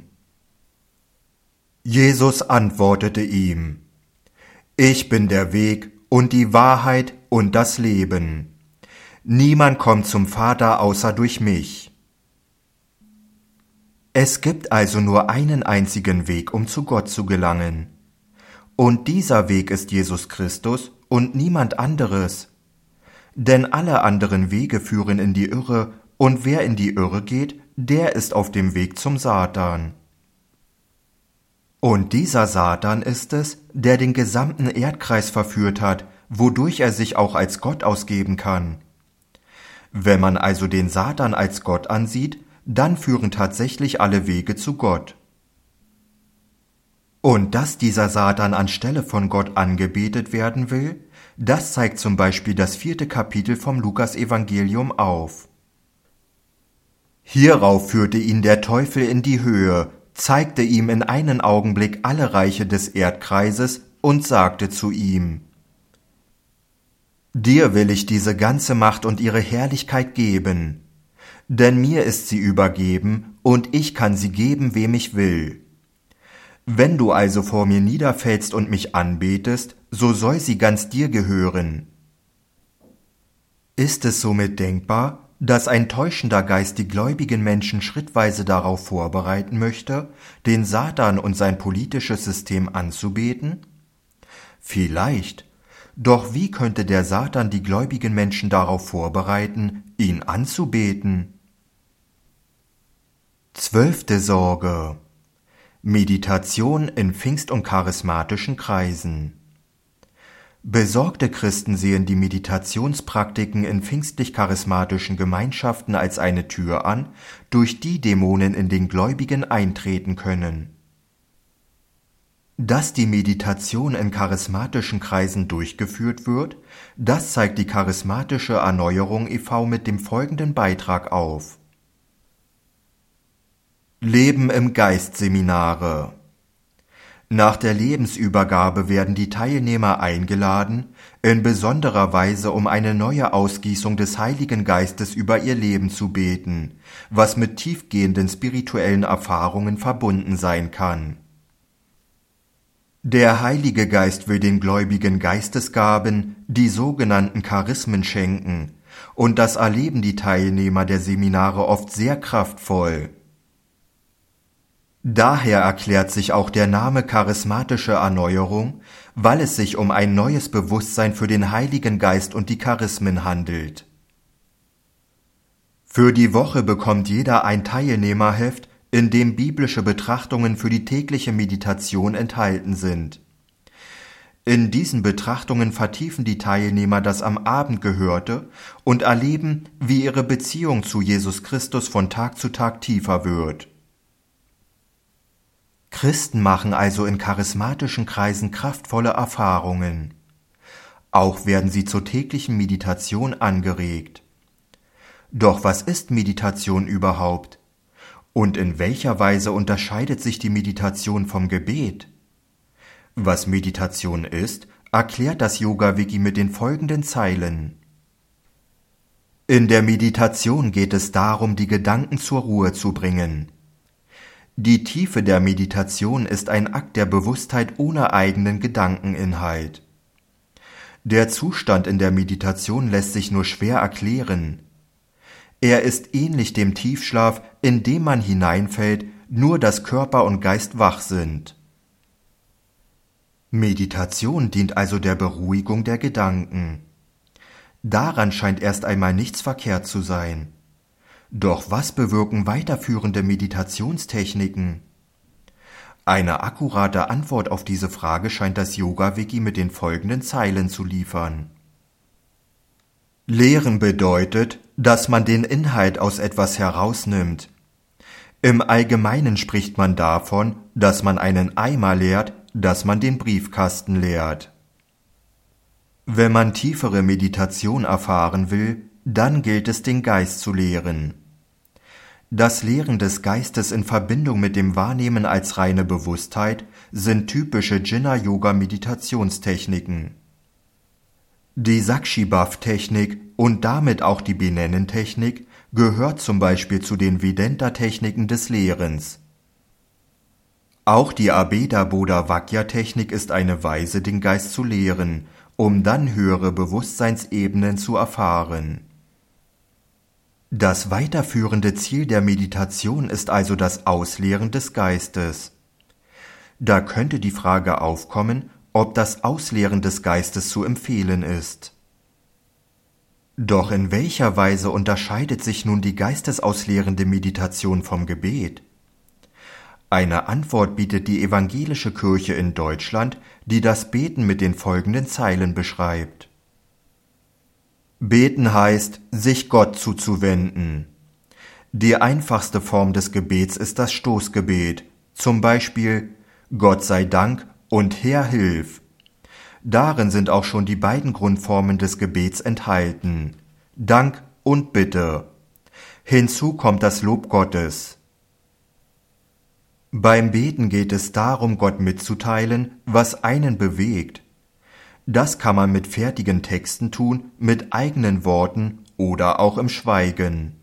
Jesus antwortete ihm: Ich bin der Weg und die Wahrheit und das Leben. Niemand kommt zum Vater außer durch mich. Es gibt also nur einen einzigen Weg, um zu Gott zu gelangen. Und dieser Weg ist Jesus Christus und niemand anderes. Denn alle anderen Wege führen in die Irre, und wer in die Irre geht, der ist auf dem Weg zum Satan. Und dieser Satan ist es, der den gesamten Erdkreis verführt hat, wodurch er sich auch als Gott ausgeben kann. Wenn man also den Satan als Gott ansieht, dann führen tatsächlich alle Wege zu Gott. Und dass dieser Satan anstelle von Gott angebetet werden will, das zeigt zum Beispiel das vierte Kapitel vom Lukas-Evangelium auf. Hierauf führte ihn der Teufel in die Höhe, zeigte ihm in einen Augenblick alle Reiche des Erdkreises und sagte zu ihm: Dir will ich diese ganze Macht und ihre Herrlichkeit geben, denn mir ist sie übergeben, und ich kann sie geben, wem ich will. Wenn du also vor mir niederfällst und mich anbetest, so soll sie ganz dir gehören. Ist es somit denkbar, dass ein täuschender Geist die gläubigen Menschen schrittweise darauf vorbereiten möchte, den Satan und sein politisches System anzubeten? Vielleicht. Doch wie könnte der Satan die gläubigen Menschen darauf vorbereiten, ihn anzubeten? Zwölfte Sorge: Meditation in Pfingst- und charismatischen Kreisen. Besorgte Christen sehen die Meditationspraktiken in pfingstlich-charismatischen Gemeinschaften als eine Tür an, durch die Dämonen in den Gläubigen eintreten können. Dass die Meditation in charismatischen Kreisen durchgeführt wird, das zeigt die Charismatische Erneuerung e V mit dem folgenden Beitrag auf. Leben im Geist Seminare. Nach der Lebensübergabe werden die Teilnehmer eingeladen, in besonderer Weise um eine neue Ausgießung des Heiligen Geistes über ihr Leben zu beten, was mit tiefgehenden spirituellen Erfahrungen verbunden sein kann. Der Heilige Geist will den Gläubigen Geistesgaben, die sogenannten Charismen, schenken, und das erleben die Teilnehmer der Seminare oft sehr kraftvoll. Daher erklärt sich auch der Name charismatische Erneuerung, weil es sich um ein neues Bewusstsein für den Heiligen Geist und die Charismen handelt. Für die Woche bekommt jeder ein Teilnehmerheft, in dem biblische Betrachtungen für die tägliche Meditation enthalten sind. In diesen Betrachtungen vertiefen die Teilnehmer das am Abend Gehörte und erleben, wie ihre Beziehung zu Jesus Christus von Tag zu Tag tiefer wird. Christen machen also in charismatischen Kreisen kraftvolle Erfahrungen. Auch werden sie zur täglichen Meditation angeregt. Doch was ist Meditation überhaupt? Und in welcher Weise unterscheidet sich die Meditation vom Gebet? Was Meditation ist, erklärt das Yoga-Wiki mit den folgenden Zeilen. In der Meditation geht es darum, die Gedanken zur Ruhe zu bringen. Die Tiefe der Meditation ist ein Akt der Bewusstheit ohne eigenen Gedankeninhalt. Der Zustand in der Meditation lässt sich nur schwer erklären. Er ist ähnlich dem Tiefschlaf, in dem man hineinfällt, nur dass Körper und Geist wach sind. Meditation dient also der Beruhigung der Gedanken. Daran scheint erst einmal nichts verkehrt zu sein. Doch was bewirken weiterführende Meditationstechniken? Eine akkurate Antwort auf diese Frage scheint das Yoga-Wiki mit den folgenden Zeilen zu liefern. Lehren bedeutet, dass man den Inhalt aus etwas herausnimmt. Im Allgemeinen spricht man davon, dass man einen Eimer leert, dass man den Briefkasten leert. Wenn man tiefere Meditation erfahren will, dann gilt es, den Geist zu lehren. Das Lehren des Geistes in Verbindung mit dem Wahrnehmen als reine Bewusstheit sind typische Jnana-Yoga-Meditationstechniken. Die Sakshibhav-Technik und damit auch die Benennen-Technik gehört zum Beispiel zu den Vedanta-Techniken des Lehrens. Auch die Abheda-Bodha-Vakya-Technik ist eine Weise, den Geist zu lehren, um dann höhere Bewusstseinsebenen zu erfahren. Das weiterführende Ziel der Meditation ist also das Ausleeren des Geistes. Da könnte die Frage aufkommen, ob das Ausleeren des Geistes zu empfehlen ist. Doch in welcher Weise unterscheidet sich nun die geistesauslehrende Meditation vom Gebet? Eine Antwort bietet die evangelische Kirche in Deutschland, die das Beten mit den folgenden Zeilen beschreibt. Beten heißt, sich Gott zuzuwenden. Die einfachste Form des Gebets ist das Stoßgebet, zum Beispiel Gott sei Dank und Herr hilf. Darin sind auch schon die beiden Grundformen des Gebets enthalten, Dank und Bitte. Hinzu kommt das Lob Gottes. Beim Beten geht es darum, Gott mitzuteilen, was einen bewegt. Das kann man mit fertigen Texten tun, mit eigenen Worten oder auch im Schweigen.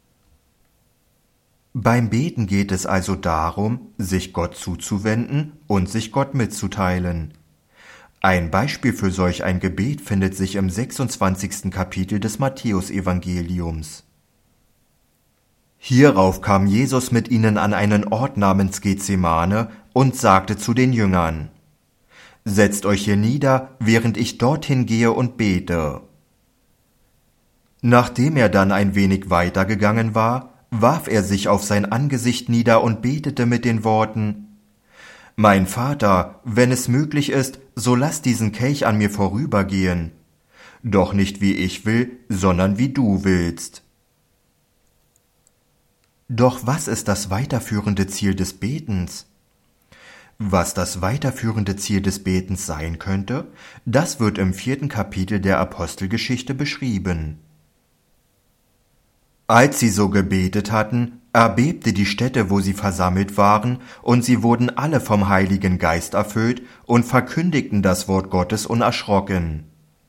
Beim Beten geht es also darum, sich Gott zuzuwenden und sich Gott mitzuteilen. Ein Beispiel für solch ein Gebet findet sich im sechsundzwanzigsten Kapitel des Matthäusevangeliums. Hierauf kam Jesus mit ihnen an einen Ort namens Gethsemane und sagte zu den Jüngern: Setzt euch hier nieder, während ich dorthin gehe und bete. Nachdem er dann ein wenig weitergegangen war, warf er sich auf sein Angesicht nieder und betete mit den Worten: Mein Vater, wenn es möglich ist, so lass diesen Kelch an mir vorübergehen. Doch nicht wie ich will, sondern wie du willst. Doch was ist das weiterführende Ziel des Betens? Was das weiterführende Ziel des Betens sein könnte, das wird im vierten Kapitel der Apostelgeschichte beschrieben. Als sie so gebetet hatten, erbebte die Stätte, wo sie versammelt waren, und sie wurden alle vom Heiligen Geist erfüllt und verkündigten das Wort Gottes unerschrocken.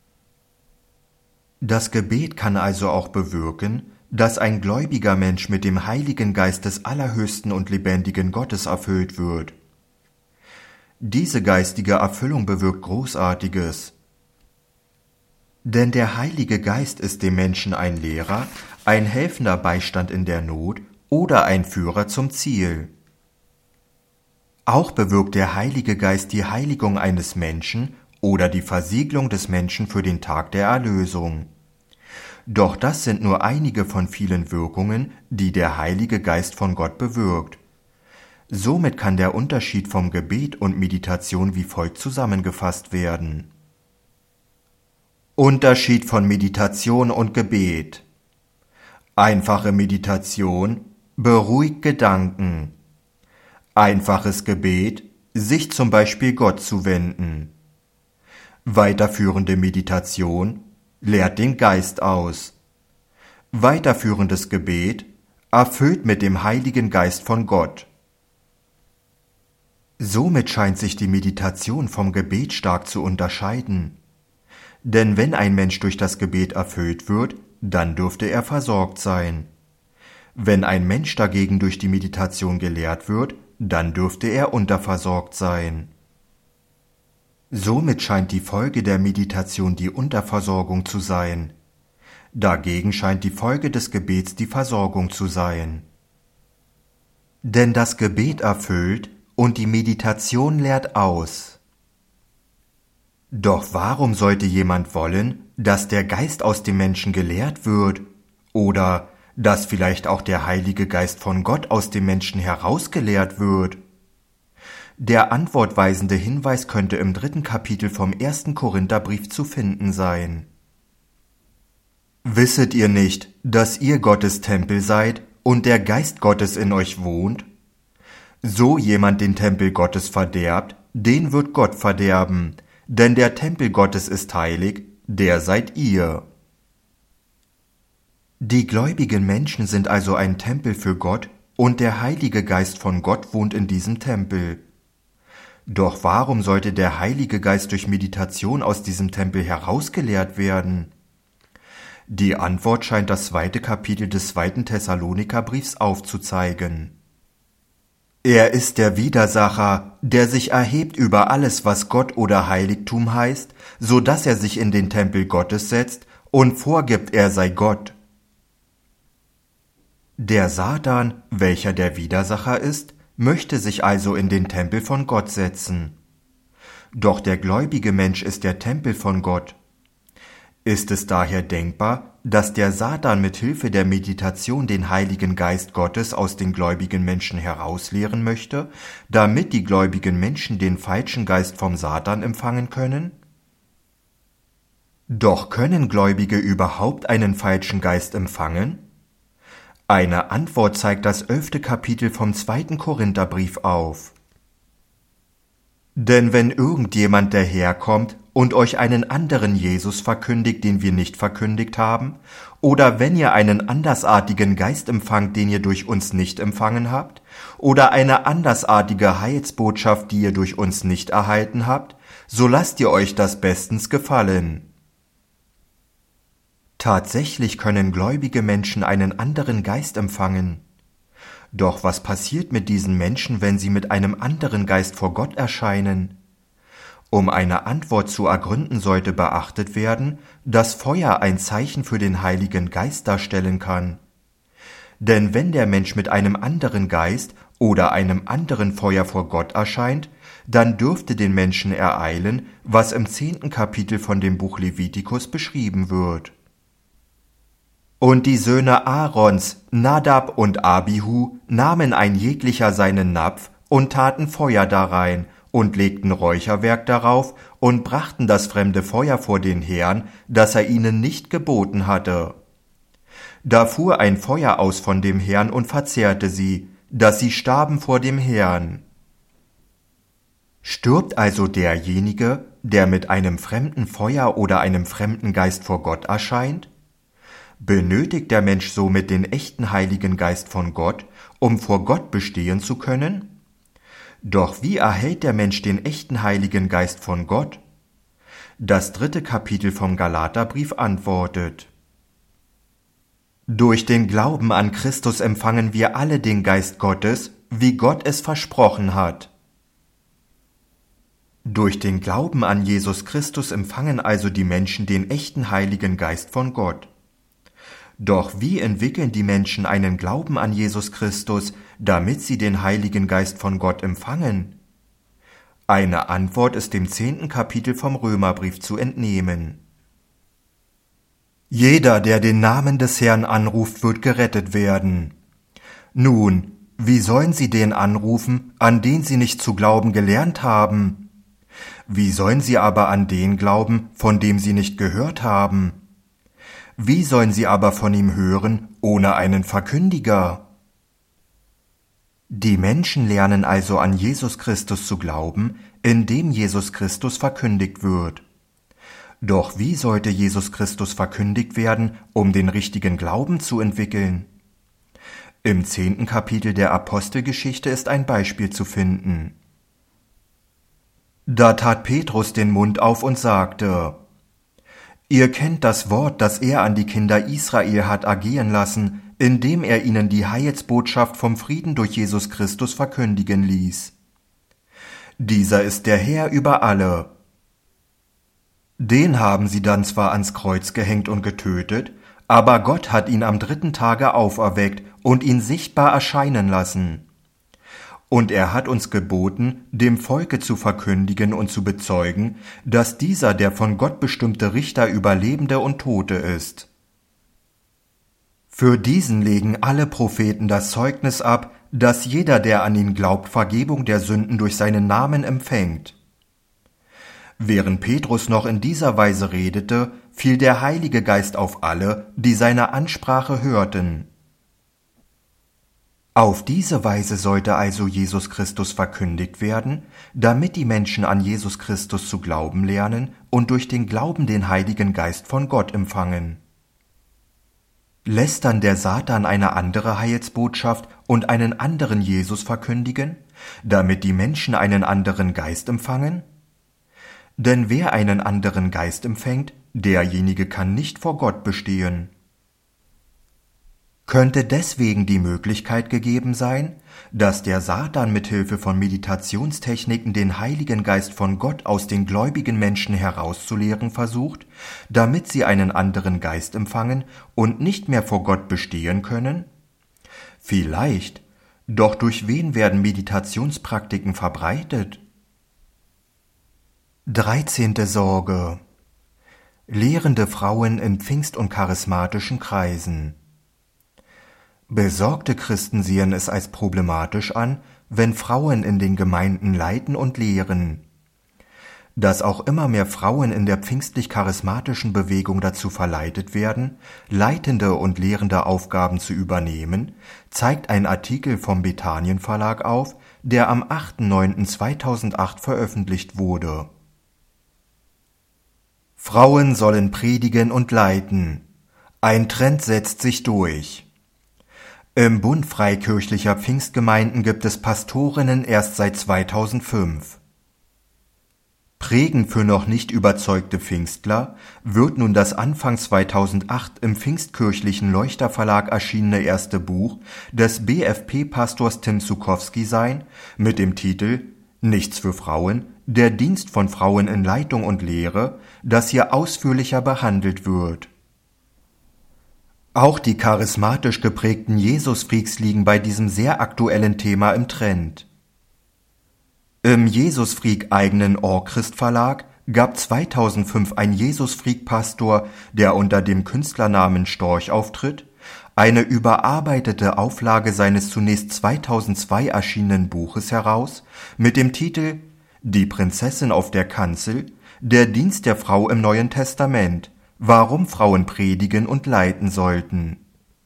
Das Gebet kann also auch bewirken, dass ein gläubiger Mensch mit dem Heiligen Geist des allerhöchsten und lebendigen Gottes erfüllt wird. Diese geistige Erfüllung bewirkt Großartiges. Denn der Heilige Geist ist dem Menschen ein Lehrer, ein helfender Beistand in der Not oder ein Führer zum Ziel. Auch bewirkt der Heilige Geist die Heiligung eines Menschen oder die Versiegelung des Menschen für den Tag der Erlösung. Doch das sind nur einige von vielen Wirkungen, die der Heilige Geist von Gott bewirkt. Somit kann der Unterschied vom Gebet und Meditation wie folgt zusammengefasst werden. Unterschied von Meditation und Gebet. Einfache Meditation beruhigt Gedanken. Einfaches Gebet, sich zum Beispiel Gott zu wenden. Weiterführende Meditation lehrt den Geist aus. Weiterführendes Gebet erfüllt mit dem Heiligen Geist von Gott. Somit scheint sich die Meditation vom Gebet stark zu unterscheiden. Denn wenn ein Mensch durch das Gebet erfüllt wird, dann dürfte er versorgt sein. Wenn ein Mensch dagegen durch die Meditation gelehrt wird, dann dürfte er unterversorgt sein. Somit scheint die Folge der Meditation die Unterversorgung zu sein. Dagegen scheint die Folge des Gebets die Versorgung zu sein. Denn das Gebet erfüllt und die Meditation lehrt aus. Doch warum sollte jemand wollen, dass der Geist aus dem Menschen gelehrt wird oder dass vielleicht auch der Heilige Geist von Gott aus dem Menschen herausgelehrt wird? Der antwortweisende Hinweis könnte im dritten Kapitel vom ersten Korintherbrief zu finden sein. Wisset ihr nicht, dass ihr Gottes Tempel seid und der Geist Gottes in euch wohnt? So jemand den Tempel Gottes verderbt, den wird Gott verderben, denn der Tempel Gottes ist heilig, der seid ihr. Die gläubigen Menschen sind also ein Tempel für Gott, und der Heilige Geist von Gott wohnt in diesem Tempel. Doch warum sollte der Heilige Geist durch Meditation aus diesem Tempel herausgeleert werden? Die Antwort scheint das zweite Kapitel des zweiten Thessalonikerbriefs aufzuzeigen. Er ist der Widersacher, der sich erhebt über alles, was Gott oder Heiligtum heißt, so dass er sich in den Tempel Gottes setzt und vorgibt, er sei Gott. Der Satan, welcher der Widersacher ist, möchte sich also in den Tempel von Gott setzen. Doch der gläubige Mensch ist der Tempel von Gott. Ist es daher denkbar, dass der Satan mit Hilfe der Meditation den Heiligen Geist Gottes aus den gläubigen Menschen herausleeren möchte, damit die gläubigen Menschen den falschen Geist vom Satan empfangen können? Doch können Gläubige überhaupt einen falschen Geist empfangen? Eine Antwort zeigt das elfte Kapitel vom zweiten Korintherbrief auf. Denn wenn irgendjemand daherkommt und euch einen anderen Jesus verkündigt, den wir nicht verkündigt haben, oder wenn ihr einen andersartigen Geist empfangt, den ihr durch uns nicht empfangen habt, oder eine andersartige Heilsbotschaft, die ihr durch uns nicht erhalten habt, so lasst ihr euch das bestens gefallen. Tatsächlich können gläubige Menschen einen anderen Geist empfangen. Doch was passiert mit diesen Menschen, wenn sie mit einem anderen Geist vor Gott erscheinen? Um eine Antwort zu ergründen, sollte beachtet werden, dass Feuer ein Zeichen für den Heiligen Geist darstellen kann. Denn wenn der Mensch mit einem anderen Geist oder einem anderen Feuer vor Gott erscheint, dann dürfte den Menschen ereilen, was im zehnten Kapitel von dem Buch Levitikus beschrieben wird. Und die Söhne Aarons, Nadab und Abihu, nahmen ein jeglicher seinen Napf und taten Feuer darein und legten Räucherwerk darauf und brachten das fremde Feuer vor den Herrn, das er ihnen nicht geboten hatte. Da fuhr ein Feuer aus von dem Herrn und verzehrte sie, dass sie starben vor dem Herrn. Stirbt also derjenige, der mit einem fremden Feuer oder einem fremden Geist vor Gott erscheint? Benötigt der Mensch somit den echten Heiligen Geist von Gott, um vor Gott bestehen zu können? Doch wie erhält der Mensch den echten Heiligen Geist von Gott? Das dritte Kapitel vom Galaterbrief antwortet: Durch den Glauben an Christus empfangen wir alle den Geist Gottes, wie Gott es versprochen hat. Durch den Glauben an Jesus Christus empfangen also die Menschen den echten Heiligen Geist von Gott. Doch wie entwickeln die Menschen einen Glauben an Jesus Christus, damit sie den Heiligen Geist von Gott empfangen? Eine Antwort ist dem zehnten Kapitel vom Römerbrief zu entnehmen. Jeder, der den Namen des Herrn anruft, wird gerettet werden. Nun, wie sollen sie den anrufen, an den sie nicht zu glauben gelernt haben? Wie sollen sie aber an den glauben, von dem sie nicht gehört haben? Wie sollen sie aber von ihm hören, ohne einen Verkündiger? Die Menschen lernen also an Jesus Christus zu glauben, indem Jesus Christus verkündigt wird. Doch wie sollte Jesus Christus verkündigt werden, um den richtigen Glauben zu entwickeln? Im zehnten Kapitel der Apostelgeschichte ist ein Beispiel zu finden. Da tat Petrus den Mund auf und sagte: Ihr kennt das Wort, das er an die Kinder Israel hat ergehen lassen, indem er ihnen die Heilsbotschaft vom Frieden durch Jesus Christus verkündigen ließ. Dieser ist der Herr über alle. Den haben sie dann zwar ans Kreuz gehängt und getötet, aber Gott hat ihn am dritten Tage auferweckt und ihn sichtbar erscheinen lassen. Und er hat uns geboten, dem Volke zu verkündigen und zu bezeugen, dass dieser der von Gott bestimmte Richter über Lebende und Tote ist. Für diesen legen alle Propheten das Zeugnis ab, dass jeder, der an ihn glaubt, Vergebung der Sünden durch seinen Namen empfängt. Während Petrus noch in dieser Weise redete, fiel der Heilige Geist auf alle, die seine Ansprache hörten. Auf diese Weise sollte also Jesus Christus verkündigt werden, damit die Menschen an Jesus Christus zu glauben lernen und durch den Glauben den Heiligen Geist von Gott empfangen. Lässt dann der Satan eine andere Heilsbotschaft und einen anderen Jesus verkündigen, damit die Menschen einen anderen Geist empfangen? Denn wer einen anderen Geist empfängt, derjenige kann nicht vor Gott bestehen. Könnte deswegen die Möglichkeit gegeben sein, dass der Satan mit Hilfe von Meditationstechniken den Heiligen Geist von Gott aus den gläubigen Menschen herauszulehren versucht, damit sie einen anderen Geist empfangen und nicht mehr vor Gott bestehen können? Vielleicht, doch durch wen werden Meditationspraktiken verbreitet? Dreizehnte Sorge: Lehrende Frauen in Pfingst- und charismatischen Kreisen. Besorgte Christen sehen es als problematisch an, wenn Frauen in den Gemeinden leiten und lehren. Dass auch immer mehr Frauen in der pfingstlich-charismatischen Bewegung dazu verleitet werden, leitende und lehrende Aufgaben zu übernehmen, zeigt ein Artikel vom Bethanien Verlag auf, der am achter neunter zweitausendacht veröffentlicht wurde. Frauen sollen predigen und leiten. Ein Trend setzt sich durch. Im Bund freikirchlicher Pfingstgemeinden gibt es Pastorinnen erst seit zweitausendfünf. Prägend für noch nicht überzeugte Pfingstler wird nun das Anfang zweitausendacht im pfingstkirchlichen Leuchter Verlag erschienene erste Buch des B F P-Pastors Tim Zukowski sein, mit dem Titel »Nichts für Frauen – Der Dienst von Frauen in Leitung und Lehre«, das hier ausführlicher behandelt wird. Auch die charismatisch geprägten Jesus-Freaks liegen bei diesem sehr aktuellen Thema im Trend. Im Jesus-Freak-eigenen Or-Christ-Verlag gab zweitausendfünf ein Jesus-Freak-Pastor, der unter dem Künstlernamen Storch auftritt, eine überarbeitete Auflage seines zunächst zweitausendzwei erschienenen Buches heraus mit dem Titel »Die Prinzessin auf der Kanzel – Der Dienst der Frau im Neuen Testament – Warum Frauen predigen und leiten sollten«.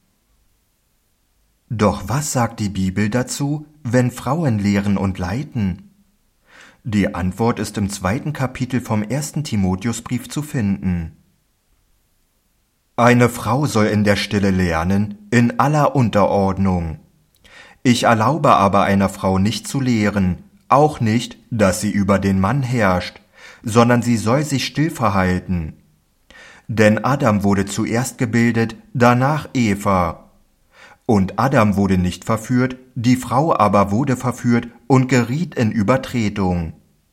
Doch was sagt die Bibel dazu, wenn Frauen lehren und leiten? Die Antwort ist im zweiten Kapitel vom ersten Timotheusbrief zu finden. Eine Frau soll in der Stille lernen, in aller Unterordnung. Ich erlaube aber einer Frau nicht zu lehren, auch nicht, dass sie über den Mann herrscht, sondern sie soll sich still verhalten. Denn Adam wurde zuerst gebildet, danach Eva. Und Adam wurde nicht verführt, die Frau aber wurde verführt und geriet in Übertretung.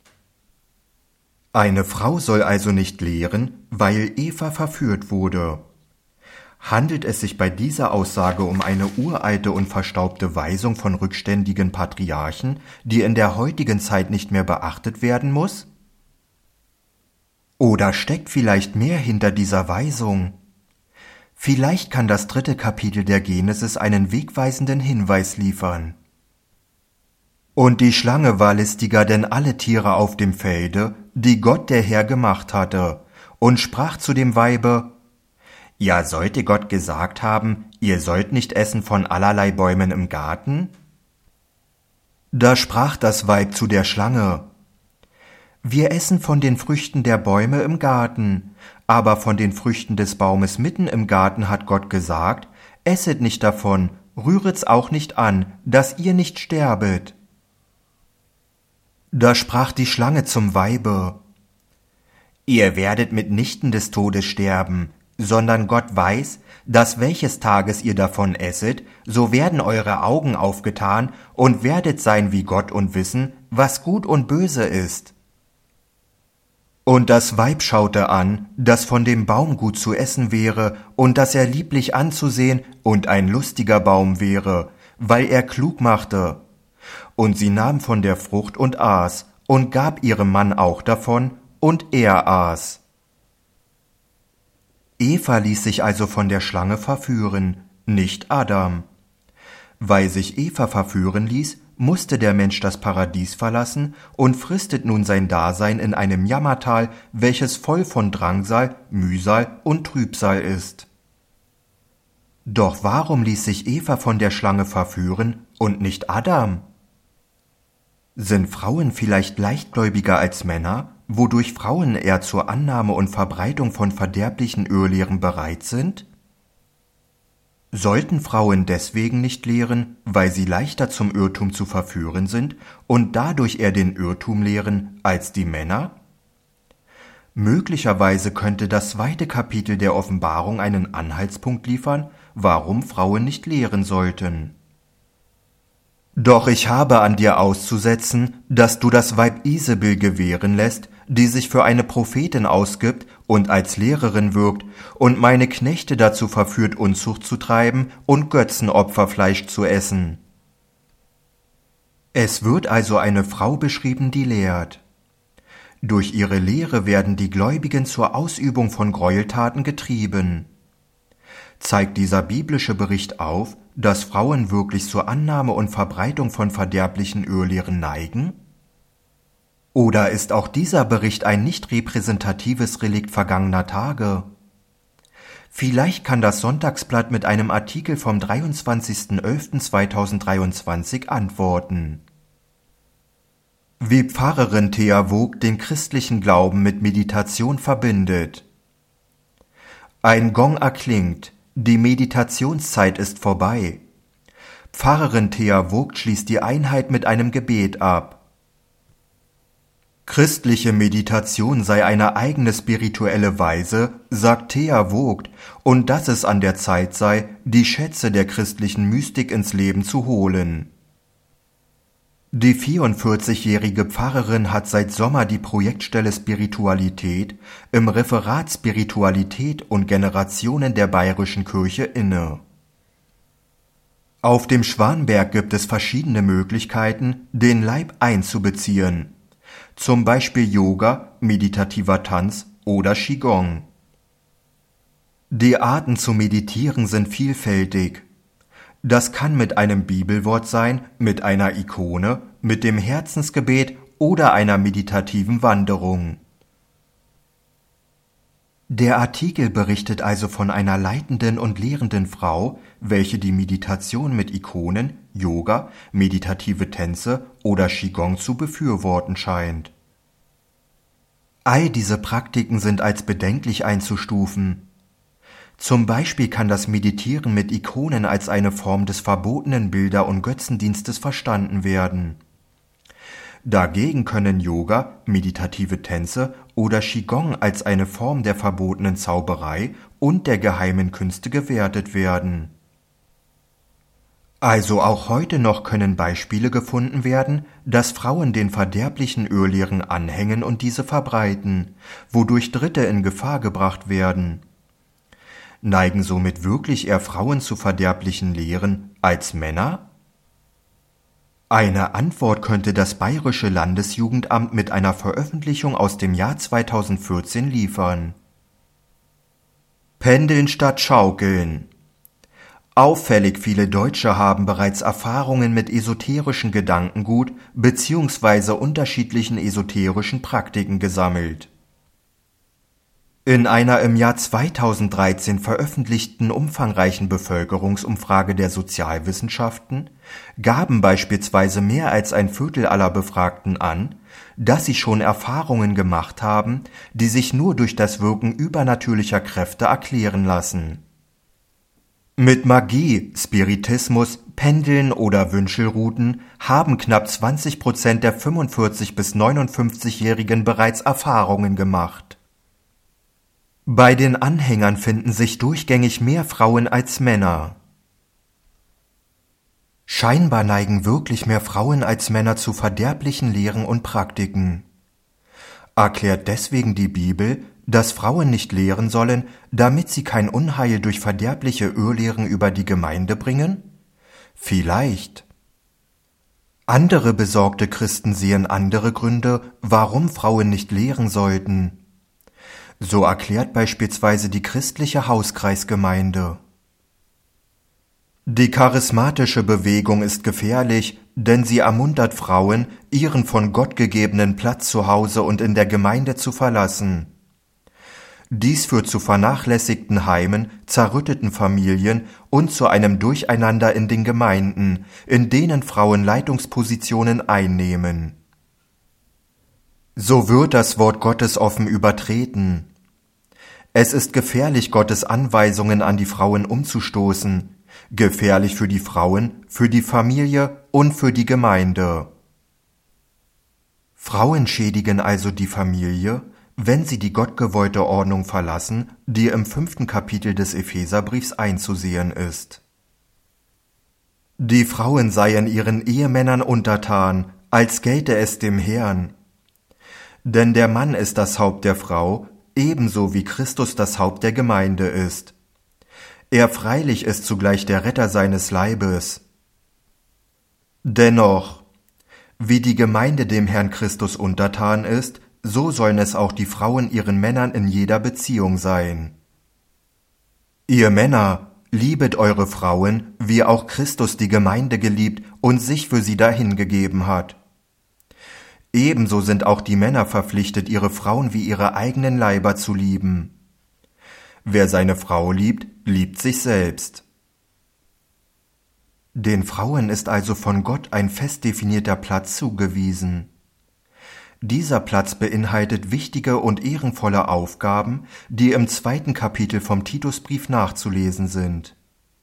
Eine Frau soll also nicht lehren, weil Eva verführt wurde. Handelt es sich bei dieser Aussage um eine uralte und verstaubte Weisung von rückständigen Patriarchen, die in der heutigen Zeit nicht mehr beachtet werden muss? Oder steckt vielleicht mehr hinter dieser Weisung? Vielleicht kann das dritte Kapitel der Genesis einen wegweisenden Hinweis liefern. Und die Schlange war listiger denn alle Tiere auf dem Felde, die Gott der Herr gemacht hatte, und sprach zu dem Weibe: Ja, sollte Gott gesagt haben, ihr sollt nicht essen von allerlei Bäumen im Garten? Da sprach das Weib zu der Schlange: Wir essen von den Früchten der Bäume im Garten, aber von den Früchten des Baumes mitten im Garten hat Gott gesagt, esset nicht davon, rühret's auch nicht an, dass ihr nicht sterbet. Da sprach die Schlange zum Weibe: Ihr werdet mitnichten des Todes sterben, sondern Gott weiß, dass welches Tages ihr davon esset, so werden eure Augen aufgetan und werdet sein wie Gott und wissen, was gut und böse ist. Und das Weib schaute an, dass von dem Baum gut zu essen wäre und dass er lieblich anzusehen und ein lustiger Baum wäre, weil er klug machte. Und sie nahm von der Frucht und aß und gab ihrem Mann auch davon, und er aß. Eva ließ sich also von der Schlange verführen, nicht Adam. Weil sich Eva verführen ließ, musste der Mensch das Paradies verlassen und fristet nun sein Dasein in einem Jammertal, welches voll von Drangsal, Mühsal und Trübsal ist. Doch warum ließ sich Eva von der Schlange verführen und nicht Adam? Sind Frauen vielleicht leichtgläubiger als Männer, wodurch Frauen eher zur Annahme und Verbreitung von verderblichen Irrlehren bereit sind? Sollten Frauen deswegen nicht lehren, weil sie leichter zum Irrtum zu verführen sind und dadurch eher den Irrtum lehren als die Männer? Möglicherweise könnte das zweite Kapitel der Offenbarung einen Anhaltspunkt liefern, warum Frauen nicht lehren sollten. Doch ich habe an dir auszusetzen, dass du das Weib Isabel gewähren lässt, die sich für eine Prophetin ausgibt und als Lehrerin wirkt und meine Knechte dazu verführt, Unzucht zu treiben und Götzenopferfleisch zu essen. Es wird also eine Frau beschrieben, die lehrt. Durch ihre Lehre werden die Gläubigen zur Ausübung von Gräueltaten getrieben. Zeigt dieser biblische Bericht auf, dass Frauen wirklich zur Annahme und Verbreitung von verderblichen Irrlehren neigen? Oder ist auch dieser Bericht ein nicht repräsentatives Relikt vergangener Tage? Vielleicht kann das Sonntagsblatt mit einem Artikel vom dreiundzwanzigsten elften zweitausenddreiundzwanzig antworten. Wie Pfarrerin Thea Vogt den christlichen Glauben mit Meditation verbindet. Ein Gong erklingt, die Meditationszeit ist vorbei. Pfarrerin Thea Vogt schließt die Einheit mit einem Gebet ab. Christliche Meditation sei eine eigene spirituelle Weise, sagt Thea Vogt, und dass es an der Zeit sei, die Schätze der christlichen Mystik ins Leben zu holen. Die vierundvierzigjährige Pfarrerin hat seit Sommer die Projektstelle Spiritualität im Referat Spiritualität und Generationen der Bayerischen Kirche inne. Auf dem Schwanberg gibt es verschiedene Möglichkeiten, den Leib einzubeziehen, zum Beispiel Yoga, meditativer Tanz oder Qigong. Die Arten zu meditieren sind vielfältig. Das kann mit einem Bibelwort sein, mit einer Ikone, mit dem Herzensgebet oder einer meditativen Wanderung. Der Artikel berichtet also von einer leitenden und lehrenden Frau, welche die Meditation mit Ikonen, Yoga, meditative Tänze oder Qigong zu befürworten scheint. All diese Praktiken sind als bedenklich einzustufen. Zum Beispiel kann das Meditieren mit Ikonen als eine Form des verbotenen Bilder- und Götzendienstes verstanden werden. Dagegen können Yoga, meditative Tänze oder Qigong als eine Form der verbotenen Zauberei und der geheimen Künste gewertet werden. Also auch heute noch können Beispiele gefunden werden, dass Frauen den verderblichen Irrlehren anhängen und diese verbreiten, wodurch Dritte in Gefahr gebracht werden. Neigen somit wirklich eher Frauen zu verderblichen Lehren als Männer? Eine Antwort könnte das Bayerische Landesjugendamt mit einer Veröffentlichung aus dem Jahr zweitausendvierzehn liefern. Pendeln statt Schaukeln. Auffällig viele Deutsche haben bereits Erfahrungen mit esoterischen Gedankengut bzw. unterschiedlichen esoterischen Praktiken gesammelt. In einer im Jahr zweitausenddreizehn veröffentlichten umfangreichen Bevölkerungsumfrage der Sozialwissenschaften gaben beispielsweise mehr als ein Viertel aller Befragten an, dass sie schon Erfahrungen gemacht haben, die sich nur durch das Wirken übernatürlicher Kräfte erklären lassen. Mit Magie, Spiritismus, Pendeln oder Wünschelruten haben knapp zwanzig Prozent der fünfundvierzig- bis neunundfünfzigjährigen bereits Erfahrungen gemacht. Bei den Anhängern finden sich durchgängig mehr Frauen als Männer. Scheinbar neigen wirklich mehr Frauen als Männer zu verderblichen Lehren und Praktiken. Erklärt deswegen die Bibel, dass Frauen nicht lehren sollen, damit sie kein Unheil durch verderbliche Irrlehren über die Gemeinde bringen? Vielleicht. Andere besorgte Christen sehen andere Gründe, warum Frauen nicht lehren sollten. So erklärt beispielsweise die christliche Hauskreisgemeinde: Die charismatische Bewegung ist gefährlich, denn sie ermuntert Frauen, ihren von Gott gegebenen Platz zu Hause und in der Gemeinde zu verlassen. Dies führt zu vernachlässigten Heimen, zerrütteten Familien und zu einem Durcheinander in den Gemeinden, in denen Frauen Leitungspositionen einnehmen. So wird das Wort Gottes offen übertreten. Es ist gefährlich, Gottes Anweisungen an die Frauen umzustoßen, gefährlich für die Frauen, für die Familie und für die Gemeinde. Frauen schädigen also die Familie, wenn sie die gottgewollte Ordnung verlassen, die im fünften Kapitel des Epheserbriefs einzusehen ist. Die Frauen seien ihren Ehemännern untertan, als gelte es dem Herrn. Denn der Mann ist das Haupt der Frau, ebenso wie Christus das Haupt der Gemeinde ist. Er freilich ist zugleich der Retter seines Leibes. Dennoch, wie die Gemeinde dem Herrn Christus untertan ist, so sollen es auch die Frauen ihren Männern in jeder Beziehung sein. Ihr Männer, liebet eure Frauen, wie auch Christus die Gemeinde geliebt und sich für sie dahingegeben hat. Ebenso sind auch die Männer verpflichtet, ihre Frauen wie ihre eigenen Leiber zu lieben. Wer seine Frau liebt, liebt sich selbst. Den Frauen ist also von Gott ein fest definierter Platz zugewiesen. Dieser Platz beinhaltet wichtige und ehrenvolle Aufgaben, die im zweiten Kapitel vom Titusbrief nachzulesen sind.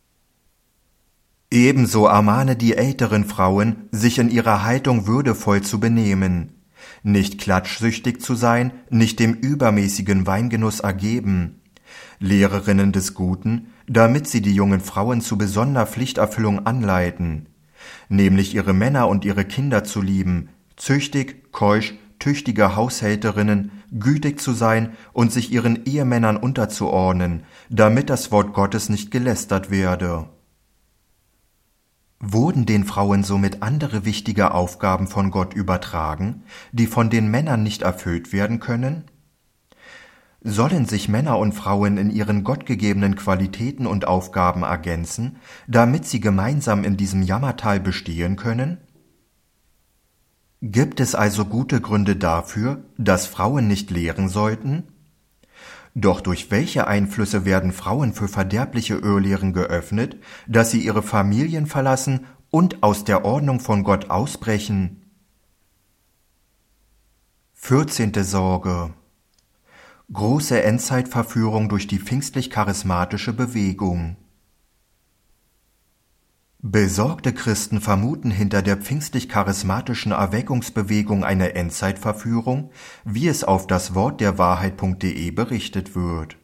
Ebenso ermahne die älteren Frauen, sich in ihrer Haltung würdevoll zu benehmen, nicht klatschsüchtig zu sein, nicht dem übermäßigen Weingenuss ergeben, Lehrerinnen des Guten, damit sie die jungen Frauen zu besonderer Pflichterfüllung anleiten, nämlich ihre Männer und ihre Kinder zu lieben, züchtig, keusch, tüchtige Haushälterinnen, gütig zu sein und sich ihren Ehemännern unterzuordnen, damit das Wort Gottes nicht gelästert werde. Wurden den Frauen somit andere wichtige Aufgaben von Gott übertragen, die von den Männern nicht erfüllt werden können? Sollen sich Männer und Frauen in ihren gottgegebenen Qualitäten und Aufgaben ergänzen, damit sie gemeinsam in diesem Jammertal bestehen können? Gibt es also gute Gründe dafür, dass Frauen nicht lehren sollten? Doch durch welche Einflüsse werden Frauen für verderbliche Irrlehren geöffnet, dass sie ihre Familien verlassen und aus der Ordnung von Gott ausbrechen? vierzehnte Sorge: Große Endzeitverführung durch die pfingstlich-charismatische Bewegung. Besorgte Christen vermuten hinter der pfingstlich-charismatischen Erweckungsbewegung eine Endzeitverführung, wie es auf das Wort der Wahrheit punkt de berichtet wird.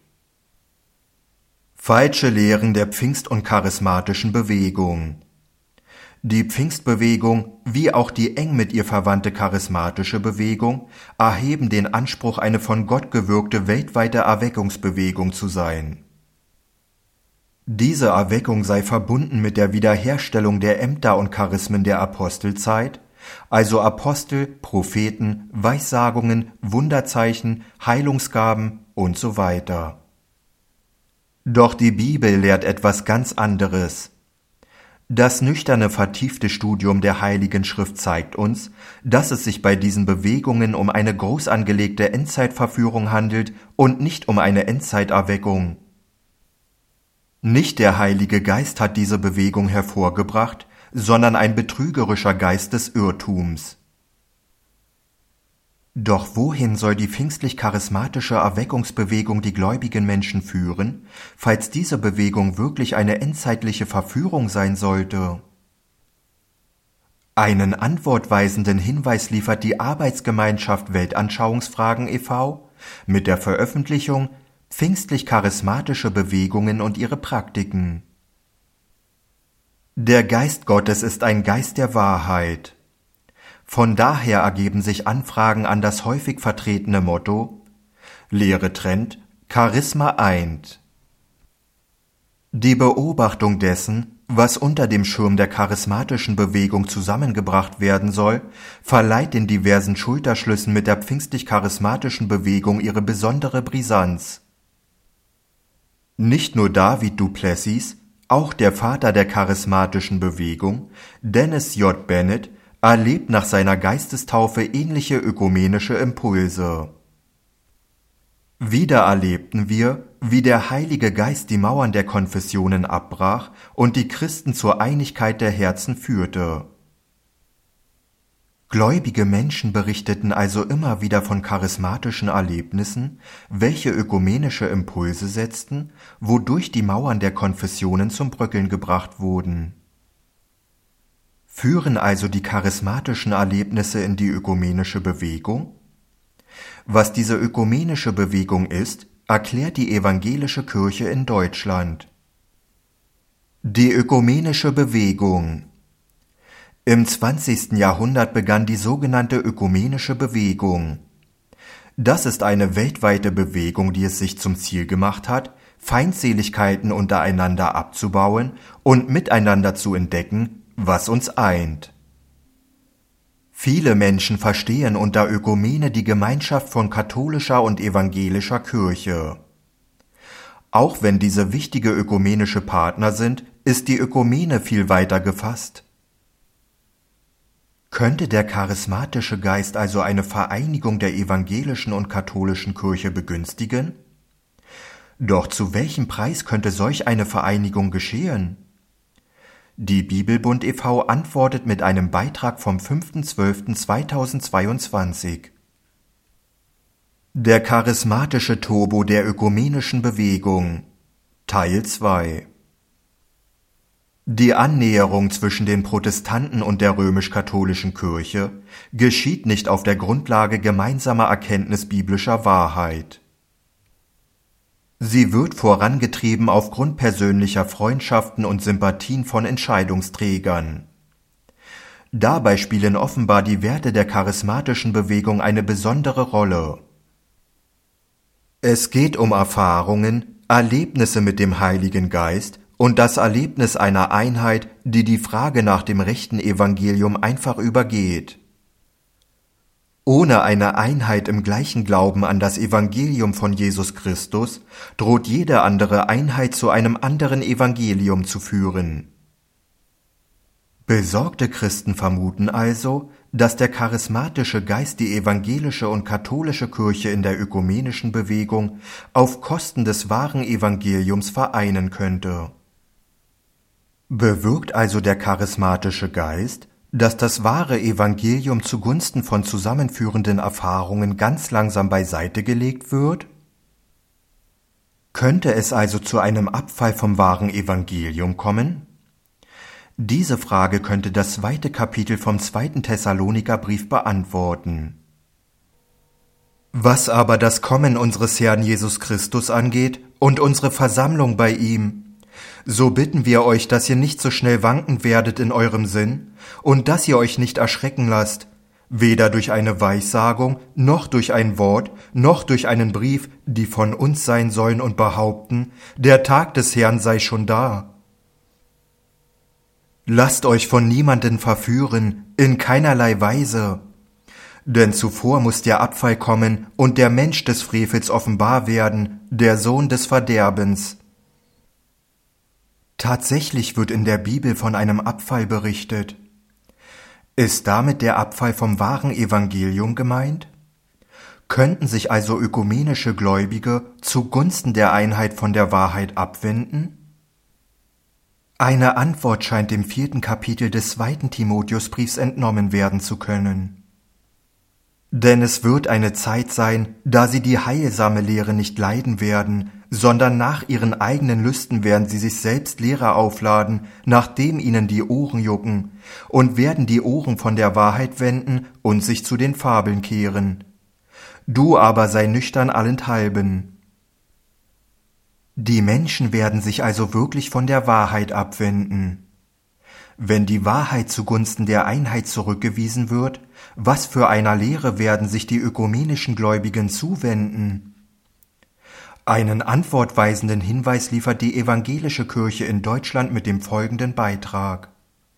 Falsche Lehren der Pfingst- und charismatischen Bewegung. Die Pfingstbewegung, wie auch die eng mit ihr verwandte charismatische Bewegung, erheben den Anspruch, eine von Gott gewirkte weltweite Erweckungsbewegung zu sein. Diese Erweckung sei verbunden mit der Wiederherstellung der Ämter und Charismen der Apostelzeit, also Apostel, Propheten, Weissagungen, Wunderzeichen, Heilungsgaben und so weiter. Doch die Bibel lehrt etwas ganz anderes. Das nüchterne, vertiefte Studium der Heiligen Schrift zeigt uns, dass es sich bei diesen Bewegungen um eine groß angelegte Endzeitverführung handelt und nicht um eine Endzeiterweckung. Nicht der Heilige Geist hat diese Bewegung hervorgebracht, sondern ein betrügerischer Geist des Irrtums. Doch wohin soll die pfingstlich-charismatische Erweckungsbewegung die gläubigen Menschen führen, falls diese Bewegung wirklich eine endzeitliche Verführung sein sollte? Einen antwortweisenden Hinweis liefert die Arbeitsgemeinschaft Weltanschauungsfragen e V mit der Veröffentlichung Pfingstlich-charismatische Bewegungen und ihre Praktiken. Der Geist Gottes ist ein Geist der Wahrheit. Von daher ergeben sich Anfragen an das häufig vertretene Motto: Lehre trennt, Charisma eint. Die Beobachtung dessen, was unter dem Schirm der charismatischen Bewegung zusammengebracht werden soll, verleiht den diversen Schulterschlüssen mit der pfingstlich-charismatischen Bewegung ihre besondere Brisanz. Nicht nur David du Plessis, Auch der Vater der charismatischen Bewegung, Dennis J. Bennett, erlebt nach seiner Geistestaufe ähnliche ökumenische Impulse. Wieder erlebten wir, wie der Heilige Geist die Mauern der Konfessionen abbrach und die Christen zur Einigkeit der Herzen führte. Gläubige Menschen berichteten also immer wieder von charismatischen Erlebnissen, welche ökumenische Impulse setzten, wodurch die Mauern der Konfessionen zum Bröckeln gebracht wurden. Führen also die charismatischen Erlebnisse in die ökumenische Bewegung? Was diese ökumenische Bewegung ist, erklärt die evangelische Kirche in Deutschland. Die ökumenische Bewegung. Im zwanzigsten Jahrhundert begann die sogenannte ökumenische Bewegung. Das ist eine weltweite Bewegung, die es sich zum Ziel gemacht hat, Feindseligkeiten untereinander abzubauen und miteinander zu entdecken, was uns eint. Viele Menschen verstehen unter Ökumene die Gemeinschaft von katholischer und evangelischer Kirche. Auch wenn diese wichtige ökumenische Partner sind, ist die Ökumene viel weiter gefasst. Könnte der charismatische Geist also eine Vereinigung der evangelischen und katholischen Kirche begünstigen? Doch zu welchem Preis könnte solch eine Vereinigung geschehen? Die Bibelbund e V antwortet mit einem Beitrag vom fünften zwölften zweitausendzweiundzwanzig. Der charismatische Turbo der ökumenischen Bewegung Teil zwei. Die Annäherung zwischen den Protestanten und der römisch-katholischen Kirche geschieht nicht auf der Grundlage gemeinsamer Erkenntnis biblischer Wahrheit. Sie wird vorangetrieben aufgrund persönlicher Freundschaften und Sympathien von Entscheidungsträgern. Dabei spielen offenbar die Werte der charismatischen Bewegung eine besondere Rolle. Es geht um Erfahrungen, Erlebnisse mit dem Heiligen Geist und das Erlebnis einer Einheit, die die Frage nach dem rechten Evangelium einfach übergeht. Ohne eine Einheit im gleichen Glauben an das Evangelium von Jesus Christus droht jede andere Einheit zu einem anderen Evangelium zu führen. Besorgte Christen vermuten also, dass der charismatische Geist die evangelische und katholische Kirche in der ökumenischen Bewegung auf Kosten des wahren Evangeliums vereinen könnte. Bewirkt also der charismatische Geist, dass das wahre Evangelium zugunsten von zusammenführenden Erfahrungen ganz langsam beiseite gelegt wird? Könnte es also zu einem Abfall vom wahren Evangelium kommen? Diese Frage könnte das zweite Kapitel vom zweiten Thessalonikerbrief beantworten. Was aber das Kommen unseres Herrn Jesus Christus angeht und unsere Versammlung bei ihm, so bitten wir euch, dass ihr nicht so schnell wankend werdet in eurem Sinn und dass ihr euch nicht erschrecken lasst, weder durch eine Weissagung, noch durch ein Wort, noch durch einen Brief, die von uns sein sollen und behaupten, der Tag des Herrn sei schon da. Lasst euch von niemanden verführen, in keinerlei Weise. Denn zuvor muss der Abfall kommen und der Mensch des Frevels offenbar werden, der Sohn des Verderbens. Tatsächlich wird in der Bibel von einem Abfall berichtet. Ist damit der Abfall vom wahren Evangelium gemeint? Könnten sich also ökumenische Gläubige zugunsten der Einheit von der Wahrheit abwenden? Eine Antwort scheint dem vierten Kapitel des zweiten Timotheusbriefs entnommen werden zu können. Denn es wird eine Zeit sein, da sie die heilsame Lehre nicht leiden werden, sondern nach ihren eigenen Lüsten werden sie sich selbst Lehrer aufladen, nachdem ihnen die Ohren jucken, und werden die Ohren von der Wahrheit wenden und sich zu den Fabeln kehren. Du aber sei nüchtern allenthalben. Die Menschen werden sich also wirklich von der Wahrheit abwenden. Wenn die Wahrheit zugunsten der Einheit zurückgewiesen wird, was für einer Lehre werden sich die ökumenischen Gläubigen zuwenden? Einen antwortweisenden Hinweis liefert die evangelische Kirche in Deutschland mit dem folgenden Beitrag.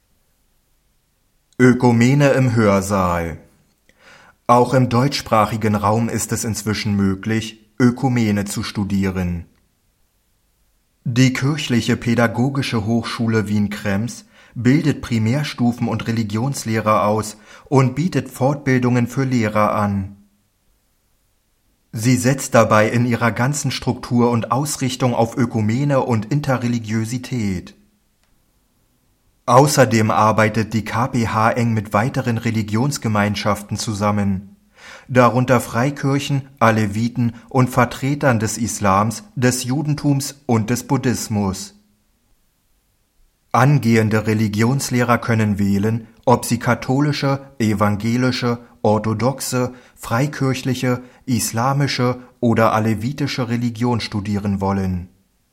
Ökumene im Hörsaal. Auch im deutschsprachigen Raum ist es inzwischen möglich, Ökumene zu studieren. Die Kirchliche Pädagogische Hochschule Wien-Krems bildet Primärstufen- und Religionslehrer aus und bietet Fortbildungen für Lehrer an. Sie setzt dabei in ihrer ganzen Struktur und Ausrichtung auf Ökumene und Interreligiosität. Außerdem arbeitet die K P H eng mit weiteren Religionsgemeinschaften zusammen, darunter Freikirchen, Aleviten und Vertretern des Islams, des Judentums und des Buddhismus. Angehende Religionslehrer können wählen, ob sie katholische, evangelische, orthodoxe, freikirchliche, islamische oder alevitische Religion studieren wollen.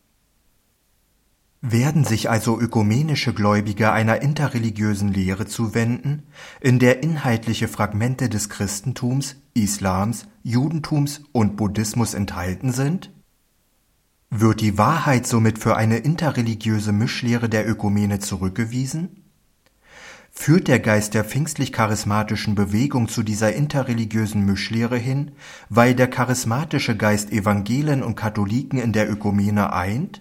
Werden sich also ökumenische Gläubige einer interreligiösen Lehre zuwenden, in der inhaltliche Fragmente des Christentums, Islams, Judentums und Buddhismus enthalten sind? Wird die Wahrheit somit für eine interreligiöse Mischlehre der Ökumene zurückgewiesen? Führt der Geist der pfingstlich-charismatischen Bewegung zu dieser interreligiösen Mischlehre hin, weil der charismatische Geist Evangelen und Katholiken in der Ökumene eint?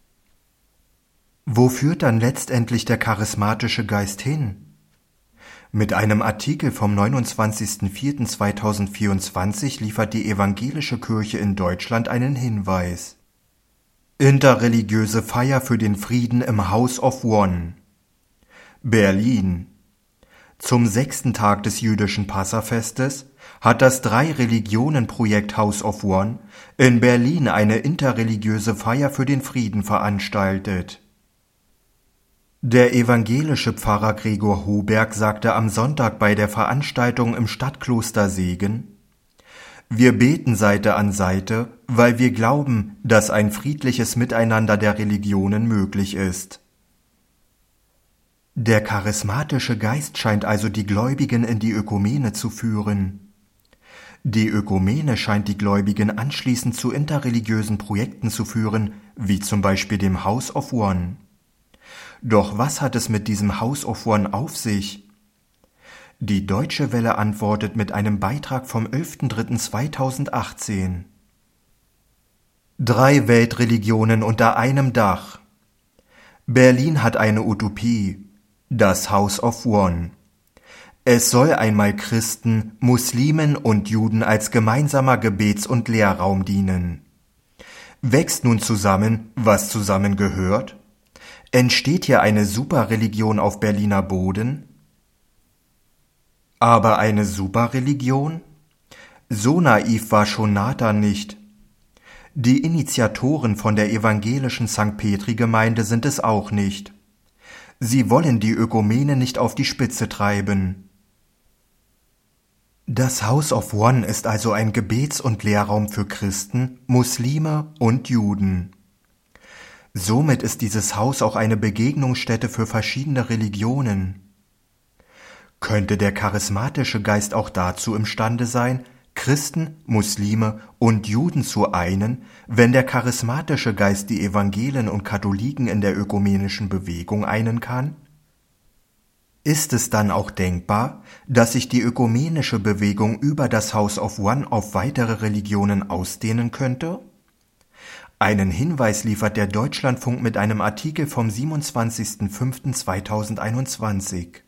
Wo führt dann letztendlich der charismatische Geist hin? Mit einem Artikel vom neunundzwanzigsten vierten zweitausendvierundzwanzig liefert die Evangelische Kirche in Deutschland einen Hinweis. Interreligiöse Feier für den Frieden im House of One. Berlin. Zum sechsten Tag des jüdischen Passafestes hat das Drei-Religionen-Projekt House of One in Berlin eine interreligiöse Feier für den Frieden veranstaltet. Der evangelische Pfarrer Gregor Hoberg sagte am Sonntag bei der Veranstaltung im Stadtkloster Segen: Wir beten Seite an Seite, weil wir glauben, dass ein friedliches Miteinander der Religionen möglich ist. Der charismatische Geist scheint also die Gläubigen in die Ökumene zu führen. Die Ökumene scheint die Gläubigen anschließend zu interreligiösen Projekten zu führen, wie zum Beispiel dem House of One. Doch was hat es mit diesem House of One auf sich? Die Deutsche Welle antwortet mit einem Beitrag vom elften dritten zweitausendachtzehn. Drei Weltreligionen unter einem Dach. Berlin hat eine Utopie, das House of One. Es soll einmal Christen, Muslimen und Juden als gemeinsamer Gebets- und Lehrraum dienen. Wächst nun zusammen, was zusammengehört? Entsteht hier eine Superreligion auf Berliner Boden? Aber eine Superreligion? So naiv war schon Nathan nicht. Die Initiatoren von der evangelischen Sankt Petri-Gemeinde sind es auch nicht. Sie wollen die Ökumene nicht auf die Spitze treiben. Das House of One ist also ein Gebets- und Lehrraum für Christen, Muslime und Juden. Somit ist dieses Haus auch eine Begegnungsstätte für verschiedene Religionen. Könnte der charismatische Geist auch dazu imstande sein, Christen, Muslime und Juden zu einen, wenn der charismatische Geist die Evangelen und Katholiken in der ökumenischen Bewegung einen kann? Ist es dann auch denkbar, dass sich die ökumenische Bewegung über das House of One auf weitere Religionen ausdehnen könnte? Einen Hinweis liefert der Deutschlandfunk mit einem Artikel vom siebenundzwanzigsten fünften zweitausendeinundzwanzig.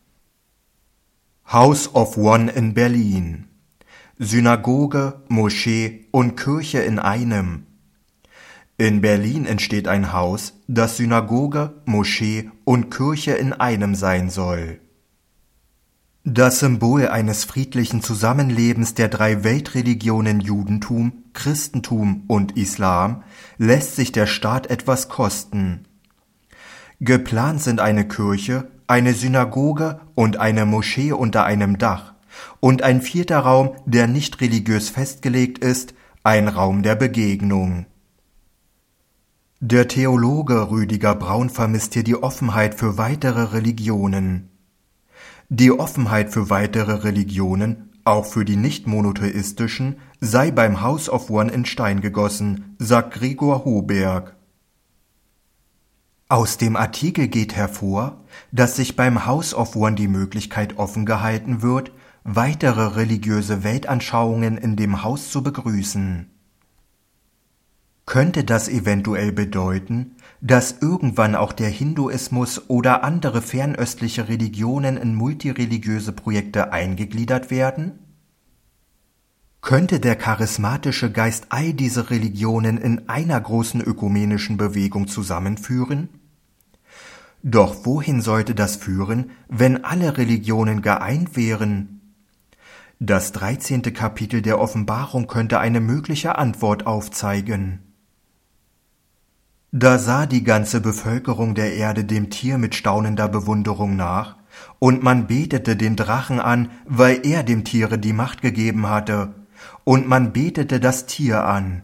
House of One in Berlin. Synagoge, Moschee und Kirche in einem. In Berlin entsteht ein Haus, das Synagoge, Moschee und Kirche in einem sein soll. Das Symbol eines friedlichen Zusammenlebens der drei Weltreligionen Judentum, Christentum und Islam lässt sich der Staat etwas kosten. Geplant sind eine Kirche, eine Synagoge und eine Moschee unter einem Dach und ein vierter Raum, der nicht religiös festgelegt ist, ein Raum der Begegnung. Der Theologe Rüdiger Braun vermisst hier die Offenheit für weitere Religionen. Die Offenheit für weitere Religionen, auch für die nicht-monotheistischen, sei beim House of One in Stein gegossen, sagt Gregor Hoberg. Aus dem Artikel geht hervor, dass sich beim House of One die Möglichkeit offen gehalten wird, weitere religiöse Weltanschauungen in dem Haus zu begrüßen. könnte das eventuell bedeuten, dass irgendwann auch der Hinduismus oder andere fernöstliche Religionen in multireligiöse Projekte eingegliedert werden? Könnte der charismatische Geist all diese Religionen in einer großen ökumenischen Bewegung zusammenführen? Doch wohin sollte das führen, wenn alle Religionen geeint wären? Das dreizehnte Kapitel der Offenbarung könnte eine mögliche Antwort aufzeigen. Da sah die ganze Bevölkerung der Erde dem Tier mit staunender Bewunderung nach, und man betete den Drachen an, weil er dem Tiere die Macht gegeben hatte, und man betete das Tier an.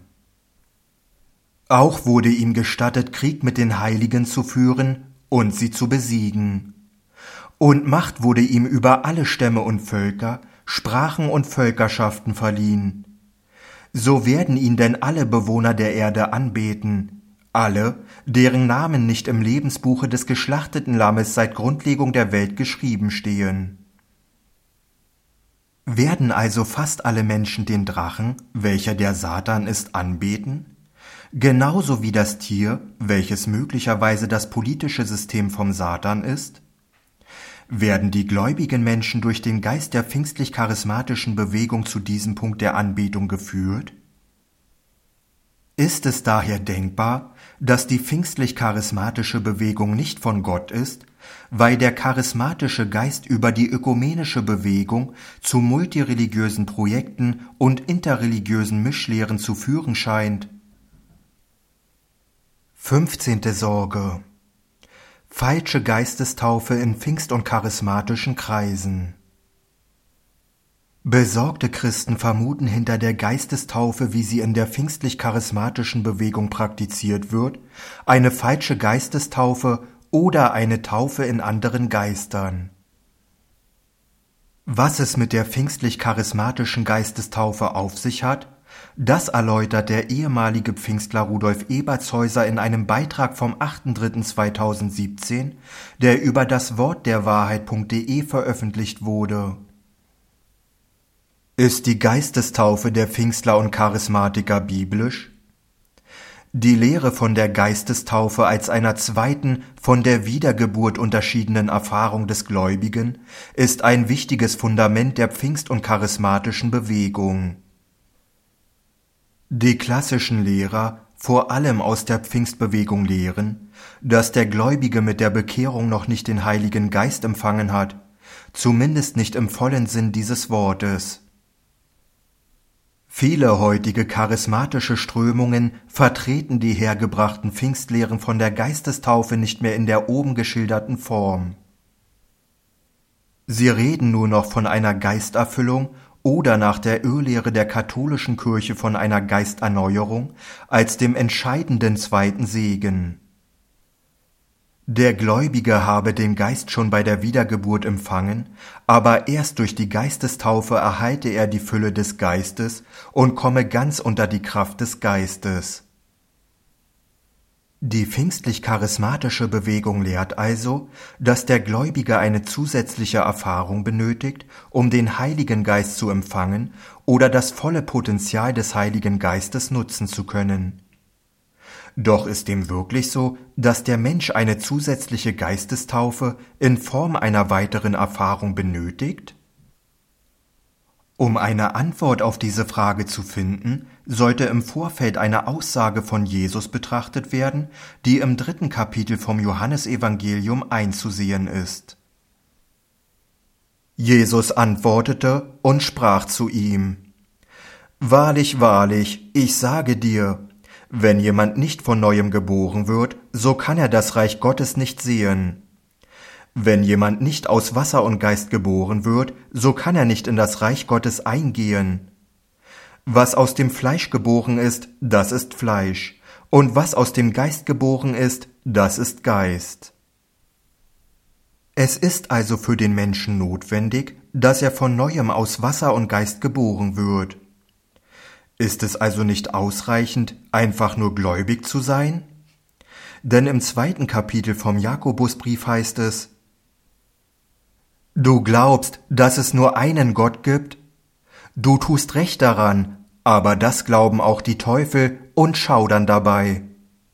Auch wurde ihm gestattet, Krieg mit den Heiligen zu führen und sie zu besiegen. Und Macht wurde ihm über alle Stämme und Völker, Sprachen und Völkerschaften verliehen. So werden ihn denn alle Bewohner der Erde anbeten, alle, deren Namen nicht im Lebensbuche des geschlachteten Lammes seit Grundlegung der Welt geschrieben stehen. Werden also fast alle Menschen den Drachen, welcher der Satan ist, anbeten? Genauso wie das Tier, welches möglicherweise das politische System vom Satan ist? Werden die gläubigen Menschen durch den Geist der pfingstlich-charismatischen Bewegung zu diesem Punkt der Anbetung geführt? Ist es daher denkbar, dass die pfingstlich-charismatische Bewegung nicht von Gott ist, weil der charismatische Geist über die ökumenische Bewegung zu multireligiösen Projekten und interreligiösen Mischlehren zu führen scheint? fünfzehnte Sorge: Falsche Geistestaufe in pfingst- und charismatischen Kreisen. Besorgte Christen vermuten hinter der Geistestaufe, wie sie in der pfingstlich-charismatischen Bewegung praktiziert wird, eine falsche Geistestaufe oder eine Taufe in anderen Geistern. Was es mit der pfingstlich-charismatischen Geistestaufe auf sich hat, das erläutert der ehemalige Pfingstler Rudolf Ebertshäuser in einem Beitrag vom achter dritter zweitausendsiebzehn, der über das Wort der Wahrheit punkt de veröffentlicht wurde. Ist die Geistestaufe der Pfingstler und Charismatiker biblisch? Die Lehre von der Geistestaufe als einer zweiten, von der Wiedergeburt unterschiedenen Erfahrung des Gläubigen ist ein wichtiges Fundament der pfingst- und charismatischen Bewegung. Die klassischen Lehrer, vor allem aus der Pfingstbewegung, lehren, dass der Gläubige mit der Bekehrung noch nicht den Heiligen Geist empfangen hat, zumindest nicht im vollen Sinn dieses Wortes. Viele heutige charismatische Strömungen vertreten die hergebrachten Pfingstlehren von der Geistestaufe nicht mehr in der oben geschilderten Form. Sie reden nur noch von einer Geisterfüllung oder nach der Irrlehre der katholischen Kirche von einer Geisterneuerung als dem entscheidenden zweiten Segen. Der Gläubige habe den Geist schon bei der Wiedergeburt empfangen, aber erst durch die Geistestaufe erhalte er die Fülle des Geistes und komme ganz unter die Kraft des Geistes. Die pfingstlich-charismatische Bewegung lehrt also, dass der Gläubige eine zusätzliche Erfahrung benötigt, um den Heiligen Geist zu empfangen oder das volle Potenzial des Heiligen Geistes nutzen zu können. Doch ist dem wirklich so, dass der Mensch eine zusätzliche Geistestaufe in Form einer weiteren Erfahrung benötigt? Um eine Antwort auf diese Frage zu finden, sollte im Vorfeld eine Aussage von Jesus betrachtet werden, die im dritten Kapitel vom Johannesevangelium einzusehen ist. Jesus antwortete und sprach zu ihm: Wahrlich, wahrlich, ich sage dir, wenn jemand nicht von Neuem geboren wird, so kann er das Reich Gottes nicht sehen. Wenn jemand nicht aus Wasser und Geist geboren wird, so kann er nicht in das Reich Gottes eingehen. Was aus dem Fleisch geboren ist, das ist Fleisch, und was aus dem Geist geboren ist, das ist Geist. Es ist also für den Menschen notwendig, dass er von Neuem aus Wasser und Geist geboren wird. Ist es also nicht ausreichend, einfach nur gläubig zu sein? Denn im zweiten Kapitel vom Jakobusbrief heißt es: Du glaubst, dass es nur einen Gott gibt? Du tust recht daran, aber das glauben auch die Teufel, und schaudern dabei.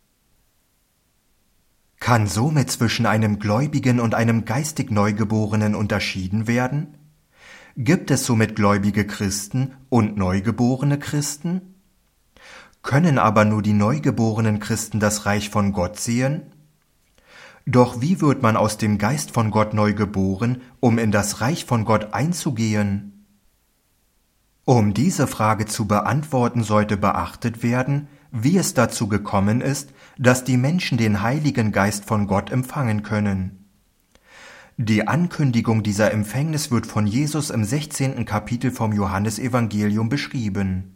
Kann somit zwischen einem Gläubigen und einem geistig Neugeborenen unterschieden werden? Gibt es somit gläubige Christen und neugeborene Christen? Können aber nur die neugeborenen Christen das Reich von Gott sehen? Doch wie wird man aus dem Geist von Gott neu geboren, um in das Reich von Gott einzugehen? Um diese Frage zu beantworten, sollte beachtet werden, wie es dazu gekommen ist, dass die Menschen den Heiligen Geist von Gott empfangen können. Die Ankündigung dieser Empfängnis wird von Jesus im sechzehnten Kapitel vom Johannesevangelium beschrieben.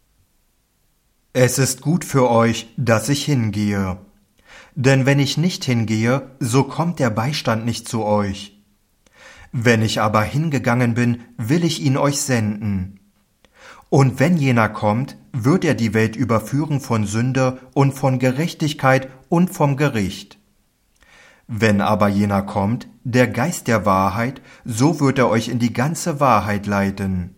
Es ist gut für euch, dass ich hingehe. Denn wenn ich nicht hingehe, so kommt der Beistand nicht zu euch. Wenn ich aber hingegangen bin, will ich ihn euch senden. Und wenn jener kommt, wird er die Welt überführen von Sünde und von Gerechtigkeit und vom Gericht. Wenn aber jener kommt, der Geist der Wahrheit, so wird er euch in die ganze Wahrheit leiten.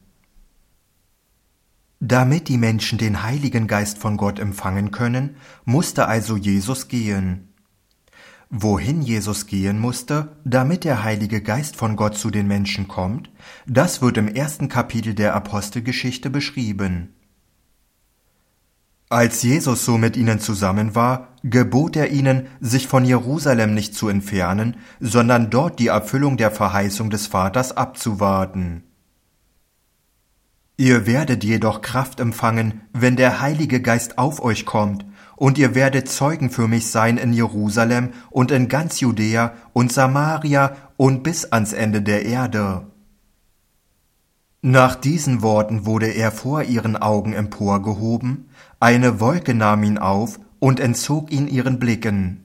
Damit die Menschen den Heiligen Geist von Gott empfangen können, musste also Jesus gehen. Wohin Jesus gehen musste, damit der Heilige Geist von Gott zu den Menschen kommt, das wird im ersten Kapitel der Apostelgeschichte beschrieben. Als Jesus so mit ihnen zusammen war, gebot er ihnen, sich von Jerusalem nicht zu entfernen, sondern dort die Erfüllung der Verheißung des Vaters abzuwarten. Ihr werdet jedoch Kraft empfangen, wenn der Heilige Geist auf euch kommt, und ihr werdet Zeugen für mich sein in Jerusalem und in ganz Judäa und Samaria und bis ans Ende der Erde. Nach diesen Worten wurde er vor ihren Augen emporgehoben, eine Wolke nahm ihn auf und entzog ihn ihren Blicken.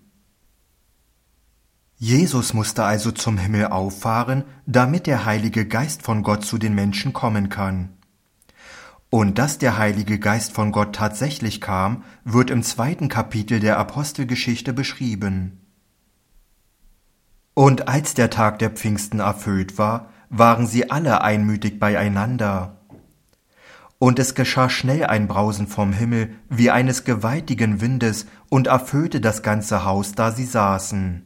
Jesus musste also zum Himmel auffahren, damit der Heilige Geist von Gott zu den Menschen kommen kann. Und dass der Heilige Geist von Gott tatsächlich kam, wird im zweiten Kapitel der Apostelgeschichte beschrieben. Und als der Tag der Pfingsten erfüllt war, waren sie alle einmütig beieinander. Und es geschah schnell ein Brausen vom Himmel wie eines gewaltigen Windes und erfüllte das ganze Haus, da sie saßen.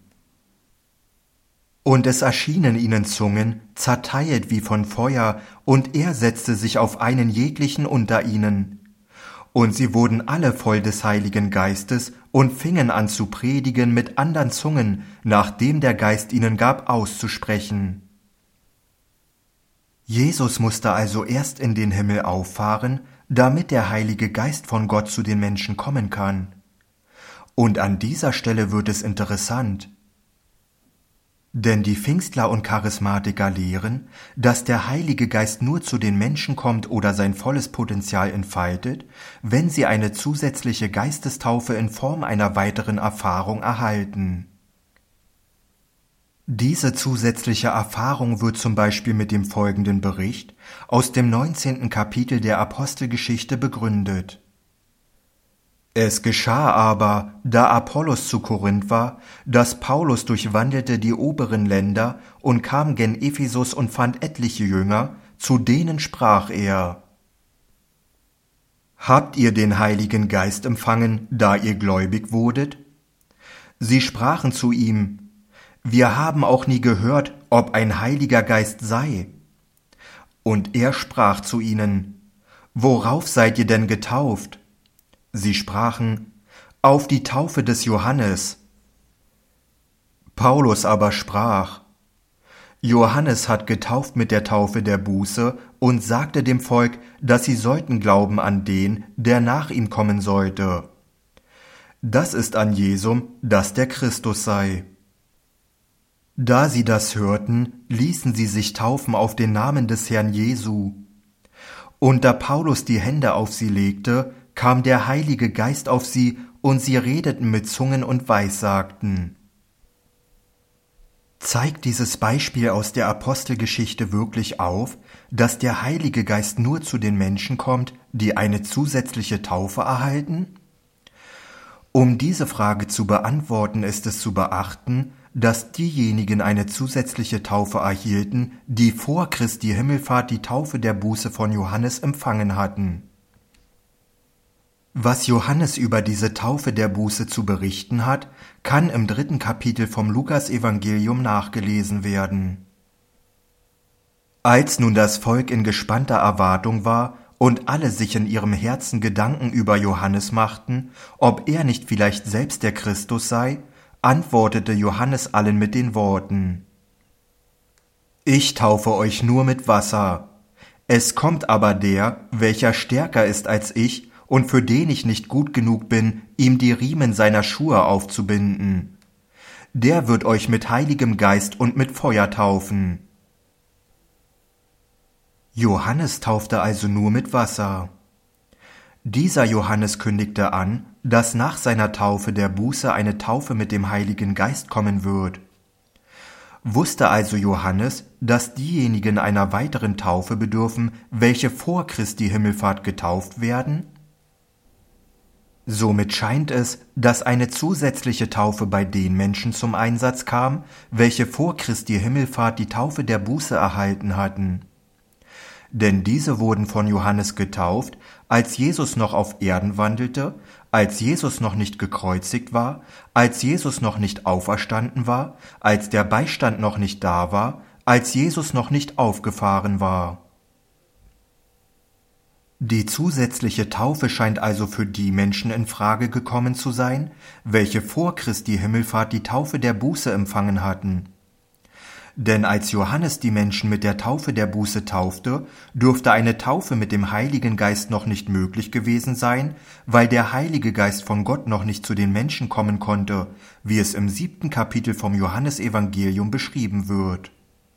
Und es erschienen ihnen Zungen, zerteilt wie von Feuer, und er setzte sich auf einen jeglichen unter ihnen. Und sie wurden alle voll des Heiligen Geistes und fingen an zu predigen mit andern Zungen, nachdem der Geist ihnen gab, auszusprechen. Jesus musste also erst in den Himmel auffahren, damit der Heilige Geist von Gott zu den Menschen kommen kann. Und an dieser Stelle wird es interessant. Denn die Pfingstler und Charismatiker lehren, dass der Heilige Geist nur zu den Menschen kommt oder sein volles Potenzial entfaltet, wenn sie eine zusätzliche Geistestaufe in Form einer weiteren Erfahrung erhalten. Diese zusätzliche Erfahrung wird zum Beispiel mit dem folgenden Bericht aus dem neunzehnten Kapitel der Apostelgeschichte begründet. Es geschah aber, da Apollos zu Korinth war, dass Paulus durchwandelte die oberen Länder und kam gen Ephesus und fand etliche Jünger, zu denen sprach er: Habt ihr den Heiligen Geist empfangen, da ihr gläubig wurdet? Sie sprachen zu ihm: Wir haben auch nie gehört, ob ein Heiliger Geist sei. Und er sprach zu ihnen: Worauf seid ihr denn getauft? Sie sprachen: Auf die Taufe des Johannes. Paulus aber sprach: Johannes hat getauft mit der Taufe der Buße und sagte dem Volk, dass sie sollten glauben an den, der nach ihm kommen sollte. Das ist an Jesum, dass der Christus sei. Da sie das hörten, ließen sie sich taufen auf den Namen des Herrn Jesu. Und da Paulus die Hände auf sie legte, kam der Heilige Geist auf sie, und sie redeten mit Zungen und Weissagten. Zeigt dieses Beispiel aus der Apostelgeschichte wirklich auf, dass der Heilige Geist nur zu den Menschen kommt, die eine zusätzliche Taufe erhalten? Um diese Frage zu beantworten, ist es zu beachten, dass diejenigen eine zusätzliche Taufe erhielten, die vor Christi Himmelfahrt die Taufe der Buße von Johannes empfangen hatten. Was Johannes über diese Taufe der Buße zu berichten hat, kann im dritten Kapitel vom Lukasevangelium nachgelesen werden. Als nun das Volk in gespannter Erwartung war und alle sich in ihrem Herzen Gedanken über Johannes machten, ob er nicht vielleicht selbst der Christus sei, antwortete Johannes allen mit den Worten: Ich taufe euch nur mit Wasser. Es kommt aber der, welcher stärker ist als ich und für den ich nicht gut genug bin, ihm die Riemen seiner Schuhe aufzubinden. Der wird euch mit Heiligem Geist und mit Feuer taufen. Johannes taufte also nur mit Wasser. Dieser Johannes kündigte an, dass nach seiner Taufe der Buße eine Taufe mit dem Heiligen Geist kommen wird. Wusste also Johannes, dass diejenigen einer weiteren Taufe bedürfen, welche vor Christi Himmelfahrt getauft werden? Somit scheint es, dass eine zusätzliche Taufe bei den Menschen zum Einsatz kam, welche vor Christi Himmelfahrt die Taufe der Buße erhalten hatten. Denn diese wurden von Johannes getauft, als Jesus noch auf Erden wandelte, als Jesus noch nicht gekreuzigt war, als Jesus noch nicht auferstanden war, als der Beistand noch nicht da war, als Jesus noch nicht aufgefahren war. Die zusätzliche Taufe scheint also für die Menschen in Frage gekommen zu sein, welche vor Christi Himmelfahrt die Taufe der Buße empfangen hatten. Denn als Johannes die Menschen mit der Taufe der Buße taufte, dürfte eine Taufe mit dem Heiligen Geist noch nicht möglich gewesen sein, weil der Heilige Geist von Gott noch nicht zu den Menschen kommen konnte, wie es im siebten Kapitel vom Johannesevangelium beschrieben wird.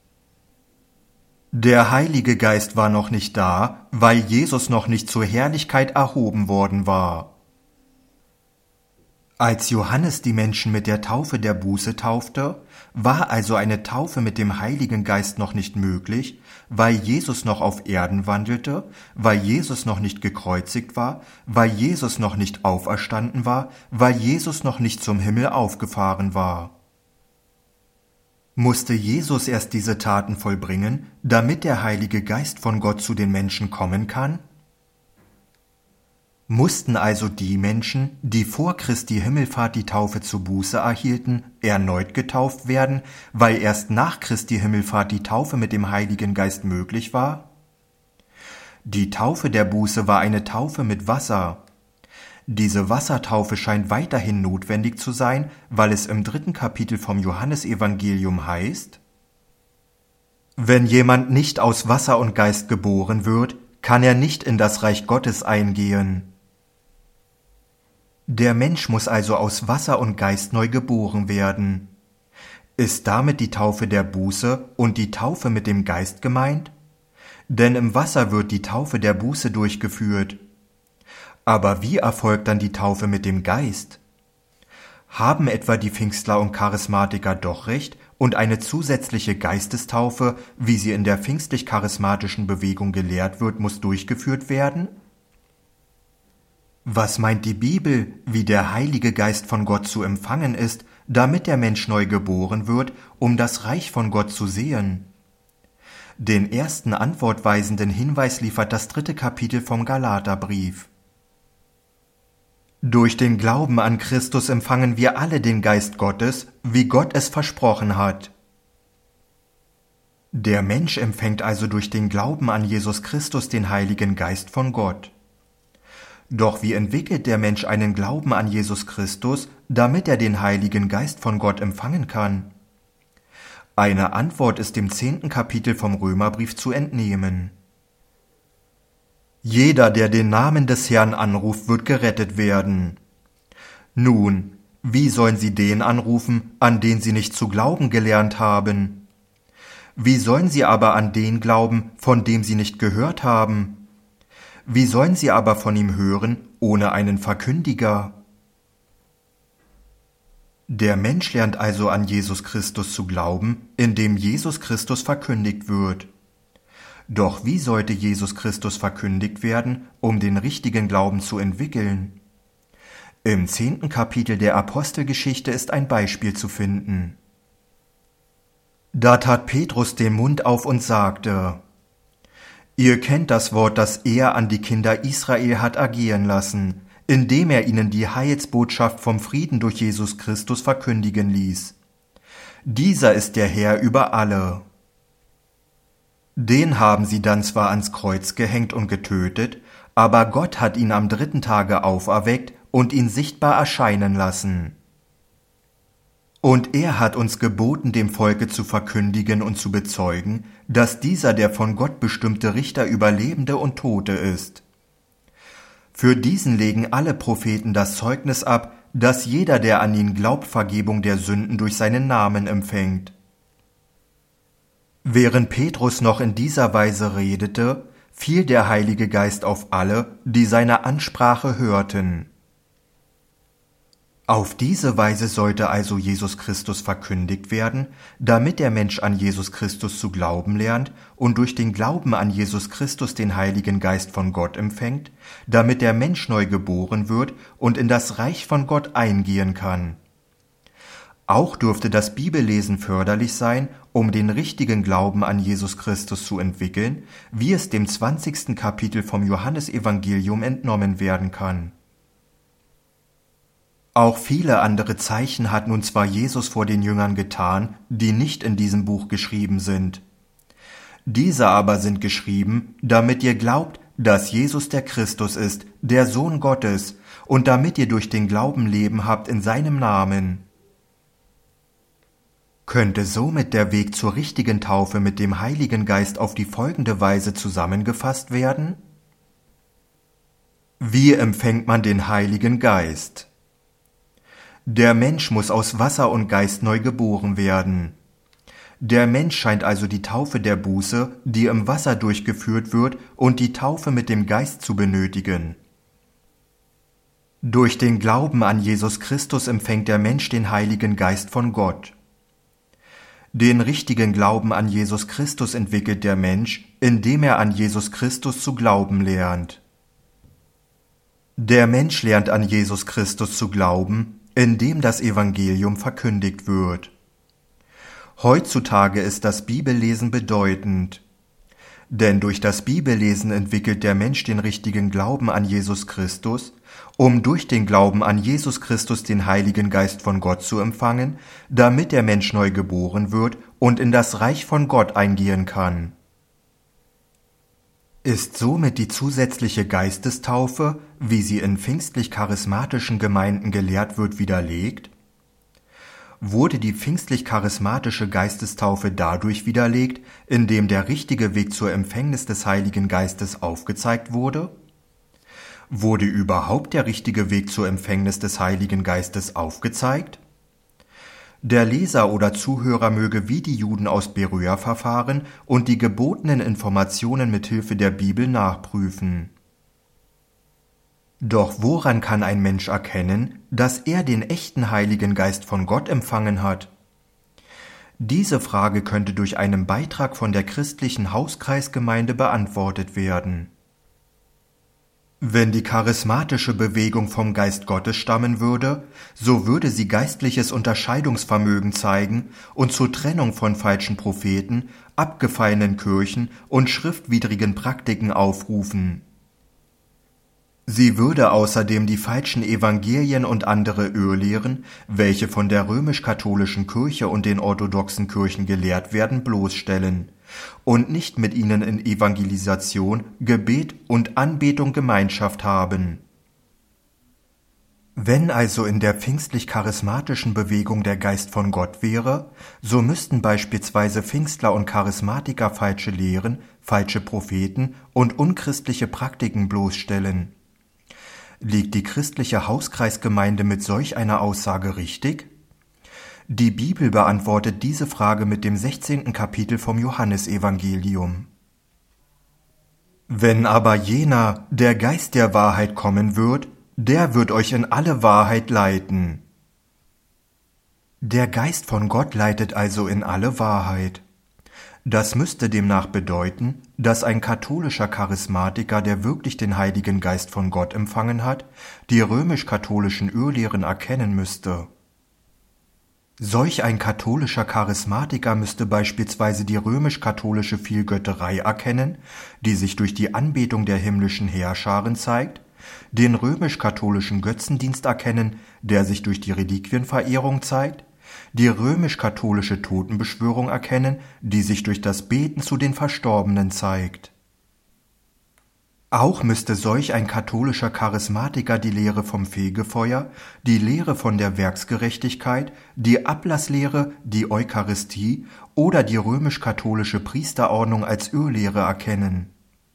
Der Heilige Geist war noch nicht da, weil Jesus noch nicht zur Herrlichkeit erhoben worden war. Als Johannes die Menschen mit der Taufe der Buße taufte, war also eine Taufe mit dem Heiligen Geist noch nicht möglich, weil Jesus noch auf Erden wandelte, weil Jesus noch nicht gekreuzigt war, weil Jesus noch nicht auferstanden war, weil Jesus noch nicht zum Himmel aufgefahren war. Musste Jesus erst diese Taten vollbringen, damit der Heilige Geist von Gott zu den Menschen kommen kann? Mussten also die Menschen, die vor Christi Himmelfahrt die Taufe zur Buße erhielten, erneut getauft werden, weil erst nach Christi Himmelfahrt die Taufe mit dem Heiligen Geist möglich war? Die Taufe der Buße war eine Taufe mit Wasser. Diese Wassertaufe scheint weiterhin notwendig zu sein, weil es im dritten Kapitel vom Johannesevangelium heißt: Wenn jemand nicht aus Wasser und Geist geboren wird, kann er nicht in das Reich Gottes eingehen. Der Mensch muss also aus Wasser und Geist neu geboren werden. Ist damit die Taufe der Buße und die Taufe mit dem Geist gemeint? Denn im Wasser wird die Taufe der Buße durchgeführt. Aber wie erfolgt dann die Taufe mit dem Geist? Haben etwa die Pfingstler und Charismatiker doch recht und eine zusätzliche Geistestaufe, wie sie in der pfingstlich-charismatischen Bewegung gelehrt wird, muss durchgeführt werden? Was meint die Bibel, wie der Heilige Geist von Gott zu empfangen ist, damit der Mensch neu geboren wird, um das Reich von Gott zu sehen? Den ersten antwortweisenden Hinweis liefert das dritte Kapitel vom Galaterbrief. Durch den Glauben an Christus empfangen wir alle den Geist Gottes, wie Gott es versprochen hat. Der Mensch empfängt also durch den Glauben an Jesus Christus den Heiligen Geist von Gott. Doch wie entwickelt der Mensch einen Glauben an Jesus Christus, damit er den Heiligen Geist von Gott empfangen kann? Eine Antwort ist dem zehnten Kapitel vom Römerbrief zu entnehmen. Jeder, der den Namen des Herrn anruft, wird gerettet werden. Nun, wie sollen sie den anrufen, an den sie nicht zu glauben gelernt haben? Wie sollen sie aber an den glauben, von dem sie nicht gehört haben? Wie sollen sie aber von ihm hören, ohne einen Verkündiger? Der Mensch lernt also an Jesus Christus zu glauben, indem Jesus Christus verkündigt wird. Doch wie sollte Jesus Christus verkündigt werden, um den richtigen Glauben zu entwickeln? Im zehnten Kapitel der Apostelgeschichte ist ein Beispiel zu finden. Da tat Petrus den Mund auf und sagte: Ihr kennt das Wort, das er an die Kinder Israel hat ergehen lassen, indem er ihnen die Heilsbotschaft vom Frieden durch Jesus Christus verkündigen ließ. Dieser ist der Herr über alle. Den haben sie dann zwar ans Kreuz gehängt und getötet, aber Gott hat ihn am dritten Tage auferweckt und ihn sichtbar erscheinen lassen. Und er hat uns geboten, dem Volke zu verkündigen und zu bezeugen, dass dieser der von Gott bestimmte Richter über Lebende und Tote ist. Für diesen legen alle Propheten das Zeugnis ab, dass jeder, der an ihn glaubt, Vergebung der Sünden durch seinen Namen empfängt. Während Petrus noch in dieser Weise redete, fiel der Heilige Geist auf alle, die seine Ansprache hörten. Auf diese Weise sollte also Jesus Christus verkündigt werden, damit der Mensch an Jesus Christus zu glauben lernt und durch den Glauben an Jesus Christus den Heiligen Geist von Gott empfängt, damit der Mensch neu geboren wird und in das Reich von Gott eingehen kann. Auch dürfte das Bibellesen förderlich sein, um den richtigen Glauben an Jesus Christus zu entwickeln, wie es dem zwanzigsten Kapitel vom Johannesevangelium entnommen werden kann. Auch viele andere Zeichen hat nun zwar Jesus vor den Jüngern getan, die nicht in diesem Buch geschrieben sind. Diese aber sind geschrieben, damit ihr glaubt, dass Jesus der Christus ist, der Sohn Gottes, und damit ihr durch den Glauben Leben habt in seinem Namen. Könnte somit der Weg zur richtigen Taufe mit dem Heiligen Geist auf die folgende Weise zusammengefasst werden? Wie empfängt man den Heiligen Geist? Der Mensch muss aus Wasser und Geist neu geboren werden. Der Mensch scheint also die Taufe der Buße, die im Wasser durchgeführt wird, und die Taufe mit dem Geist zu benötigen. Durch den Glauben an Jesus Christus empfängt der Mensch den Heiligen Geist von Gott. Den richtigen Glauben an Jesus Christus entwickelt der Mensch, indem er an Jesus Christus zu glauben lernt. Der Mensch lernt an Jesus Christus zu glauben, indem das Evangelium verkündigt wird. Heutzutage ist das Bibellesen bedeutend, denn durch das Bibellesen entwickelt der Mensch den richtigen Glauben an Jesus Christus, um durch den Glauben an Jesus Christus den Heiligen Geist von Gott zu empfangen, damit der Mensch neu geboren wird und in das Reich von Gott eingehen kann. Ist somit die zusätzliche Geistestaufe, wie sie in pfingstlich-charismatischen Gemeinden gelehrt wird, widerlegt? Wurde die pfingstlich-charismatische Geistestaufe dadurch widerlegt, indem der richtige Weg zur Empfängnis des Heiligen Geistes aufgezeigt wurde? Wurde überhaupt der richtige Weg zur Empfängnis des Heiligen Geistes aufgezeigt? Der Leser oder Zuhörer möge wie die Juden aus Beröa verfahren und die gebotenen Informationen mit Hilfe der Bibel nachprüfen. Doch woran kann ein Mensch erkennen, dass er den echten Heiligen Geist von Gott empfangen hat? Diese Frage könnte durch einen Beitrag von der christlichen Hauskreisgemeinde beantwortet werden. Wenn die charismatische Bewegung vom Geist Gottes stammen würde, so würde sie geistliches Unterscheidungsvermögen zeigen und zur Trennung von falschen Propheten, abgefallenen Kirchen und schriftwidrigen Praktiken aufrufen. Sie würde außerdem die falschen Evangelien und andere Irrlehren, welche von der römisch-katholischen Kirche und den orthodoxen Kirchen gelehrt werden, bloßstellen und nicht mit ihnen in Evangelisation, Gebet und Anbetung Gemeinschaft haben. Wenn also in der pfingstlich-charismatischen Bewegung der Geist von Gott wäre, so müssten beispielsweise Pfingstler und Charismatiker falsche Lehren, falsche Propheten und unchristliche Praktiken bloßstellen. Liegt die christliche Hauskreisgemeinde mit solch einer Aussage richtig? Die Bibel beantwortet diese Frage mit dem sechzehnten Kapitel vom Johannesevangelium. Wenn aber jener, der Geist der Wahrheit kommen wird, der wird euch in alle Wahrheit leiten. Der Geist von Gott leitet also in alle Wahrheit. Das müsste demnach bedeuten, dass ein katholischer Charismatiker, der wirklich den Heiligen Geist von Gott empfangen hat, die römisch-katholischen Irrlehren erkennen müsste. Solch ein katholischer Charismatiker müsste beispielsweise die römisch-katholische Vielgötterei erkennen, die sich durch die Anbetung der himmlischen Heerscharen zeigt, den römisch-katholischen Götzendienst erkennen, der sich durch die Reliquienverehrung zeigt, die römisch-katholische Totenbeschwörung erkennen, die sich durch das Beten zu den Verstorbenen zeigt. Auch müsste solch ein katholischer Charismatiker die Lehre vom Fegefeuer, die Lehre von der Werksgerechtigkeit, die Ablasslehre, die Eucharistie oder die römisch-katholische Priesterordnung als Irrlehre erkennen.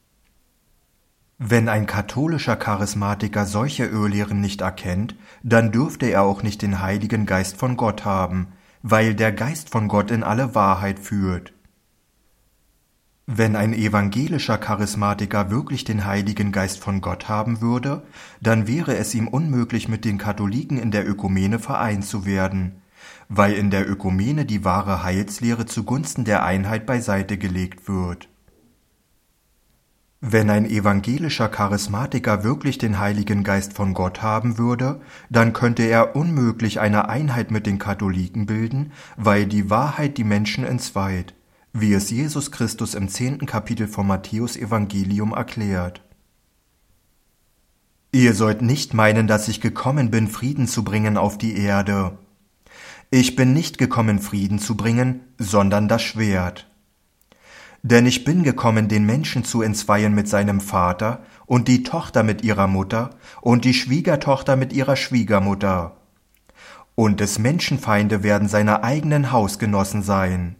Wenn ein katholischer Charismatiker solche Irrlehren nicht erkennt, dann dürfte er auch nicht den Heiligen Geist von Gott haben, weil der Geist von Gott in alle Wahrheit führt. Wenn ein evangelischer Charismatiker wirklich den Heiligen Geist von Gott haben würde, dann wäre es ihm unmöglich, mit den Katholiken in der Ökumene vereint zu werden, weil in der Ökumene die wahre Heilslehre zugunsten der Einheit beiseite gelegt wird. Wenn ein evangelischer Charismatiker wirklich den Heiligen Geist von Gott haben würde, dann könnte er unmöglich eine Einheit mit den Katholiken bilden, weil die Wahrheit die Menschen entzweit, wie es Jesus Christus im zehnten Kapitel vom Matthäus-Evangelium erklärt. Ihr sollt nicht meinen, dass ich gekommen bin, Frieden zu bringen auf die Erde. Ich bin nicht gekommen, Frieden zu bringen, sondern das Schwert. Denn ich bin gekommen, den Menschen zu entzweien mit seinem Vater und die Tochter mit ihrer Mutter und die Schwiegertochter mit ihrer Schwiegermutter. Und des Menschen Feinde werden seine eigenen Hausgenossen sein.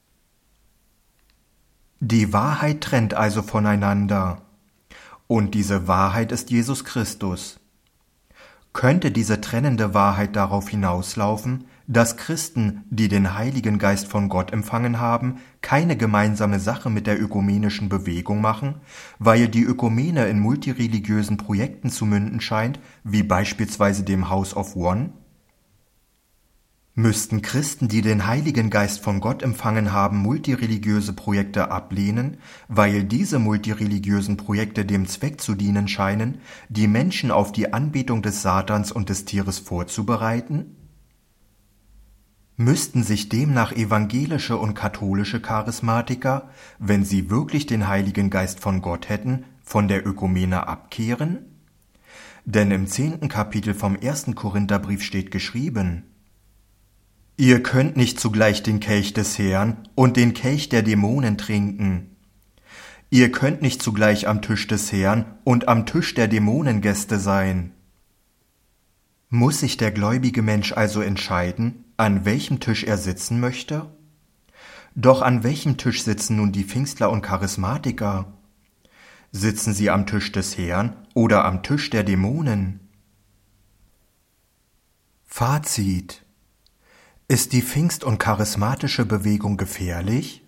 Die Wahrheit trennt also voneinander. Und diese Wahrheit ist Jesus Christus. Könnte diese trennende Wahrheit darauf hinauslaufen, dass Christen, die den Heiligen Geist von Gott empfangen haben, keine gemeinsame Sache mit der ökumenischen Bewegung machen, weil die Ökumene in multireligiösen Projekten zu münden scheint, wie beispielsweise dem House of One? Müssten Christen, die den Heiligen Geist von Gott empfangen haben, multireligiöse Projekte ablehnen, weil diese multireligiösen Projekte dem Zweck zu dienen scheinen, die Menschen auf die Anbetung des Satans und des Tieres vorzubereiten? Müssten sich demnach evangelische und katholische Charismatiker, wenn sie wirklich den Heiligen Geist von Gott hätten, von der Ökumene abkehren? Denn im zehnten Kapitel vom ersten Korintherbrief steht geschrieben: Ihr könnt nicht zugleich den Kelch des Herrn und den Kelch der Dämonen trinken. Ihr könnt nicht zugleich am Tisch des Herrn und am Tisch der Dämonen Gäste sein. Muss sich der gläubige Mensch also entscheiden, an welchem Tisch er sitzen möchte? Doch an welchem Tisch sitzen nun die Pfingstler und Charismatiker? Sitzen sie am Tisch des Herrn oder am Tisch der Dämonen? Fazit: Ist die Pfingst- und charismatische Bewegung gefährlich?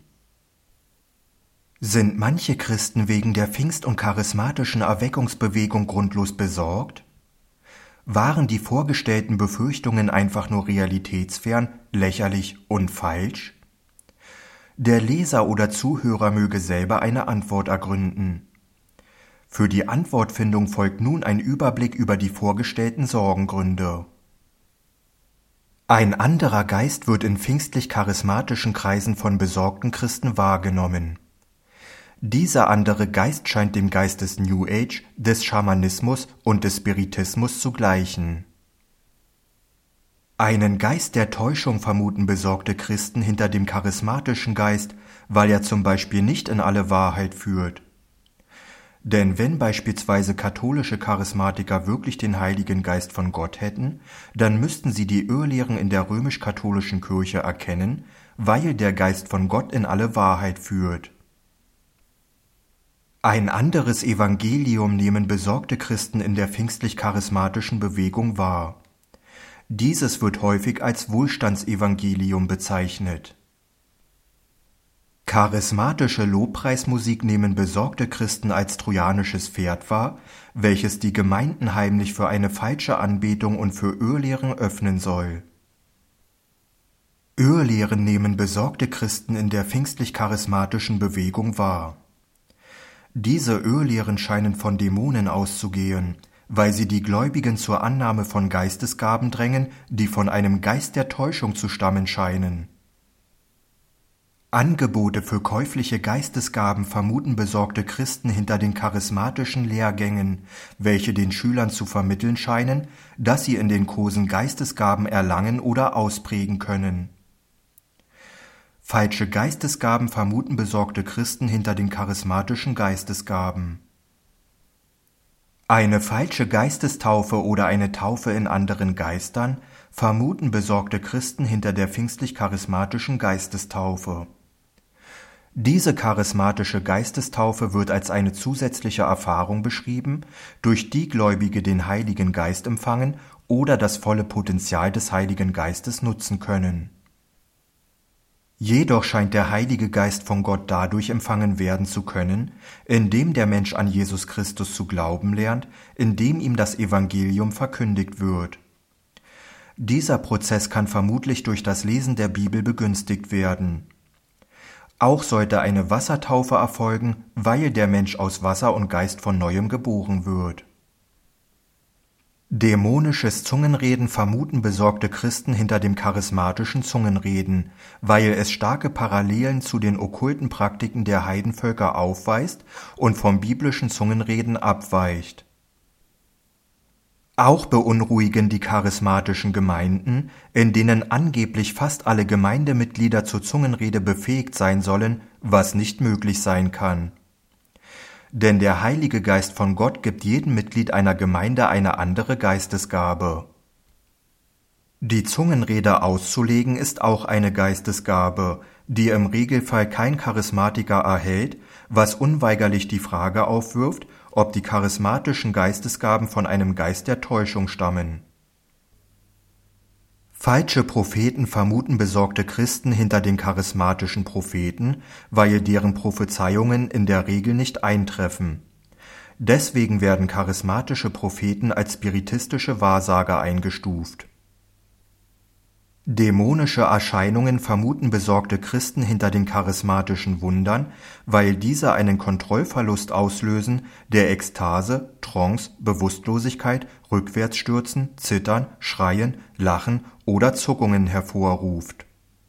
Sind manche Christen wegen der Pfingst- und charismatischen Erweckungsbewegung grundlos besorgt? Waren die vorgestellten Befürchtungen einfach nur realitätsfern, lächerlich und falsch? Der Leser oder Zuhörer möge selber eine Antwort ergründen. Für die Antwortfindung folgt nun ein Überblick über die vorgestellten Sorgengründe. Ein anderer Geist wird in pfingstlich-charismatischen Kreisen von besorgten Christen wahrgenommen. Dieser andere Geist scheint dem Geist des New Age, des Schamanismus und des Spiritismus zu gleichen. Einen Geist der Täuschung vermuten besorgte Christen hinter dem charismatischen Geist, weil er zum Beispiel nicht in alle Wahrheit führt. Denn wenn beispielsweise katholische Charismatiker wirklich den Heiligen Geist von Gott hätten, dann müssten sie die Irrlehren in der römisch-katholischen Kirche erkennen, weil der Geist von Gott in alle Wahrheit führt. Ein anderes Evangelium nehmen besorgte Christen in der pfingstlich-charismatischen Bewegung wahr. Dieses wird häufig als Wohlstandsevangelium bezeichnet. Charismatische Lobpreismusik nehmen besorgte Christen als trojanisches Pferd wahr, welches die Gemeinden heimlich für eine falsche Anbetung und für Irrlehren öffnen soll. Irrlehren nehmen besorgte Christen in der pfingstlich-charismatischen Bewegung wahr. Diese Irrlehren scheinen von Dämonen auszugehen, weil sie die Gläubigen zur Annahme von Geistesgaben drängen, die von einem Geist der Täuschung zu stammen scheinen. Angebote für käufliche Geistesgaben vermuten besorgte Christen hinter den charismatischen Lehrgängen, welche den Schülern zu vermitteln scheinen, dass sie in den Kursen Geistesgaben erlangen oder ausprägen können. Falsche Geistesgaben vermuten besorgte Christen hinter den charismatischen Geistesgaben. Eine falsche Geistestaufe oder eine Taufe in anderen Geistern vermuten besorgte Christen hinter der pfingstlich-charismatischen Geistestaufe. Diese charismatische Geistestaufe wird als eine zusätzliche Erfahrung beschrieben, durch die Gläubige den Heiligen Geist empfangen oder das volle Potenzial des Heiligen Geistes nutzen können. Jedoch scheint der Heilige Geist von Gott dadurch empfangen werden zu können, indem der Mensch an Jesus Christus zu glauben lernt, indem ihm das Evangelium verkündigt wird. Dieser Prozess kann vermutlich durch das Lesen der Bibel begünstigt werden. Auch sollte eine Wassertaufe erfolgen, weil der Mensch aus Wasser und Geist von Neuem geboren wird. Dämonisches Zungenreden vermuten besorgte Christen hinter dem charismatischen Zungenreden, weil es starke Parallelen zu den okkulten Praktiken der Heidenvölker aufweist und vom biblischen Zungenreden abweicht. Auch beunruhigen die charismatischen Gemeinden, in denen angeblich fast alle Gemeindemitglieder zur Zungenrede befähigt sein sollen, was nicht möglich sein kann. Denn der Heilige Geist von Gott gibt jedem Mitglied einer Gemeinde eine andere Geistesgabe. Die Zungenrede auszulegen ist auch eine Geistesgabe, die im Regelfall kein Charismatiker erhält, was unweigerlich die Frage aufwirft, ob die charismatischen Geistesgaben von einem Geist der Täuschung stammen. Falsche Propheten vermuten besorgte Christen hinter den charismatischen Propheten, weil deren Prophezeiungen in der Regel nicht eintreffen. Deswegen werden charismatische Propheten als spiritistische Wahrsager eingestuft. Dämonische Erscheinungen vermuten besorgte Christen hinter den charismatischen Wundern, weil diese einen Kontrollverlust auslösen, der Ekstase, Trance, Bewusstlosigkeit, Rückwärtsstürzen, Zittern, Schreien, Lachen oder Zuckungen hervorruft.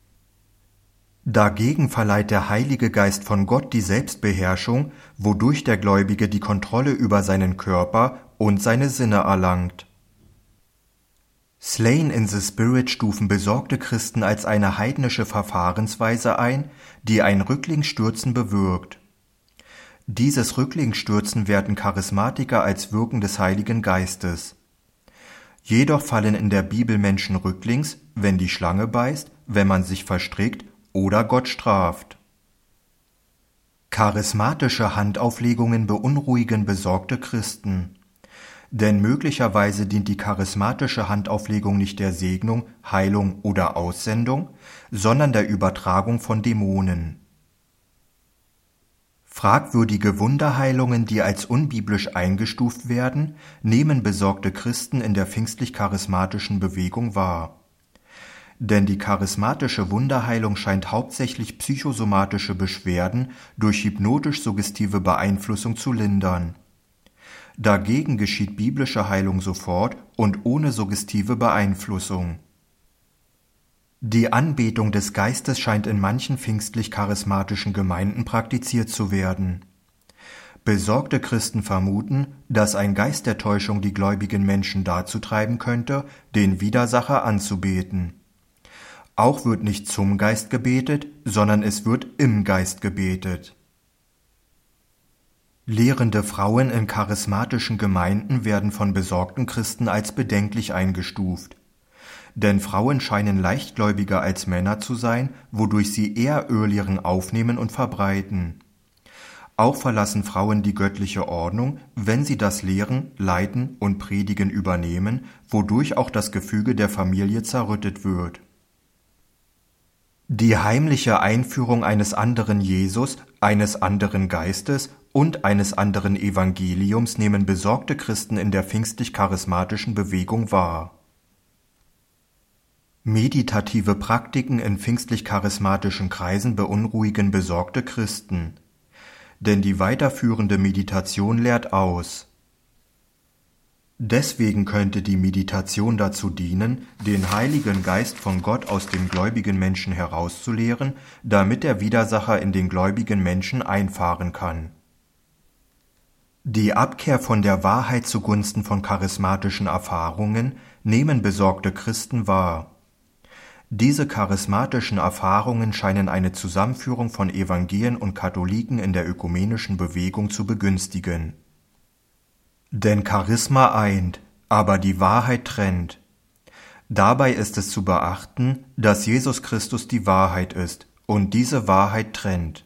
Dagegen verleiht der Heilige Geist von Gott die Selbstbeherrschung, wodurch der Gläubige die Kontrolle über seinen Körper und seine Sinne erlangt. Slain in the Spirit stufen besorgte Christen als eine heidnische Verfahrensweise ein, die ein Rücklingsstürzen bewirkt. Dieses Rücklingsstürzen werten Charismatiker als Wirken des Heiligen Geistes. Jedoch fallen in der Bibel Menschen rücklings, wenn die Schlange beißt, wenn man sich verstrickt oder Gott straft. Charismatische Handauflegungen beunruhigen besorgte Christen. Denn möglicherweise dient die charismatische Handauflegung nicht der Segnung, Heilung oder Aussendung, sondern der Übertragung von Dämonen. Fragwürdige Wunderheilungen, die als unbiblisch eingestuft werden, nehmen besorgte Christen in der pfingstlich-charismatischen Bewegung wahr. Denn die charismatische Wunderheilung scheint hauptsächlich psychosomatische Beschwerden durch hypnotisch-suggestive Beeinflussung zu lindern. Dagegen geschieht biblische Heilung sofort und ohne suggestive Beeinflussung. Die Anbetung des Geistes scheint in manchen pfingstlich-charismatischen Gemeinden praktiziert zu werden. Besorgte Christen vermuten, dass ein Geist der Täuschung die gläubigen Menschen dazu treiben könnte, den Widersacher anzubeten. Auch wird nicht zum Geist gebetet, sondern es wird im Geist gebetet. Lehrende Frauen in charismatischen Gemeinden werden von besorgten Christen als bedenklich eingestuft. Denn Frauen scheinen leichtgläubiger als Männer zu sein, wodurch sie eher Irrlehren aufnehmen und verbreiten. Auch verlassen Frauen die göttliche Ordnung, wenn sie das Lehren, Leiten und Predigen übernehmen, wodurch auch das Gefüge der Familie zerrüttet wird. Die heimliche Einführung eines anderen Jesus, eines anderen Geistes und eines anderen Evangeliums nehmen besorgte Christen in der pfingstlich-charismatischen Bewegung wahr. Meditative Praktiken in pfingstlich-charismatischen Kreisen beunruhigen besorgte Christen. Denn die weiterführende Meditation lehrt aus: Deswegen könnte die Meditation dazu dienen, den Heiligen Geist von Gott aus dem gläubigen Menschen herauszulehren, damit der Widersacher in den gläubigen Menschen einfahren kann. Die Abkehr von der Wahrheit zugunsten von charismatischen Erfahrungen nehmen besorgte Christen wahr. Diese charismatischen Erfahrungen scheinen eine Zusammenführung von Evangelien und Katholiken in der ökumenischen Bewegung zu begünstigen. Denn Charisma eint, aber die Wahrheit trennt. Dabei ist es zu beachten, dass Jesus Christus die Wahrheit ist und diese Wahrheit trennt.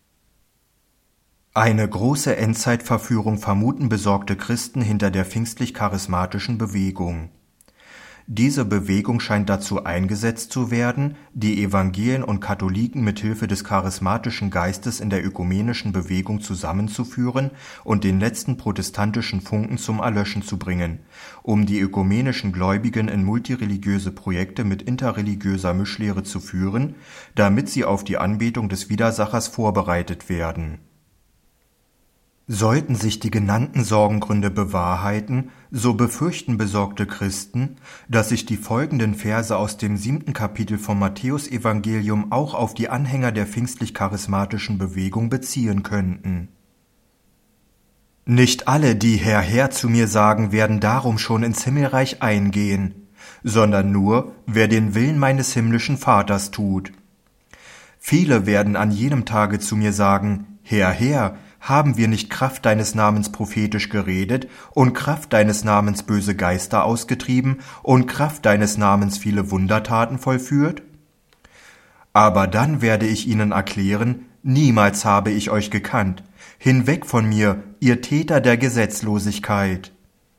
Eine große Endzeitverführung vermuten besorgte Christen hinter der pfingstlich-charismatischen Bewegung. Diese Bewegung scheint dazu eingesetzt zu werden, die Evangelien und Katholiken mit Hilfe des charismatischen Geistes in der ökumenischen Bewegung zusammenzuführen und den letzten protestantischen Funken zum Erlöschen zu bringen, um die ökumenischen Gläubigen in multireligiöse Projekte mit interreligiöser Mischlehre zu führen, damit sie auf die Anbetung des Widersachers vorbereitet werden. Sollten sich die genannten Sorgengründe bewahrheiten, so befürchten besorgte Christen, dass sich die folgenden Verse aus dem siebten Kapitel vom Matthäusevangelium auch auf die Anhänger der pfingstlich-charismatischen Bewegung beziehen könnten. Nicht alle, die Herr, Herr zu mir sagen, werden darum schon ins Himmelreich eingehen, sondern nur, wer den Willen meines himmlischen Vaters tut. Viele werden an jenem Tage zu mir sagen, Herr, Herr, haben wir nicht Kraft deines Namens prophetisch geredet und Kraft deines Namens böse Geister ausgetrieben und Kraft deines Namens viele Wundertaten vollführt? Aber dann werde ich ihnen erklären, niemals habe ich euch gekannt. Hinweg von mir, ihr Täter der Gesetzlosigkeit.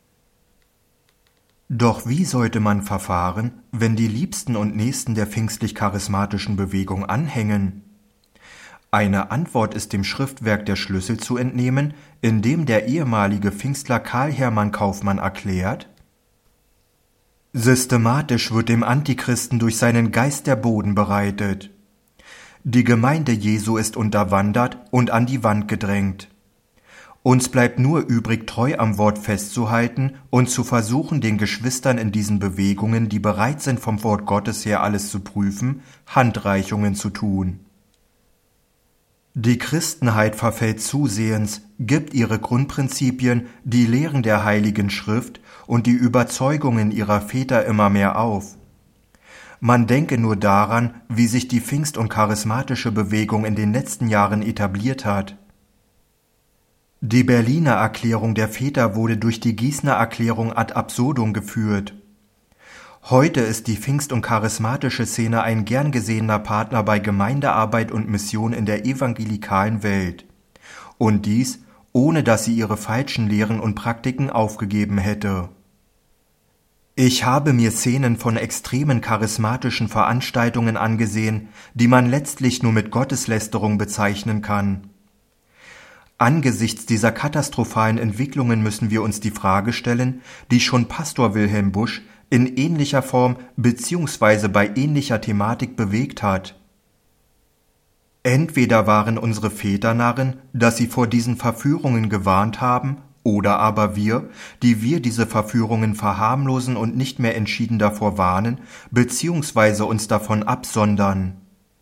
Doch wie sollte man verfahren, wenn die Liebsten und Nächsten der pfingstlich-charismatischen Bewegung anhängen? Eine Antwort ist dem Schriftwerk der Schlüssel zu entnehmen, in dem der ehemalige Pfingstler Karl Hermann Kaufmann erklärt: Systematisch wird dem Antichristen durch seinen Geist der Boden bereitet. Die Gemeinde Jesu ist unterwandert und an die Wand gedrängt. Uns bleibt nur übrig, treu am Wort festzuhalten und zu versuchen, den Geschwistern in diesen Bewegungen, die bereit sind, vom Wort Gottes her alles zu prüfen, Handreichungen zu tun. Die Christenheit verfällt zusehends, gibt ihre Grundprinzipien, die Lehren der Heiligen Schrift und die Überzeugungen ihrer Väter immer mehr auf. Man denke nur daran, wie sich die Pfingst- und charismatische Bewegung in den letzten Jahren etabliert hat. Die Berliner Erklärung der Väter wurde durch die Gießener Erklärung ad absurdum geführt. Heute ist die Pfingst- und charismatische Szene ein gern gesehener Partner bei Gemeindearbeit und Mission in der evangelikalen Welt. Und dies, ohne dass sie ihre falschen Lehren und Praktiken aufgegeben hätte. Ich habe mir Szenen von extremen charismatischen Veranstaltungen angesehen, die man letztlich nur mit Gotteslästerung bezeichnen kann. Angesichts dieser katastrophalen Entwicklungen müssen wir uns die Frage stellen, die schon Pastor Wilhelm Busch in ähnlicher Form bzw. bei ähnlicher Thematik bewegt hat. Entweder waren unsere Väter Narren, dass sie vor diesen Verführungen gewarnt haben, oder aber wir, die wir diese Verführungen verharmlosen und nicht mehr entschieden davor warnen, bzw. uns davon absondern.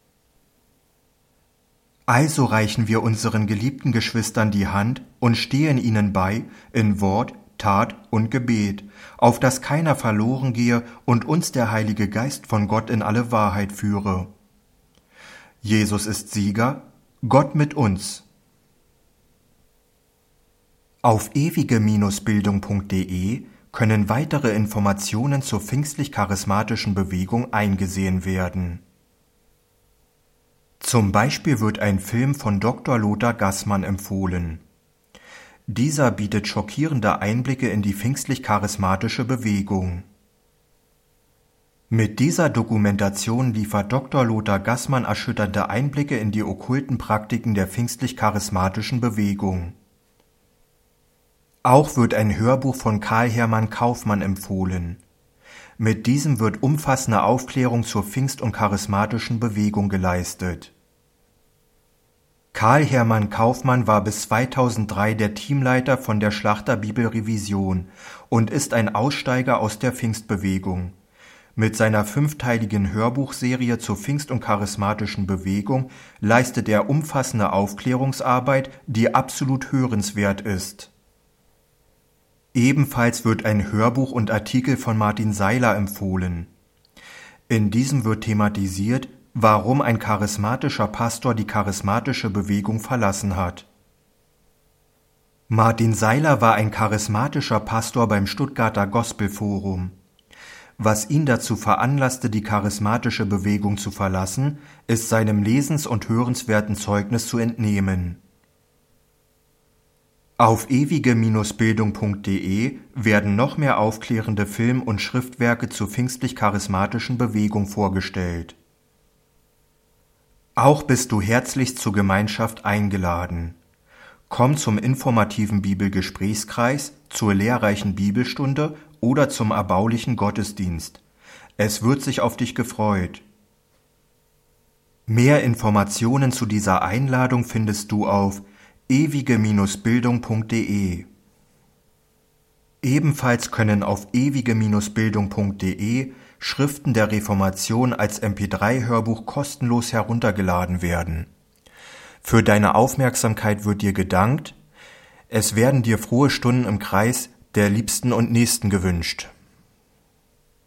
Also reichen wir unseren geliebten Geschwistern die Hand und stehen ihnen bei in Wort, Tat und Gebet, auf dass keiner verloren gehe und uns der Heilige Geist von Gott in alle Wahrheit führe. Jesus ist Sieger, Gott mit uns. Auf ewige Bildung punkt de können weitere Informationen zur pfingstlich-charismatischen Bewegung eingesehen werden. Zum Beispiel wird ein Film von Doktor Lothar Gassmann empfohlen. Dieser bietet schockierende Einblicke in die pfingstlich-charismatische Bewegung. Mit dieser Dokumentation liefert Doktor Lothar Gassmann erschütternde Einblicke in die okkulten Praktiken der pfingstlich-charismatischen Bewegung. Auch wird ein Hörbuch von Karl Hermann Kaufmann empfohlen. Mit diesem wird umfassende Aufklärung zur Pfingst- und charismatischen Bewegung geleistet. Karl-Hermann Kaufmann war bis zweitausenddrei der Teamleiter von der Schlachterbibel Revision und ist ein Aussteiger aus der Pfingstbewegung. Mit seiner fünfteiligen Hörbuchserie zur Pfingst- und charismatischen Bewegung leistet er umfassende Aufklärungsarbeit, die absolut hörenswert ist. Ebenfalls wird ein Hörbuch und Artikel von Martin Seiler empfohlen. In diesem wird thematisiert, warum ein charismatischer Pastor die charismatische Bewegung verlassen hat. Martin Seiler war ein charismatischer Pastor beim Stuttgarter Gospelforum. Was ihn dazu veranlasste, die charismatische Bewegung zu verlassen, ist seinem lesens- und hörenswerten Zeugnis zu entnehmen. Auf ewige Bindestrich Bildung Punkt de werden noch mehr aufklärende Film- und Schriftwerke zur pfingstlich-charismatischen Bewegung vorgestellt. Auch bist du herzlichst zur Gemeinschaft eingeladen. Komm zum informativen Bibelgesprächskreis, zur lehrreichen Bibelstunde oder zum erbaulichen Gottesdienst. Es wird sich auf dich gefreut. Mehr Informationen zu dieser Einladung findest du auf ewige Bindestrich Bildung Punkt de. Ebenfalls können auf ewige Bindestrich Bildung Punkt de Schriften der Reformation als M P drei Hörbuch kostenlos heruntergeladen werden. Für deine Aufmerksamkeit wird dir gedankt. Es werden dir frohe Stunden im Kreis der Liebsten und Nächsten gewünscht.